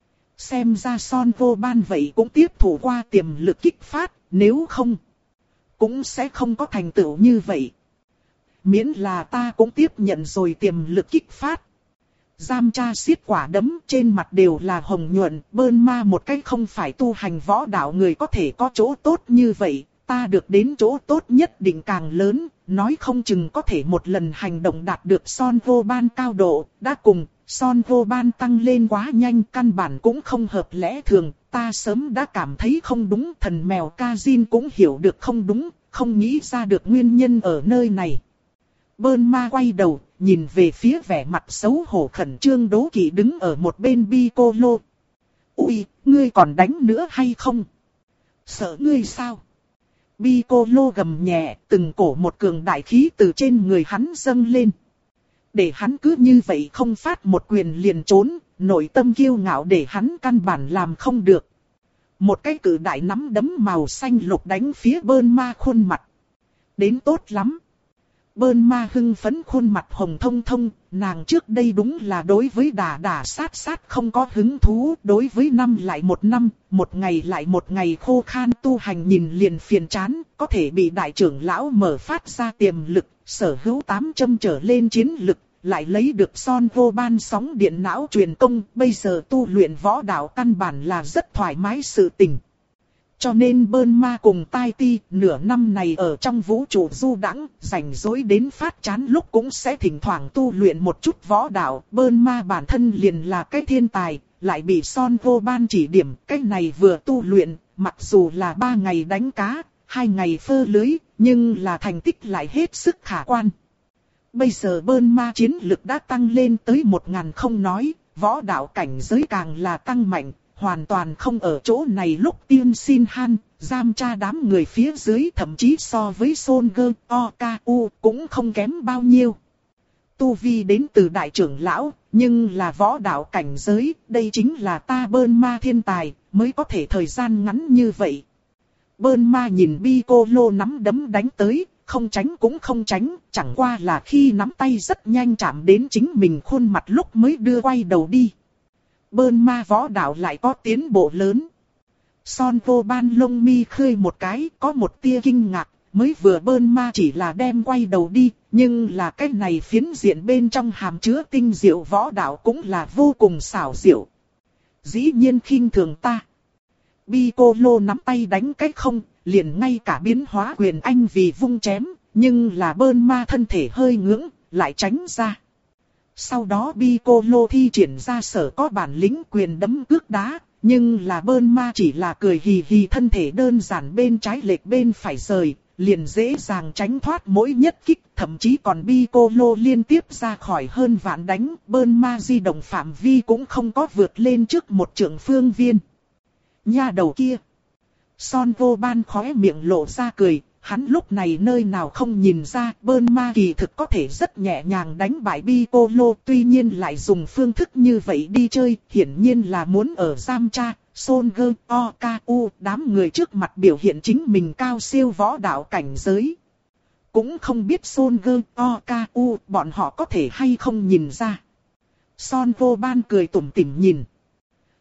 Xem ra Son Vô Ban vậy cũng tiếp thủ qua tiềm lực kích phát, nếu không cũng sẽ không có thành tựu như vậy. Miễn là ta cũng tiếp nhận rồi tiềm lực kích phát. Giam Cha siết quả đấm trên mặt đều là hồng nhuận, Bơn Ma một cách không phải tu hành võ đạo người có thể có chỗ tốt như vậy, ta được đến chỗ tốt nhất định càng lớn, nói không chừng có thể một lần hành động đạt được Son Vô Ban cao độ, đã cùng Son Vô Ban tăng lên quá nhanh, căn bản cũng không hợp lẽ thường, ta sớm đã cảm thấy không đúng, thần mèo Kazin cũng hiểu được không đúng, không nghĩ ra được nguyên nhân ở nơi này. Bơn Ma quay đầu, nhìn về phía vẻ mặt xấu hổ khẩn trương đố kỵ đứng ở một bên Piccolo. Ui, ngươi còn đánh nữa hay không? Sợ ngươi sao? Piccolo gầm nhẹ, từng cổ một cường đại khí từ trên người hắn dâng lên. Để hắn cứ như vậy không phát một quyền liền trốn, nội tâm kiêu ngạo để hắn căn bản làm không được. Một cái cử đại nắm đấm màu xanh lục đánh phía Bơn Ma khuôn mặt. Đến tốt lắm. Bơn Ma hưng phấn khuôn mặt hồng thông thông, nàng trước đây đúng là đối với đả đả sát sát không có hứng thú, đối với năm lại một năm, một ngày lại một ngày khô khan tu hành nhìn liền phiền chán, có thể bị đại trưởng lão mở phát ra tiềm lực, sở hữu tám châm trở lên chiến lực, lại lấy được Son Vô Ban sóng điện não truyền công, bây giờ tu luyện võ đạo căn bản là rất thoải mái sự tình. Cho nên Bơn Ma cùng Tai Ti nửa năm này ở trong vũ trụ du đãng, rảnh rỗi đến phát chán lúc cũng sẽ thỉnh thoảng tu luyện một chút võ đạo. Bơn Ma bản thân liền là cái thiên tài, lại bị Son Vô Ban chỉ điểm, cái này vừa tu luyện, mặc dù là ba ngày đánh cá, hai ngày phơ lưới, nhưng là thành tích lại hết sức khả quan. Bây giờ Bơn Ma chiến lực đã tăng lên tới một ngàn không nói, võ đạo cảnh giới càng là tăng mạnh. Hoàn toàn không ở chỗ này lúc Tiên Xin Han, Giam Cha đám người phía dưới thậm chí so với Son Gơ, O K U cũng không kém bao nhiêu. Tu vi đến từ đại trưởng lão, nhưng là võ đạo cảnh giới, đây chính là ta Bơn Ma thiên tài, mới có thể thời gian ngắn như vậy. Bơn Ma nhìn Piccolo nắm đấm đánh tới, không tránh cũng không tránh, chẳng qua là khi nắm tay rất nhanh chạm đến chính mình khuôn mặt lúc mới đưa quay đầu đi. Bơn Ma võ đạo lại có tiến bộ lớn. Son Vô Ban lông mi khơi một cái, có một tia kinh ngạc, mới vừa Bơn Ma chỉ là đem quay đầu đi, nhưng là cái này phiến diện bên trong hàm chứa tinh diệu võ đạo cũng là vô cùng xảo diệu. Dĩ nhiên khinh thường ta. Piccolo nắm tay đánh cách không, liền ngay cả biến hóa quyền anh vì vung chém, nhưng là Bơn Ma thân thể hơi ngưỡng, lại tránh ra. Sau đó Piccolo thi triển ra sở có bản lĩnh quyền đấm cước đá, nhưng là Bơn Ma chỉ là cười hì hì thân thể đơn giản bên trái lệch bên phải rời, liền dễ dàng tránh thoát mỗi nhất kích, thậm chí còn Piccolo liên tiếp ra khỏi hơn vạn đánh, Bơn Ma di động phạm vi cũng không có vượt lên trước một trượng phương viên. Nha đầu kia! Son Vô Ban khóe miệng lộ ra cười. Hắn lúc này nơi nào không nhìn ra Bơn Ma kỳ thực có thể rất nhẹ nhàng đánh bại Piccolo, tuy nhiên lại dùng phương thức như vậy đi chơi, hiển nhiên là muốn ở Giam Cha, Son Gơ, O K U đám người trước mặt biểu hiện chính mình cao siêu võ đạo cảnh giới. Cũng không biết Son Gơ, O K U bọn họ có thể hay không nhìn ra. Son Vô Ban cười tủm tỉm nhìn.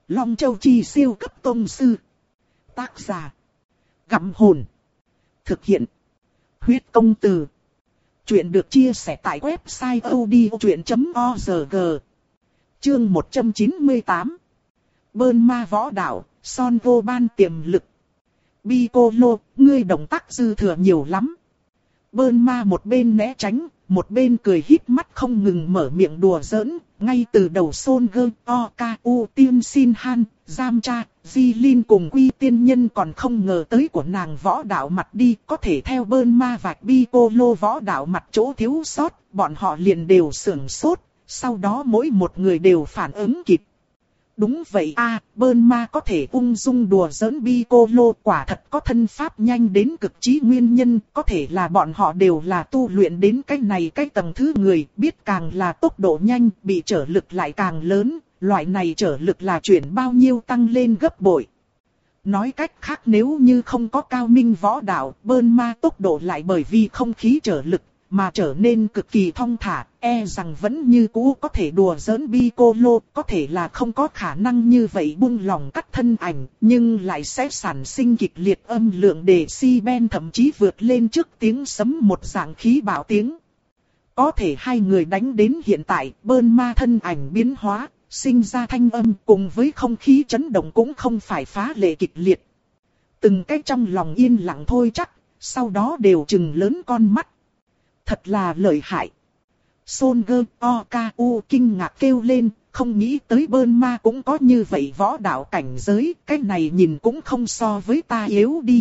Long Châu Chi siêu cấp tông sư. Tác giả. Gặm hồn. Thực hiện. Huyết công từ. Chuyện được chia sẻ tại website audiochuyện chấm org. Chương một trăm chín mươi tám. Bơn ma võ đạo, Son vô ban tiềm lực. Piccolo, ngươi động tác dư thừa nhiều lắm. Bơn ma một bên né tránh, một bên cười híp mắt không ngừng mở miệng đùa giỡn. Ngay từ đầu Son Gơ, Oku, Tiên Sin Han, Giam Cha, Di Linh cùng Quy Tiên Nhân còn không ngờ tới của nàng võ đạo mặt đi. Có thể theo Bơn ma vạch Piccolo võ đạo mặt chỗ thiếu sót, bọn họ liền đều sửng sốt. Sau đó mỗi một người đều phản ứng kịp. Đúng vậy a, à, Bơn ma có thể ung dung đùa giỡn Piccolo quả thật có thân pháp nhanh đến cực trí nguyên nhân, có thể là bọn họ đều là tu luyện đến cái này cái tầng thứ người, biết càng là tốc độ nhanh, bị trở lực lại càng lớn, loại này trở lực là chuyển bao nhiêu tăng lên gấp bội. Nói cách khác nếu như không có cao minh võ đạo, Bơn ma tốc độ lại bởi vì không khí trở lực, mà trở nên cực kỳ thong thả, e rằng vẫn như cũ có thể đùa giỡn Piccolo, có thể là không có khả năng như vậy buông lỏng cắt thân ảnh, nhưng lại sẽ sản sinh kịch liệt âm lượng decibel thậm chí vượt lên trước tiếng sấm một dạng khí bạo tiếng. Có thể hai người đánh đến hiện tại, Bơn ma thân ảnh biến hóa, sinh ra thanh âm cùng với không khí chấn động cũng không phải phá lệ kịch liệt. Từng cái trong lòng yên lặng thôi chắc, sau đó đều trừng lớn con mắt. Thật là lợi hại. Son Gơ, Oku kinh ngạc kêu lên, không nghĩ tới Bơn ma cũng có như vậy võ đạo cảnh giới, cái này nhìn cũng không so với ta yếu đi.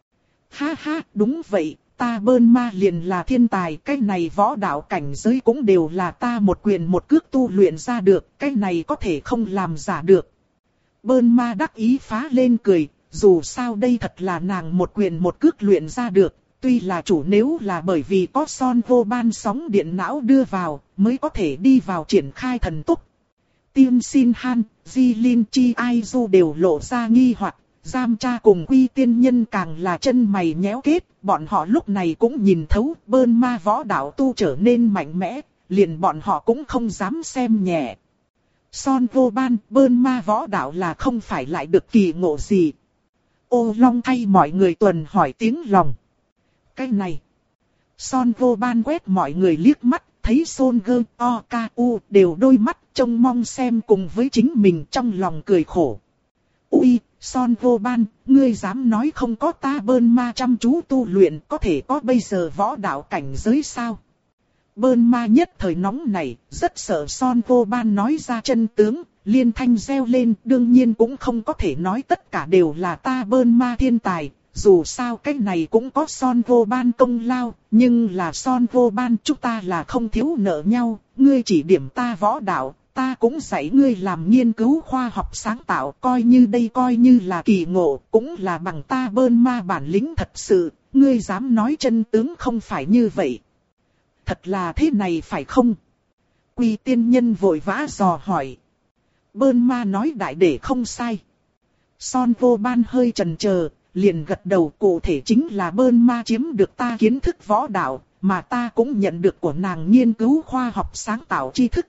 Ha ha, đúng vậy, ta Bơn ma liền là thiên tài, cái này võ đạo cảnh giới cũng đều là ta một quyền một cước tu luyện ra được, cái này có thể không làm giả được. Bơn ma đắc ý phá lên cười, dù sao đây thật là nàng một quyền một cước luyện ra được. Tuy là chủ nếu là bởi vì có Son vô ban sóng điện não đưa vào, mới có thể đi vào triển khai thần tốc. Tiên Sin Han, Di Linh Chi Ai Du đều lộ ra nghi hoặc, Giam Cha cùng Quy Tiên Nhân càng là chân mày nhéo kết, bọn họ lúc này cũng nhìn thấu Bơn ma võ đạo tu trở nên mạnh mẽ, liền bọn họ cũng không dám xem nhẹ. Son vô ban, Bơn ma võ đạo là không phải lại được kỳ ngộ gì. Ô Long thay mọi người tuần hỏi tiếng lòng. Cái này, Son vô ban quét mọi người liếc mắt, thấy Son Gơ, Oku đều đôi mắt trông mong xem cùng với chính mình trong lòng cười khổ. Ui, Son vô ban, ngươi dám nói không có ta Bơn ma chăm chú tu luyện có thể có bây giờ võ đạo cảnh giới sao? Bơn ma nhất thời nóng này, rất sợ Son vô ban nói ra chân tướng, liên thanh reo lên, đương nhiên cũng không có thể nói tất cả đều là ta Bơn ma thiên tài. Dù sao cái này cũng có Son vô ban công lao, nhưng là Son vô ban chúng ta là không thiếu nợ nhau, ngươi chỉ điểm ta võ đạo, ta cũng dạy ngươi làm nghiên cứu khoa học sáng tạo, coi như đây coi như là kỳ ngộ, cũng là bằng ta Bơn ma bản lĩnh thật sự, ngươi dám nói chân tướng không phải như vậy. Thật là thế này phải không? Quy Tiên Nhân vội vã dò hỏi. Bơn ma nói đại để không sai. Son vô ban hơi chần chờ. Liền gật đầu, cụ thể chính là Bơn ma chiếm được ta kiến thức võ đạo, mà ta cũng nhận được của nàng nghiên cứu khoa học sáng tạo tri thức.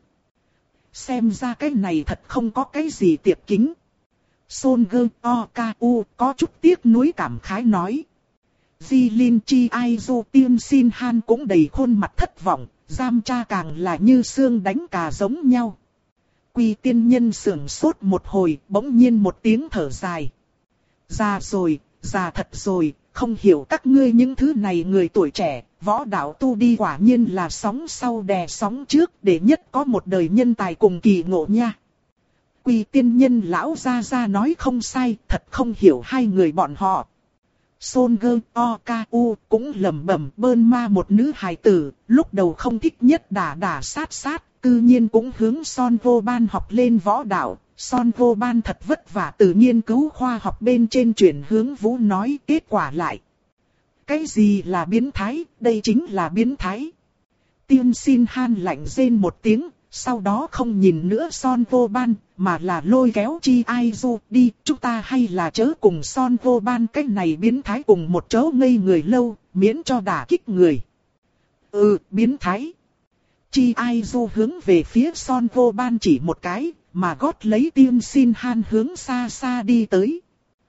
Xem ra cái này thật không có cái gì tiệp kính. Son Gơ, Oku có chút tiếc nuối cảm khái nói. Di Linh Chi Ai Du Tiên Sin Han cũng đầy khuôn mặt thất vọng, Giam Cha càng là như xương đánh cà giống nhau. Quy Tiên Nhân sưởng sốt một hồi, bỗng nhiên một tiếng thở dài. Già rồi, già thật rồi, không hiểu các ngươi những thứ này người tuổi trẻ, võ đạo tu đi quả nhiên là sóng sau đè sóng trước, để nhất có một đời nhân tài cùng kỳ ngộ nha. Quy Tiên Nhân lão gia gia nói không sai, thật không hiểu hai người bọn họ. Son Gơ, Oku cũng lẩm bẩm Bơn ma một nữ hài tử, lúc đầu không thích nhất đả đả sát sát, cư nhiên cũng hướng Son vô ban học lên võ đạo. Son vô ban thật vất vả từ nghiên cứu khoa học bên trên chuyển hướng Vũ nói kết quả lại. Cái gì là biến thái, đây chính là biến thái. Tiên Sin Han lạnh rên một tiếng, sau đó không nhìn nữa Son vô ban, mà là lôi kéo Chi Ai Du đi, chúng ta hay là chớ cùng Son vô ban cái này biến thái cùng một chỗ ngây người lâu, miễn cho đả kích người. Ừ, biến thái. Chi Ai Du hướng về phía Son vô ban chỉ một cái. mà gót lấy Tiên Xin Han hướng xa xa đi tới.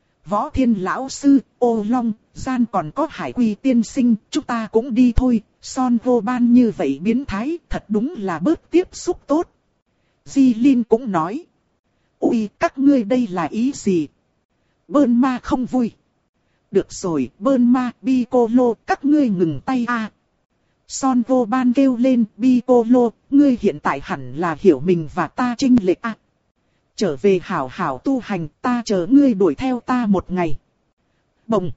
Võ Thiên lão sư, Ô Long, Gian còn có Hải Quy tiên sinh, chúng ta cũng đi thôi. Son Vô Ban như vậy biến thái, thật đúng là bớt tiếp xúc tốt. Di Linh cũng nói. Ui, các ngươi đây là ý gì? Bơn Ma không vui. Được rồi, Bơn Ma, Piccolo, các ngươi ngừng tay a. Son Vô Ban kêu lên, Piccolo, ngươi hiện tại hẳn là hiểu mình và ta chênh lệch a. Trở về hảo hảo tu hành, ta chờ ngươi đuổi theo ta một ngày. Bồng.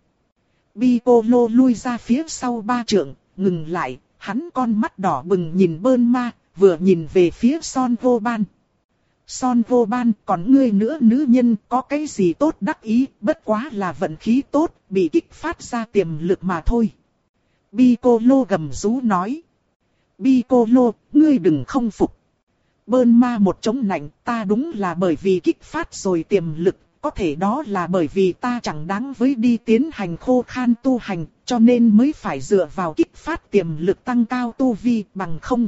Piccolo lui ra phía sau ba trượng, ngừng lại, hắn con mắt đỏ bừng nhìn Bơn Ma, vừa nhìn về phía Son Vô Ban. Son Vô Ban, còn ngươi nữa nữ nhân, có cái gì tốt đắc ý, bất quá là vận khí tốt, bị kích phát ra tiềm lực mà thôi. Piccolo gầm rú nói. Piccolo, ngươi đừng không phục. Bơn Ma một chống nạnh, ta đúng là bởi vì kích phát rồi tiềm lực, có thể đó là bởi vì ta chẳng đáng với đi tiến hành khô khan tu hành, cho nên mới phải dựa vào kích phát tiềm lực tăng cao tu vi, bằng không.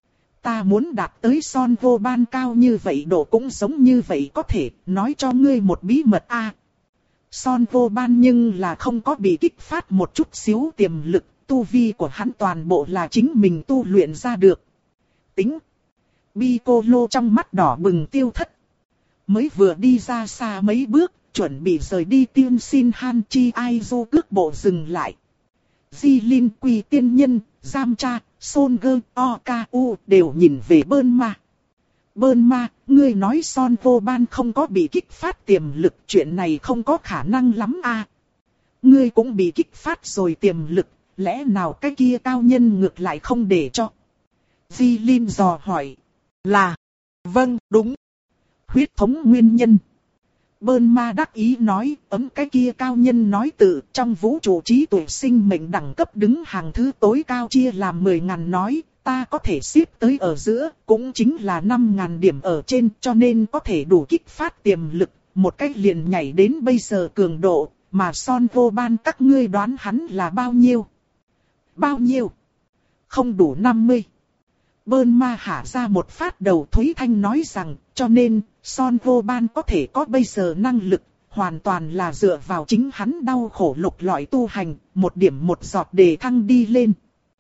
Ta muốn đạt tới Son Vô Ban cao như vậy độ cũng giống như vậy có thể, nói cho ngươi một bí mật a. À, Son Vô Ban nhưng là không có bị kích phát một chút xíu tiềm lực, tu vi của hắn toàn bộ là chính mình tu luyện ra được. Tính. Piccolo trong mắt đỏ bừng tiêu thất. Mới vừa đi ra xa mấy bước, chuẩn bị rời đi Tiên Xin Han Chi Aizo cước bộ dừng lại. Di Linh Quy tiên nhân, Giam Cha, Son Gơ, O K U đều nhìn về Bơn Ma. Bơn Ma, ngươi nói Son Vô Ban không có bị kích phát tiềm lực, chuyện này không có khả năng lắm a. À, ngươi cũng bị kích phát rồi tiềm lực, lẽ nào cái kia cao nhân ngược lại không để cho? Di Linh dò hỏi. Là, vâng, đúng. Huyết thống nguyên nhân. Bơn Ma đắc ý nói, ấm cái kia cao nhân nói tự trong vũ trụ trí tuệ sinh mệnh đẳng cấp đứng hàng thứ tối cao chia làm mười ngàn nói, ta có thể xếp tới ở giữa, cũng chính là năm ngàn điểm ở trên, cho nên có thể đủ kích phát tiềm lực, một cách liền nhảy đến bây giờ cường độ, mà Son Vô Ban các ngươi đoán hắn là bao nhiêu? Bao nhiêu? Không đủ năm mươi. Bơn Ma hạ ra một phát đầu Thúy Thanh nói rằng, cho nên, Son Vô Ban có thể có bây giờ năng lực, hoàn toàn là dựa vào chính hắn đau khổ lục lọi tu hành, một điểm một giọt để thăng đi lên.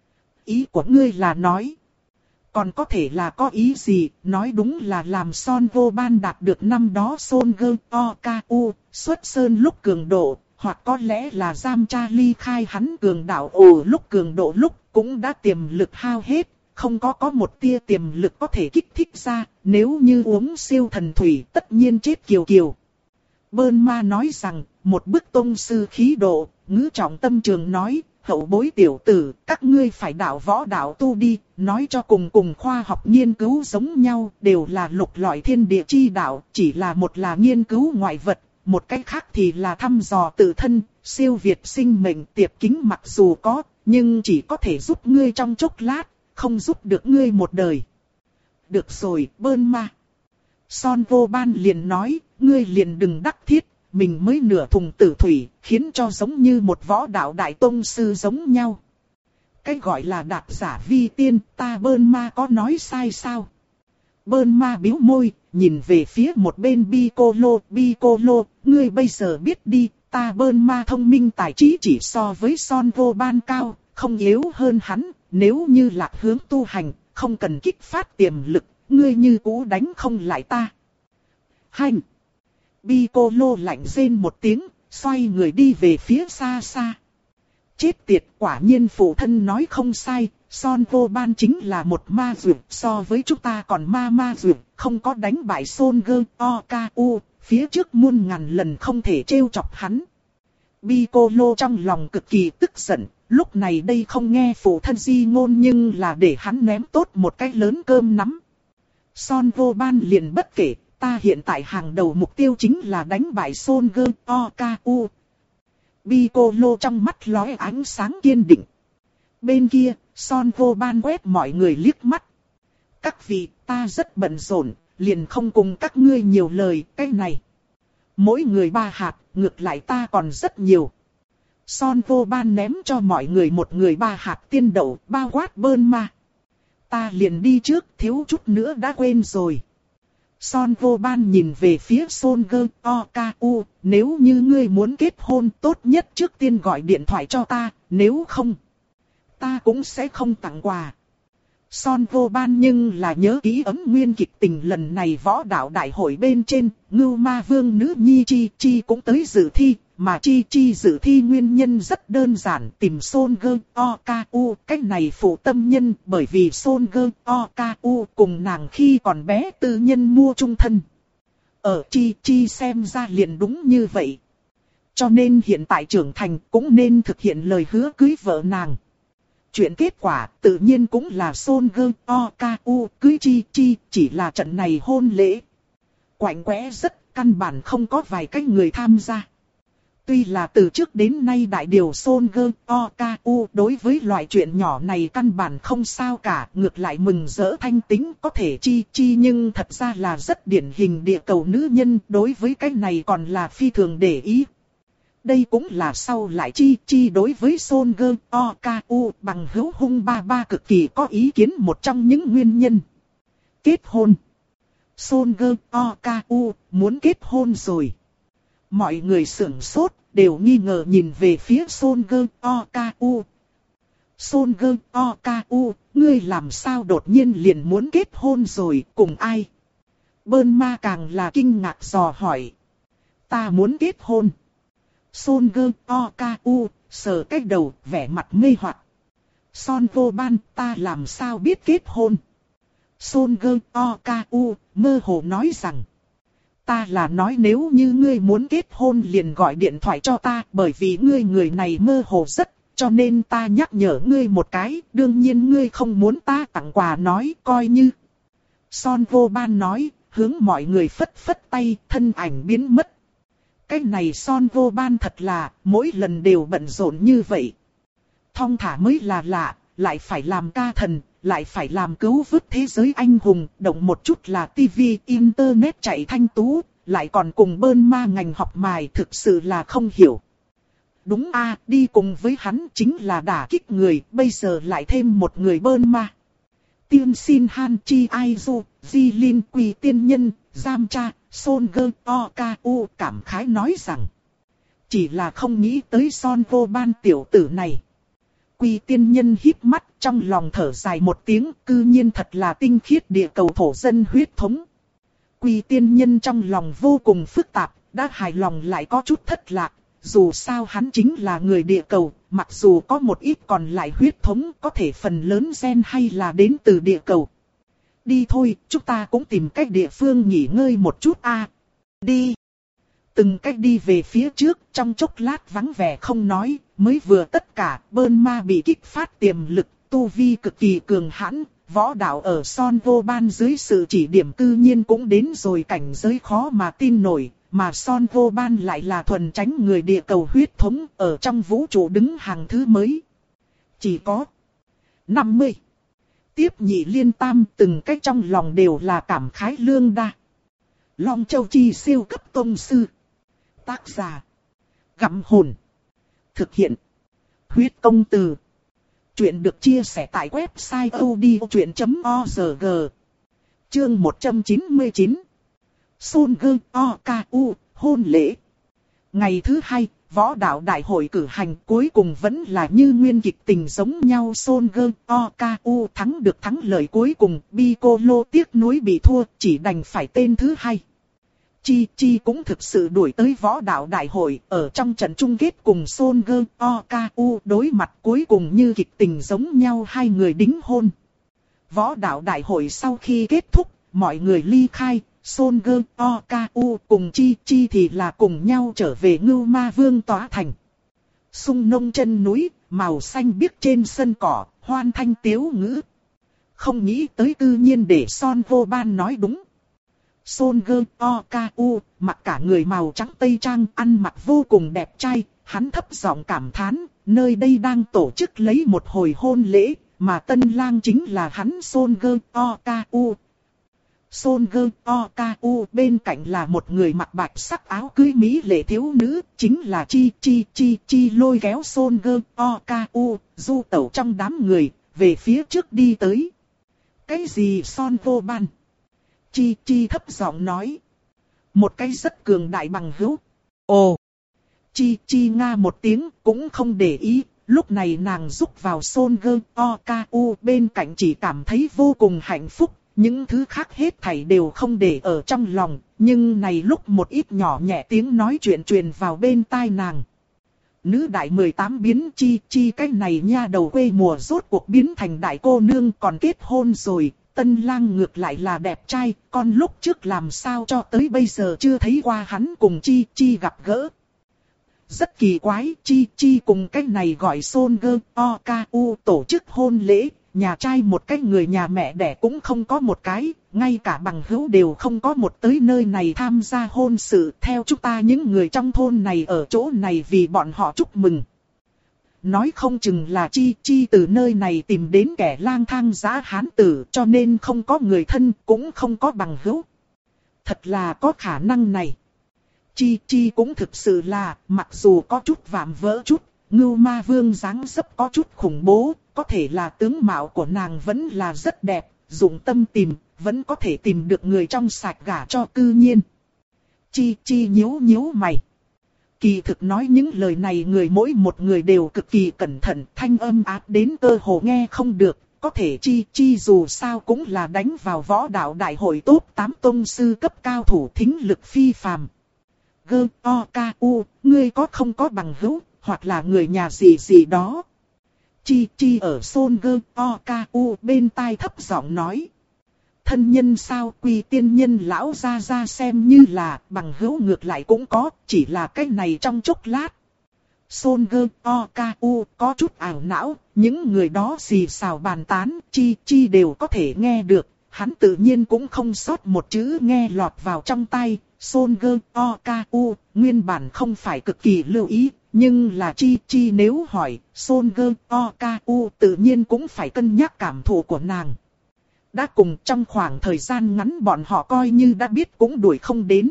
Ý của ngươi là nói, còn có thể là có ý gì, nói đúng là làm Son Vô Ban đạt được năm đó Son Gơ, O K U, xuất sơn lúc cường độ, hoặc có lẽ là Giam Cha ly khai hắn cường đạo ồ lúc cường độ lúc cũng đã tiềm lực hao hết. Không có có một tia tiềm lực có thể kích thích ra, nếu như uống siêu thần thủy tất nhiên chết kiều kiều. Bơn Ma nói rằng, một bức tông sư khí độ, ngữ trọng tâm trường nói, hậu bối tiểu tử, các ngươi phải đạo võ đạo tu đi, nói cho cùng cùng khoa học nghiên cứu giống nhau, đều là lục lọi thiên địa chi đạo, chỉ là một là nghiên cứu ngoại vật, một cách khác thì là thăm dò tự thân, siêu việt sinh mệnh tiệp kính mặc dù có, nhưng chỉ có thể giúp ngươi trong chốc lát. Không giúp được ngươi một đời. Được rồi, Bơn Ma. Son Vô Ban liền nói, ngươi liền đừng đắc thiết, mình mới nửa thùng tử thủy, khiến cho giống như một võ đạo đại tông sư giống nhau. Cái gọi là đạt giả vi tiên, ta Bơn Ma có nói sai sao? Bơn Ma bĩu môi, nhìn về phía một bên Piccolo, Piccolo, ngươi bây giờ biết đi, ta Bơn Ma thông minh tài trí chỉ so với Son Vô Ban cao, không yếu hơn hắn. Nếu như lạc hướng tu hành, không cần kích phát tiềm lực, ngươi như cũ đánh không lại ta. Hành! Piccolo lạnh rên một tiếng, xoay người đi về phía xa xa. Chết tiệt, quả nhiên phụ thân nói không sai, Son Vô Ban chính là một ma dược, so với chúng ta còn ma ma dược, không có đánh bại Son Gơ, O K U, phía trước muôn ngàn lần không thể trêu chọc hắn. Piccolo trong lòng cực kỳ tức giận. Lúc này đây không nghe phụ thân di ngôn nhưng là để hắn ném tốt một cái lớn cơm nắm. Son Vô Ban liền bất kể, ta hiện tại hàng đầu mục tiêu chính là đánh bại Son Gơ, O K U. Piccolo trong mắt lóe ánh sáng kiên định. Bên kia, Son Vô Ban quét mọi người liếc mắt. Các vị, ta rất bận rộn, liền không cùng các ngươi nhiều lời, cái này. Mỗi người ba hạt, ngược lại ta còn rất nhiều. Son Vô Ban ném cho mọi người một người ba hạt tiên đậu, bao quát Bơn Ma. Ta liền đi trước, thiếu chút nữa đã quên rồi. Son vô ban nhìn về phía Son Gơ Oku, nếu như ngươi muốn kết hôn tốt nhất trước tiên gọi điện thoại cho ta, nếu không, ta cũng sẽ không tặng quà. Son vô ban nhưng là nhớ kỹ ấm nguyên kịch tình lần này võ đạo đại hội bên trên, Ngưu Ma Vương nữ nhi Chi Chi cũng tới dự thi, mà Chi Chi dự thi nguyên nhân rất đơn giản, tìm Son Gơ Oku, cách này phụ tâm nhân, bởi vì Son Gơ Oku cùng nàng khi còn bé tư nhân mua chung thân. Ở Chi Chi xem ra liền đúng như vậy. Cho nên hiện tại trưởng thành cũng nên thực hiện lời hứa cưới vợ nàng. Chuyện kết quả tự nhiên cũng là Son Gơ Oku cưới Chi Chi, chỉ là trận này hôn lễ quạnh quẽ rất, căn bản không có vài cái người tham gia. Tuy là từ trước đến nay đại điều Son Gơ Oku đối với loại chuyện nhỏ này căn bản không sao cả, ngược lại mừng rỡ thanh tính có thể Chi Chi, nhưng thật ra là rất điển hình địa cầu nữ nhân, đối với cái này còn là phi thường để ý. Đây cũng là sau lại Chi Chi đối với Son Gơ Oku bằng hữu hung ba ba cực kỳ có ý kiến một trong những nguyên nhân. Kết hôn. Son Gơ Oku muốn kết hôn rồi. Mọi người sửng sốt, đều nghi ngờ nhìn về phía Son Gơ Oku. Son Gơ Oku, ngươi làm sao đột nhiên liền muốn kết hôn rồi, cùng ai? Bơn ma càng là kinh ngạc dò hỏi. Ta muốn kết hôn. Son Gơ Oku sờ cái đầu, vẻ mặt mê hoặc. Son vô ban, ta làm sao biết kết hôn? Son Gơ Oku mơ hồ nói rằng. Ta là nói nếu như ngươi muốn kết hôn liền gọi điện thoại cho ta, bởi vì ngươi người này mơ hồ rất, cho nên ta nhắc nhở ngươi một cái, đương nhiên ngươi không muốn ta tặng quà nói, coi như. Son vô ban nói, hướng mọi người phất phất tay, thân ảnh biến mất. Cái này Son vô ban thật là, mỗi lần đều bận rộn như vậy. Thong thả mới là lạ, lại phải làm ca thần, lại phải làm cứu vớt thế giới anh hùng, động một chút là tivi, internet chạy thanh tú, lại còn cùng bơn ma ngành học mài, thực sự là không hiểu. Đúng a, đi cùng với hắn chính là đả kích người, bây giờ lại thêm một người bơn ma. Tiên xin Han Chi Ai Du, Di Linh Quỳ Tiên Nhân, Giam Cha, Son Gơ Oku cảm khái nói rằng. Chỉ là không nghĩ tới Son vô ban tiểu tử này. Quỳ Tiên Nhân híp mắt trong lòng thở dài một tiếng, cư nhiên thật là tinh khiết địa cầu thổ dân huyết thống. Quỳ Tiên Nhân trong lòng vô cùng phức tạp, đã hài lòng lại có chút thất lạc. Dù sao hắn chính là người địa cầu, mặc dù có một ít còn lại huyết thống, có thể phần lớn gen hay là đến từ địa cầu. Đi thôi, chúng ta cũng tìm cách địa phương nghỉ ngơi một chút a. Đi. Từng cách đi về phía trước, trong chốc lát vắng vẻ không nói, mới vừa tất cả, bơn ma bị kích phát tiềm lực, tu vi cực kỳ cường hãn, võ đạo ở Son vô ban dưới sự chỉ điểm cư nhiên cũng đến rồi cảnh giới khó mà tin nổi. Mà Son vô ban lại là thuần tránh người địa cầu huyết thống, ở trong vũ trụ đứng hàng thứ mới. Chỉ có năm mươi. Tiếp nhị liên tam, từng cách trong lòng đều là cảm khái lương đa. Long Châu Chi siêu cấp tông sư. Tác giả. Gặm hồn. Thực hiện. Huyết công từ. Chuyện được chia sẻ tại website odchuyện chấm org. Chương một trăm chín mươi chín. Son Gơ Oku, hôn lễ. Ngày thứ hai, võ đạo đại hội cử hành cuối cùng vẫn là như nguyên kịch tình giống nhau. Son Gơ Oku thắng được thắng lợi cuối cùng, Piccolo tiếc nuối bị thua, chỉ đành phải tên thứ hai. Chi Chi cũng thực sự đuổi tới võ đạo đại hội, ở trong trận chung kết cùng Son Gơ Oku đối mặt cuối cùng như kịch tình giống nhau hai người đính hôn. Võ đạo đại hội sau khi kết thúc, mọi người ly khai. Son Gơ Oku cùng Chi Chi thì là cùng nhau trở về Ngưu Ma Vương tòa thành. Sung nông chân núi, màu xanh biếc trên sân cỏ, hoan thanh tiếu ngữ. Không nghĩ tới tự nhiên để Son vô ban nói đúng. Son Gơ Oku mặc cả người màu trắng tây trang, ăn mặc vô cùng đẹp trai, hắn thấp giọng cảm thán, nơi đây đang tổ chức lấy một hồi hôn lễ, mà tân lang chính là hắn Son Gơ Oku. Son Gơ Oku bên cạnh là một người mặc bạch sắc áo cưới mỹ lệ thiếu nữ, chính là Chi Chi. Chi Chi lôi kéo Son Gơ Oku, du tẩu trong đám người, về phía trước đi tới. Cái gì Son vô ban? Chi Chi thấp giọng nói. Một cái rất cường đại bằng hữu. Ồ. Chi Chi nga một tiếng cũng không để ý. Lúc này nàng rúc vào Son-gơ O-ka-u bên cạnh chỉ cảm thấy vô cùng hạnh phúc. Những thứ khác hết thảy đều không để ở trong lòng. Nhưng này lúc một ít nhỏ nhẹ tiếng nói chuyện truyền vào bên tai nàng. Nữ đại mười tám biến Chi Chi cái này nha đầu quê mùa rốt cuộc biến thành đại cô nương còn kết hôn rồi. Tân lang ngược lại là đẹp trai, con lúc trước làm sao cho tới bây giờ chưa thấy qua hắn cùng Chi Chi gặp gỡ. Rất kỳ quái, Chi Chi cùng cái này gọi Son-gơ O-ka-u tổ chức hôn lễ, nhà trai một cái người nhà mẹ đẻ cũng không có một cái, ngay cả bằng hữu đều không có một tới nơi này tham gia hôn sự. Theo chúng ta những người trong thôn này ở chỗ này vì bọn họ chúc mừng. Nói không chừng là Chi Chi từ nơi này tìm đến kẻ lang thang dã hán tử cho nên không có người thân cũng không có bằng hữu. Thật là có khả năng này. Chi Chi cũng thực sự là, mặc dù có chút vạm vỡ chút, Ngưu Ma Vương dáng dấp có chút khủng bố, có thể là tướng mạo của nàng vẫn là rất đẹp, dụng tâm tìm, vẫn có thể tìm được người trong sạch gả cho cư nhiên. Chi Chi nhíu nhíu mày. Kỳ thực nói những lời này người mỗi một người đều cực kỳ cẩn thận, thanh âm áp đến cơ hồ nghe không được, có thể Chi Chi dù sao cũng là đánh vào võ đạo đại hội top tám tông sư cấp cao thủ thính lực phi phàm. Gơ, o, ca, u, ngươi có không có bằng hữu, hoặc là người nhà gì gì đó. Chi Chi ở Son gơ, o, ca, u bên tai thấp giọng nói. Thân nhân sao Quy tiên nhân lão ra ra xem như là bằng hữu ngược lại cũng có, chỉ là cái này trong chốc lát. Son-gơ O-ka-u có chút ảo não, những người đó xì xào bàn tán, Chi Chi đều có thể nghe được, hắn tự nhiên cũng không sót một chữ nghe lọt vào trong tay. Son-gơ O-ka-u nguyên bản không phải cực kỳ lưu ý, nhưng là Chi Chi nếu hỏi, Son-gơ O-ka-u tự nhiên cũng phải cân nhắc cảm thụ của nàng. Đã cùng trong khoảng thời gian ngắn bọn họ coi như đã biết cũng đuổi không đến.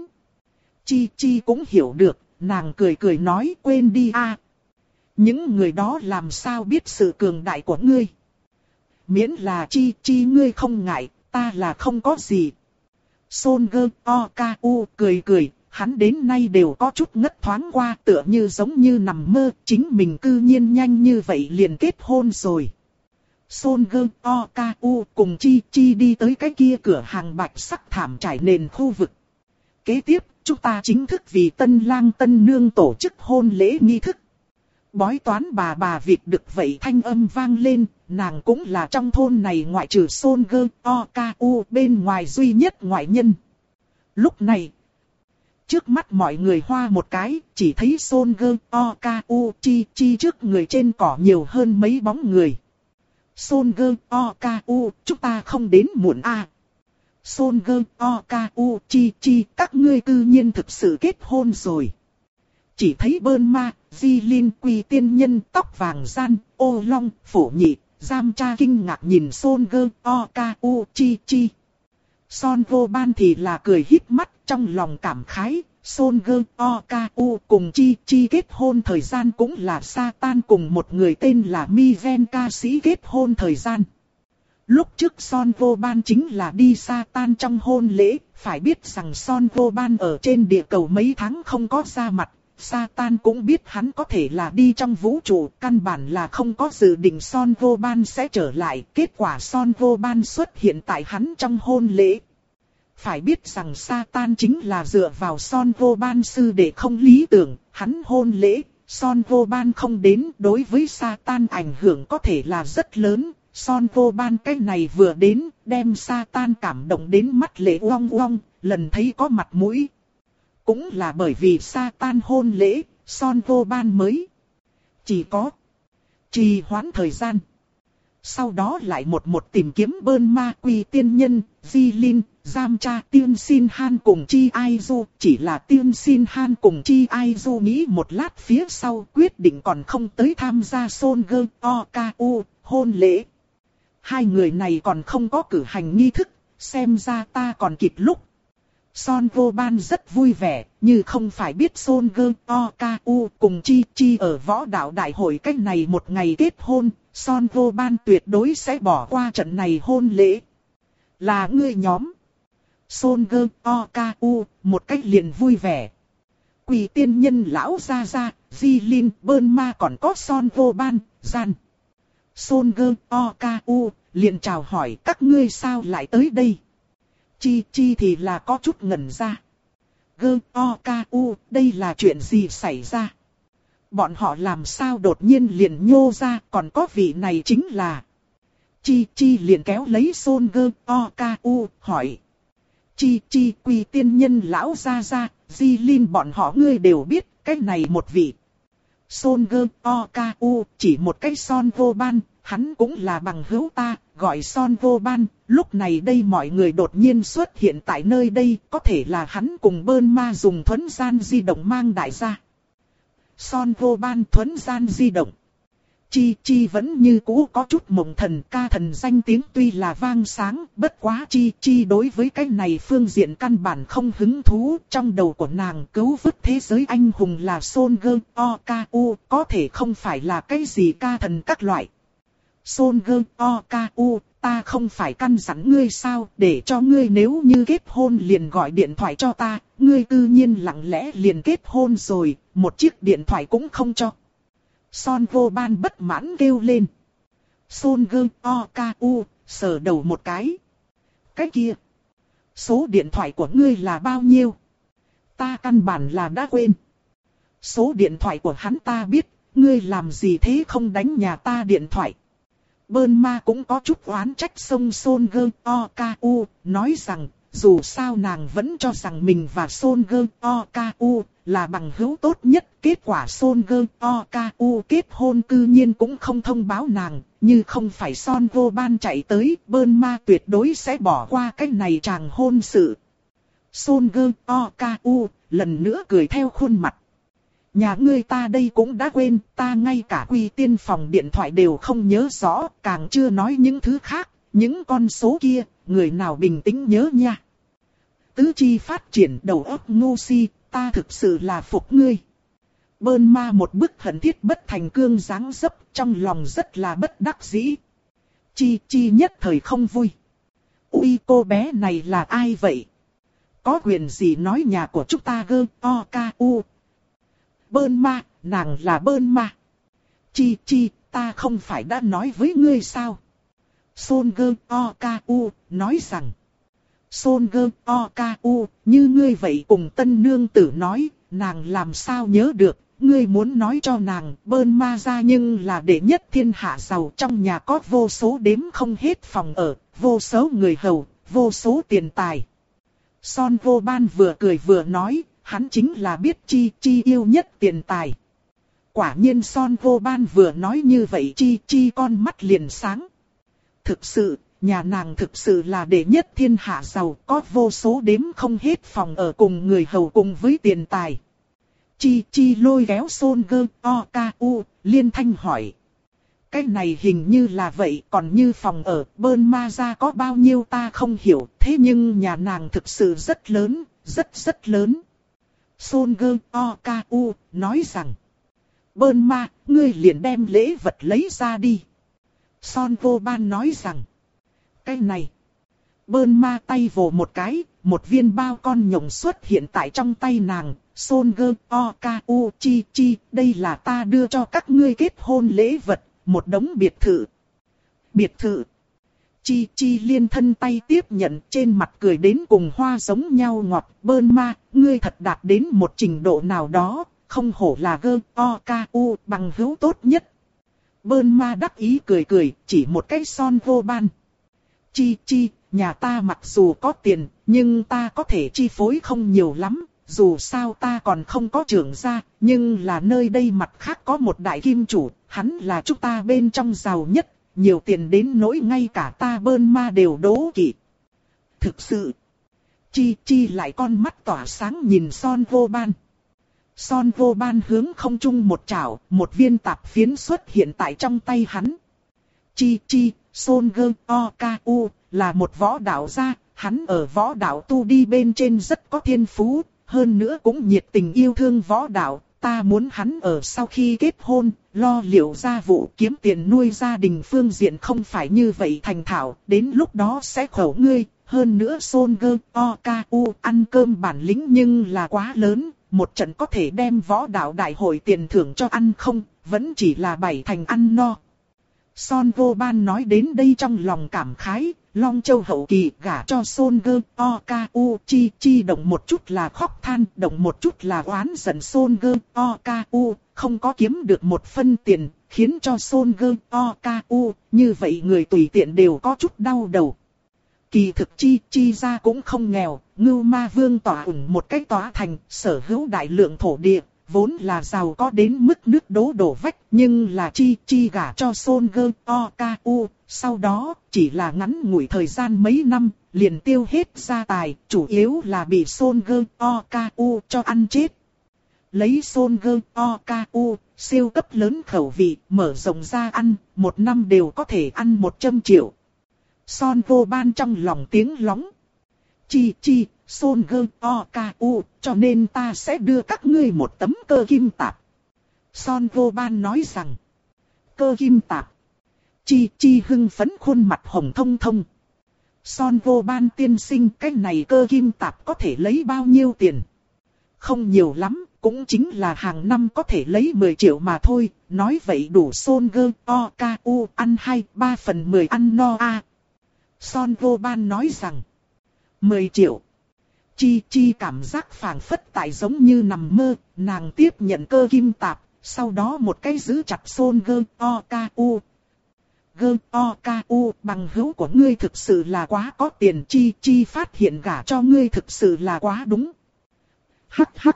Chi Chi cũng hiểu được, nàng cười cười nói quên đi a. Những người đó làm sao biết sự cường đại của ngươi. Miễn là Chi Chi ngươi không ngại, ta là không có gì. Son-gơ O-ka-u cười cười, hắn đến nay đều có chút ngất thoáng qua tựa như giống như nằm mơ, chính mình cư nhiên nhanh như vậy liền kết hôn rồi. Son-gơ O-ka-u cùng Chi Chi đi tới cái kia cửa hàng bạch sắc thảm trải nền khu vực. Kế tiếp, chúng ta chính thức vì tân lang tân nương tổ chức hôn lễ nghi thức. Bói toán bà bà Việt được vậy thanh âm vang lên, nàng cũng là trong thôn này ngoại trừ Son-gơ O-ka-u bên ngoài duy nhất ngoại nhân. Lúc này, trước mắt mọi người hoa một cái, chỉ thấy Son-gơ O-ka-u Chi Chi trước người trên cỏ nhiều hơn mấy bóng người. Son-gơ O-ka-u, chúng ta không đến muộn à. Son-gơ O-ka-u Chi Chi, các ngươi cư nhiên thực sự kết hôn rồi. Chỉ thấy Bơn Ma, Di Linh Quy tiên nhân tóc vàng gian, ô long, phổ nhị, giam cha kinh ngạc nhìn Son-gơ O-ka-u Chi Chi. Son vô ban thì là cười híp mắt trong lòng cảm khái. Son-gơ O-ka-u cùng Chi Chi kết hôn thời gian cũng là Satan cùng một người tên là Mi-ven ca sĩ kết hôn thời gian. Lúc trước Son vô ban chính là đi Satan trong hôn lễ, phải biết rằng Son vô ban ở trên địa cầu mấy tháng không có ra mặt. Satan cũng biết hắn có thể là đi trong vũ trụ, căn bản là không có dự định Son vô ban sẽ trở lại. Kết quả Son vô ban xuất hiện tại hắn trong hôn lễ. Phải biết rằng Satan chính là dựa vào Son vô ban sư để không lý tưởng, hắn hôn lễ, Son vô ban không đến, đối với Satan ảnh hưởng có thể là rất lớn. Son vô ban cái này vừa đến, đem Satan cảm động đến mắt lệ uong uong, lần thấy có mặt mũi. Cũng là bởi vì Satan hôn lễ, Son vô ban mới chỉ có trì hoãn thời gian. Sau đó lại một một tìm kiếm Bơn Ma Quy tiên nhân, Di Linh, giam cha Tiên Sin Han cùng Chi Ai Du. Chỉ là Tiên Sin Han cùng Chi Ai Du nghĩ một lát phía sau quyết định còn không tới tham gia Son-gơ O-ka-u hôn lễ. Hai người này còn không có cử hành nghi thức, xem ra ta còn kịp lúc. Son vô ban rất vui vẻ, như không phải biết Son-gơ O-ka-u cùng Chi Chi ở võ đạo đại hội cách này một ngày kết hôn, Son vô ban tuyệt đối sẽ bỏ qua trận này hôn lễ. Là ngươi nhóm. Son Gơ O Ca U, một cách liền vui vẻ. Quỷ tiên nhân lão ra ra, Di Linh, Bơn Ma còn có Son Vô Ban, Gian. Son Gơ O Ca U, liền chào hỏi các ngươi sao lại tới đây. Chi Chi thì là có chút ngẩn ra. Gơ O Ca U, đây là chuyện gì xảy ra? Bọn họ làm sao đột nhiên liền nhô ra, còn có vị này chính là... Chi Chi liền kéo lấy Son Gơ O Ca U, hỏi. Chi Chi Quy tiên nhân lão ra ra, Di Linh bọn họ ngươi đều biết, cái này một vị. Son Gơ O Ca U, chỉ một cái Son Vô Ban, hắn cũng là bằng hữu ta, gọi Son Vô Ban. Lúc này đây mọi người đột nhiên xuất hiện tại nơi đây, có thể là hắn cùng Bơn Ma dùng thuấn gian di động mang đại gia. Son Vô Ban thuấn gian di động. Chi Chi vẫn như cũ có chút mộng thần, ca thần danh tiếng tuy là vang sáng, bất quá Chi Chi đối với cái này phương diện căn bản không hứng thú. Trong đầu của nàng cứu vớt thế giới anh hùng là Son Gơ O Ca U, có thể không phải là cái gì ca thần các loại. Son Gơ O Ca U, ta không phải căn dặn ngươi sao, để cho ngươi nếu như kết hôn liền gọi điện thoại cho ta, ngươi tự nhiên lặng lẽ liền kết hôn rồi, một chiếc điện thoại cũng không cho. Son Vô Ban bất mãn kêu lên. Son Gơ O Ca U, sờ đầu một cái. Cái kia, số điện thoại của ngươi là bao nhiêu? Ta căn bản là đã quên. Số điện thoại của hắn ta biết, ngươi làm gì thế không đánh nhà ta điện thoại? Bơn Ma cũng có chút oán trách sông Son Gơ O Ca U, nói rằng, dù sao nàng vẫn cho rằng mình và Son Gơ O Ca U là bằng hữu tốt nhất. Kết quả Son Gơ O Ca U kết hôn cư nhiên cũng không thông báo nàng, như không phải Son Vô Ban chạy tới, Bơn Ma tuyệt đối sẽ bỏ qua cái này chàng hôn sự. Son Gơ O Ca U lần nữa cười theo khuôn mặt. Nhà ngươi ta đây cũng đã quên, ta ngay cả Quy Tiên phòng điện thoại đều không nhớ rõ, càng chưa nói những thứ khác, những con số kia, người nào bình tĩnh nhớ nha. Tứ chi phát triển đầu óc ngu si, ta thực sự là phục ngươi. Bơn Ma một bức hận thiết bất thành cương dáng dấp, trong lòng rất là bất đắc dĩ. Chi Chi nhất thời không vui. Ui, cô bé này là ai vậy? Có quyền gì nói nhà của chúng ta Gơ O Ca U? Bơn Ma, nàng là Bơn Ma. Chi Chi, ta không phải đã nói với ngươi sao? Son Gơ O Ca U nói rằng. Son Gơ O Ca U, như ngươi vậy cùng tân nương tử nói, nàng làm sao nhớ được? Ngươi muốn nói cho nàng, Bơn Ma ra nhưng là đệ nhất thiên hạ giàu, trong nhà có vô số đếm không hết phòng ở, vô số người hầu, vô số tiền tài. Son Vô Ban vừa cười vừa nói, hắn chính là biết Chi Chi yêu nhất tiền tài. Quả nhiên Son Vô Ban vừa nói như vậy Chi Chi con mắt liền sáng. Thực sự, nhà nàng thực sự là đệ nhất thiên hạ giàu, có vô số đếm không hết phòng ở cùng người hầu cùng với tiền tài. Chi Chi lôi kéo Son Gơ O Ca U, liên thanh hỏi. Cái này hình như là vậy, còn như phòng ở, Bơn Ma ra có bao nhiêu ta không hiểu, thế nhưng nhà nàng thực sự rất lớn, rất rất lớn. Son Gơ O Ca U nói rằng. Bơn Ma, ngươi liền đem lễ vật lấy ra đi. Son Vô Ban nói rằng. Cái này. Bơn Ma tay vồ một cái, một viên bao con nhộng xuất hiện tại trong tay nàng. Son Gơ O Ca U Chi Chi, đây là ta đưa cho các ngươi kết hôn lễ vật, một đống biệt thự. Biệt thự. Chi Chi liên thân tay tiếp nhận, trên mặt cười đến cùng hoa giống nhau ngọt. Bơn Ma, ngươi thật đạt đến một trình độ nào đó, không hổ là Gơ O Ca U bằng hữu tốt nhất. Bơn Ma đắc ý cười cười, chỉ một cái Son Vô Ban. Chi Chi, nhà ta mặc dù có tiền, nhưng ta có thể chi phối không nhiều lắm. Dù sao ta còn không có trưởng gia, nhưng là nơi đây mặt khác có một đại kim chủ, hắn là chúng ta bên trong giàu nhất, nhiều tiền đến nỗi ngay cả ta Bơn Ma đều đố kỵ. Thực sự, Chi Chi lại con mắt tỏa sáng nhìn Son Vô Ban. Son Vô Ban hướng không trung một chảo, một viên tạp phiến xuất hiện tại trong tay hắn. Chi Chi, Son Gơ O Ca U là một võ đạo gia, hắn ở võ đạo tu đi bên trên rất có thiên phú. Hơn nữa cũng nhiệt tình yêu thương võ đạo, ta muốn hắn ở sau khi kết hôn, lo liệu gia vụ kiếm tiền nuôi gia đình phương diện không phải như vậy thành thạo, đến lúc đó sẽ khẩu ngươi, hơn nữa Son Gơ Oku ăn cơm bản lĩnh nhưng là quá lớn, một trận có thể đem võ đạo đại hội tiền thưởng cho ăn không, vẫn chỉ là bảy thành ăn no. Son Vô Ban nói đến đây trong lòng cảm khái, Long Châu hậu kỳ gả cho Son Gơ Oku chi chi động một chút là khóc than, động một chút là oán giận Son Gơ Oku, không có kiếm được một phân tiền, khiến cho Son Gơ Oku, như vậy người tùy tiện đều có chút đau đầu. Kỳ thực chi chi ra cũng không nghèo, Ngưu Ma Vương tỏa ủng một cái tòa thành, sở hữu đại lượng thổ địa, vốn là giàu có đến mức nước đố đổ vách, nhưng là chi chi gả cho Son Gơ Oku, sau đó chỉ là ngắn ngủi thời gian mấy năm, liền tiêu hết gia tài, chủ yếu là bị Son Gơ Oku cho ăn chết. Lấy Son Gơ Oku, siêu cấp lớn khẩu vị, mở rộng ra ăn, một năm đều có thể ăn một trăm triệu. Son Vô Ban trong lòng tiếng lóng. Chi chi, Son Gơ Oku, cho nên ta sẽ đưa các ngươi một tấm cơ kim tạp. Son Vô Ban nói rằng, cơ kim tạp. Chi chi hưng phấn khuôn mặt hồng thông thông. Son Vô Ban tiên sinh, cái này cơ kim tạp có thể lấy bao nhiêu tiền? Không nhiều lắm, cũng chính là hàng năm có thể lấy mười triệu mà thôi. Nói vậy đủ Son Gơ Oku ăn hai, ba phần mười ăn no a. À. Son Vô Ban nói rằng, mười triệu. Chi chi cảm giác phảng phất tại giống như nằm mơ, nàng tiếp nhận cơ kim tạp, sau đó một cái giữ chặt Son Gơ Oku. Gơ Oku, bằng hữu của ngươi thực sự là quá có tiền, chi chi phát hiện gả cho ngươi thực sự là quá đúng. Hắc hắc.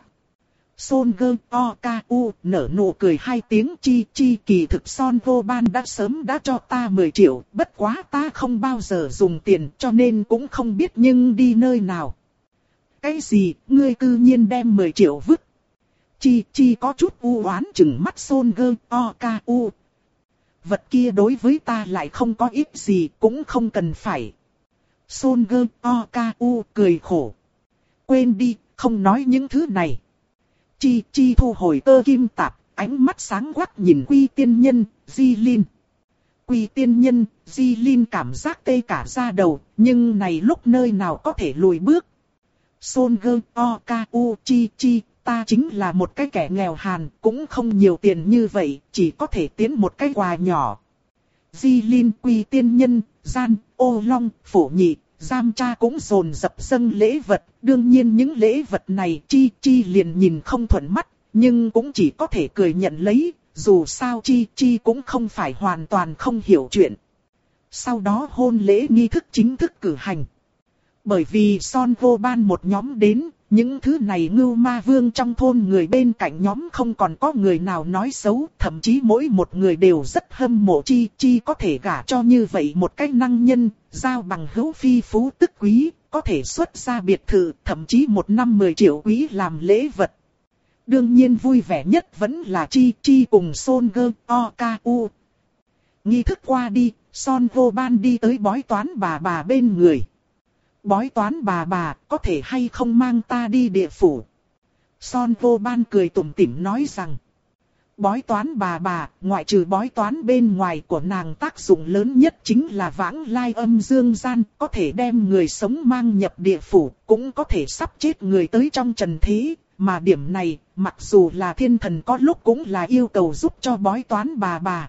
Son Gơ Oku nở nụ cười hai tiếng, chi chi kỳ thực Son Vô Ban đã sớm đã cho ta mười triệu, bất quá ta không bao giờ dùng tiền cho nên cũng không biết nhưng đi nơi nào. Cái gì, ngươi cư nhiên đem mười triệu vứt? Chi chi có chút u oán chừng mắt Son Gơ Oku. Vật kia đối với ta lại không có ích gì, cũng không cần phải. Son Gơ Oku cười khổ. Quên đi, không nói những thứ này. Chi chi thu hồi cơ kim tạp, ánh mắt sáng quắc nhìn Quy Tiên Nhân, Di Linh. Quy Tiên Nhân, Di Linh cảm giác tê cả da đầu, nhưng này lúc nơi nào có thể lùi bước. Son Gơ Oku chi chi, ta chính là một cái kẻ nghèo hàn, cũng không nhiều tiền như vậy, chỉ có thể tiến một cái quà nhỏ. Di Linh, Quy Tiên Nhân, Gian, Ô Long, Phổ Nhị, Giam Cha cũng dồn dập dâng lễ vật, đương nhiên những lễ vật này chi chi liền nhìn không thuận mắt, nhưng cũng chỉ có thể cười nhận lấy, dù sao chi chi cũng không phải hoàn toàn không hiểu chuyện. Sau đó hôn lễ nghi thức chính thức cử hành. Bởi vì Son Vô Ban một nhóm đến, những thứ này Ngưu Ma Vương trong thôn người bên cạnh nhóm không còn có người nào nói xấu, thậm chí mỗi một người đều rất hâm mộ chi chi có thể gả cho như vậy một cách năng nhân, giao bằng hữu phi phú tức quý, có thể xuất ra biệt thự, thậm chí một năm mười triệu quý làm lễ vật. Đương nhiên vui vẻ nhất vẫn là chi chi cùng Son Gơ Oku. Nghi thức qua đi, Son Vô Ban đi tới bói toán bà bà bên người. Bói toán bà bà, có thể hay không mang ta đi địa phủ? Son Vô Ban cười tủm tỉm nói rằng, bói toán bà bà, ngoại trừ bói toán bên ngoài của nàng tác dụng lớn nhất chính là vãng lai âm dương gian, có thể đem người sống mang nhập địa phủ, cũng có thể sắp chết người tới trong trần thế, mà điểm này, mặc dù là thiên thần có lúc cũng là yêu cầu giúp cho bói toán bà bà.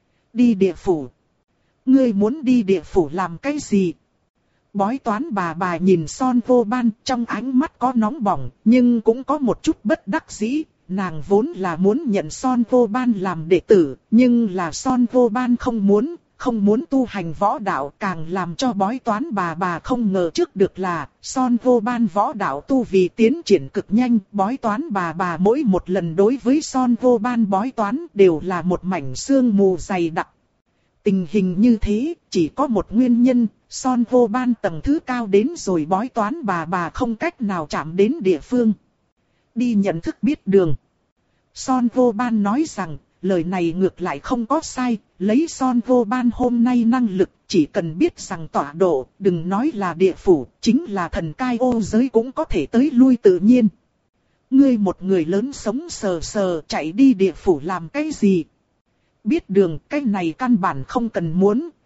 Đi địa phủ? Ngươi muốn đi địa phủ làm cái gì? Bói toán bà bà nhìn Son Vô Ban, trong ánh mắt có nóng bỏng, nhưng cũng có một chút bất đắc dĩ. Nàng vốn là muốn nhận Son Vô Ban làm đệ tử, nhưng là Son Vô Ban không muốn, không muốn tu hành võ đạo, càng làm cho bói toán bà bà không ngờ trước được là Son Vô Ban võ đạo tu vì tiến triển cực nhanh. Bói toán bà bà mỗi một lần đối với Son Vô Ban bói toán đều là một mảnh sương mù dày đặc. Tình hình như thế, chỉ có một nguyên nhân, Son Vô Ban tầng thứ cao đến rồi bói toán bà bà không cách nào chạm đến địa phương. Đi nhận thức biết đường. Son Vô Ban nói rằng, lời này ngược lại không có sai, lấy Son Vô Ban hôm nay năng lực, chỉ cần biết rằng tọa độ, đừng nói là địa phủ, chính là thần cai ô giới cũng có thể tới lui tự nhiên. Ngươi một người lớn sống sờ sờ chạy đi địa phủ làm cái gì? Biết đường, cái này căn bản không cần muốn,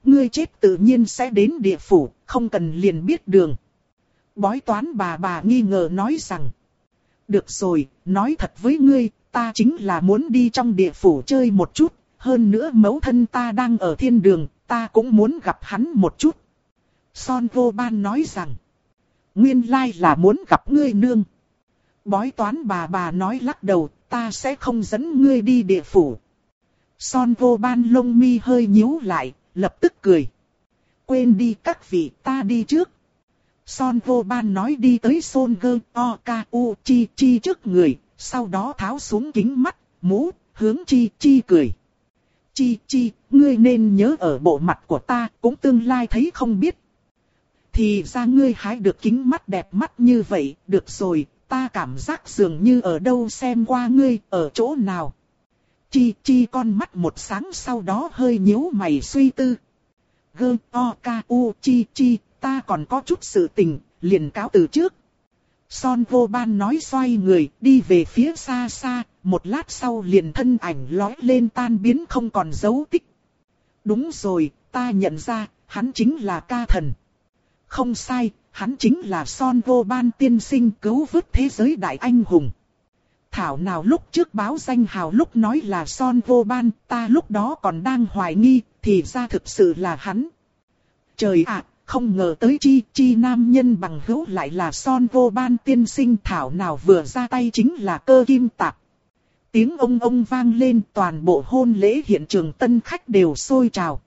ngươi chết tự nhiên sẽ đến địa phủ, không cần liền biết đường. Bói toán bà bà nghi ngờ nói rằng, được rồi, nói thật với ngươi, ta chính là muốn đi trong địa phủ chơi một chút, hơn nữa mẫu thân ta đang ở thiên đường, ta cũng muốn gặp hắn một chút. Son Vô Ban nói rằng, nguyên lai là muốn gặp ngươi nương. Bói toán bà bà nói lắc đầu, ta sẽ không dẫn ngươi đi địa phủ. Son Vô Ban lông mi hơi nhíu lại, lập tức cười. Quên đi các vị, ta đi trước. Son Vô Ban nói đi tới Son Gơ O K U Chi Chi trước người, sau đó tháo xuống kính mắt, mũ, hướng Chi Chi cười. Chi Chi, ngươi nên nhớ ở bộ mặt của ta, cũng tương lai thấy không biết. Thì ra ngươi hái được kính mắt đẹp mắt như vậy, được rồi, ta cảm giác dường như ở đâu xem qua ngươi, ở chỗ nào. Chi Chi con mắt một sáng sau đó hơi nhíu mày suy tư. Gơ O K U Chi Chi, ta còn có chút sự tình, liền cáo từ trước. Son Vô Ban nói xoay người, đi về phía xa xa, một lát sau liền thân ảnh lói lên tan biến không còn dấu tích. Đúng rồi, ta nhận ra, hắn chính là ca thần. Không sai, hắn chính là Son Vô Ban tiên sinh cứu vớt thế giới đại anh hùng. Thảo nào lúc trước báo danh hào lúc nói là Son Vô Ban, ta lúc đó còn đang hoài nghi, thì ra thực sự là hắn. Trời ạ, không ngờ tới Chi Chi nam nhân bằng hữu lại là Son Vô Ban tiên sinh, thảo nào vừa ra tay chính là cơ kim tạp. Tiếng ông ông vang lên, toàn bộ hôn lễ hiện trường tân khách đều sôi trào.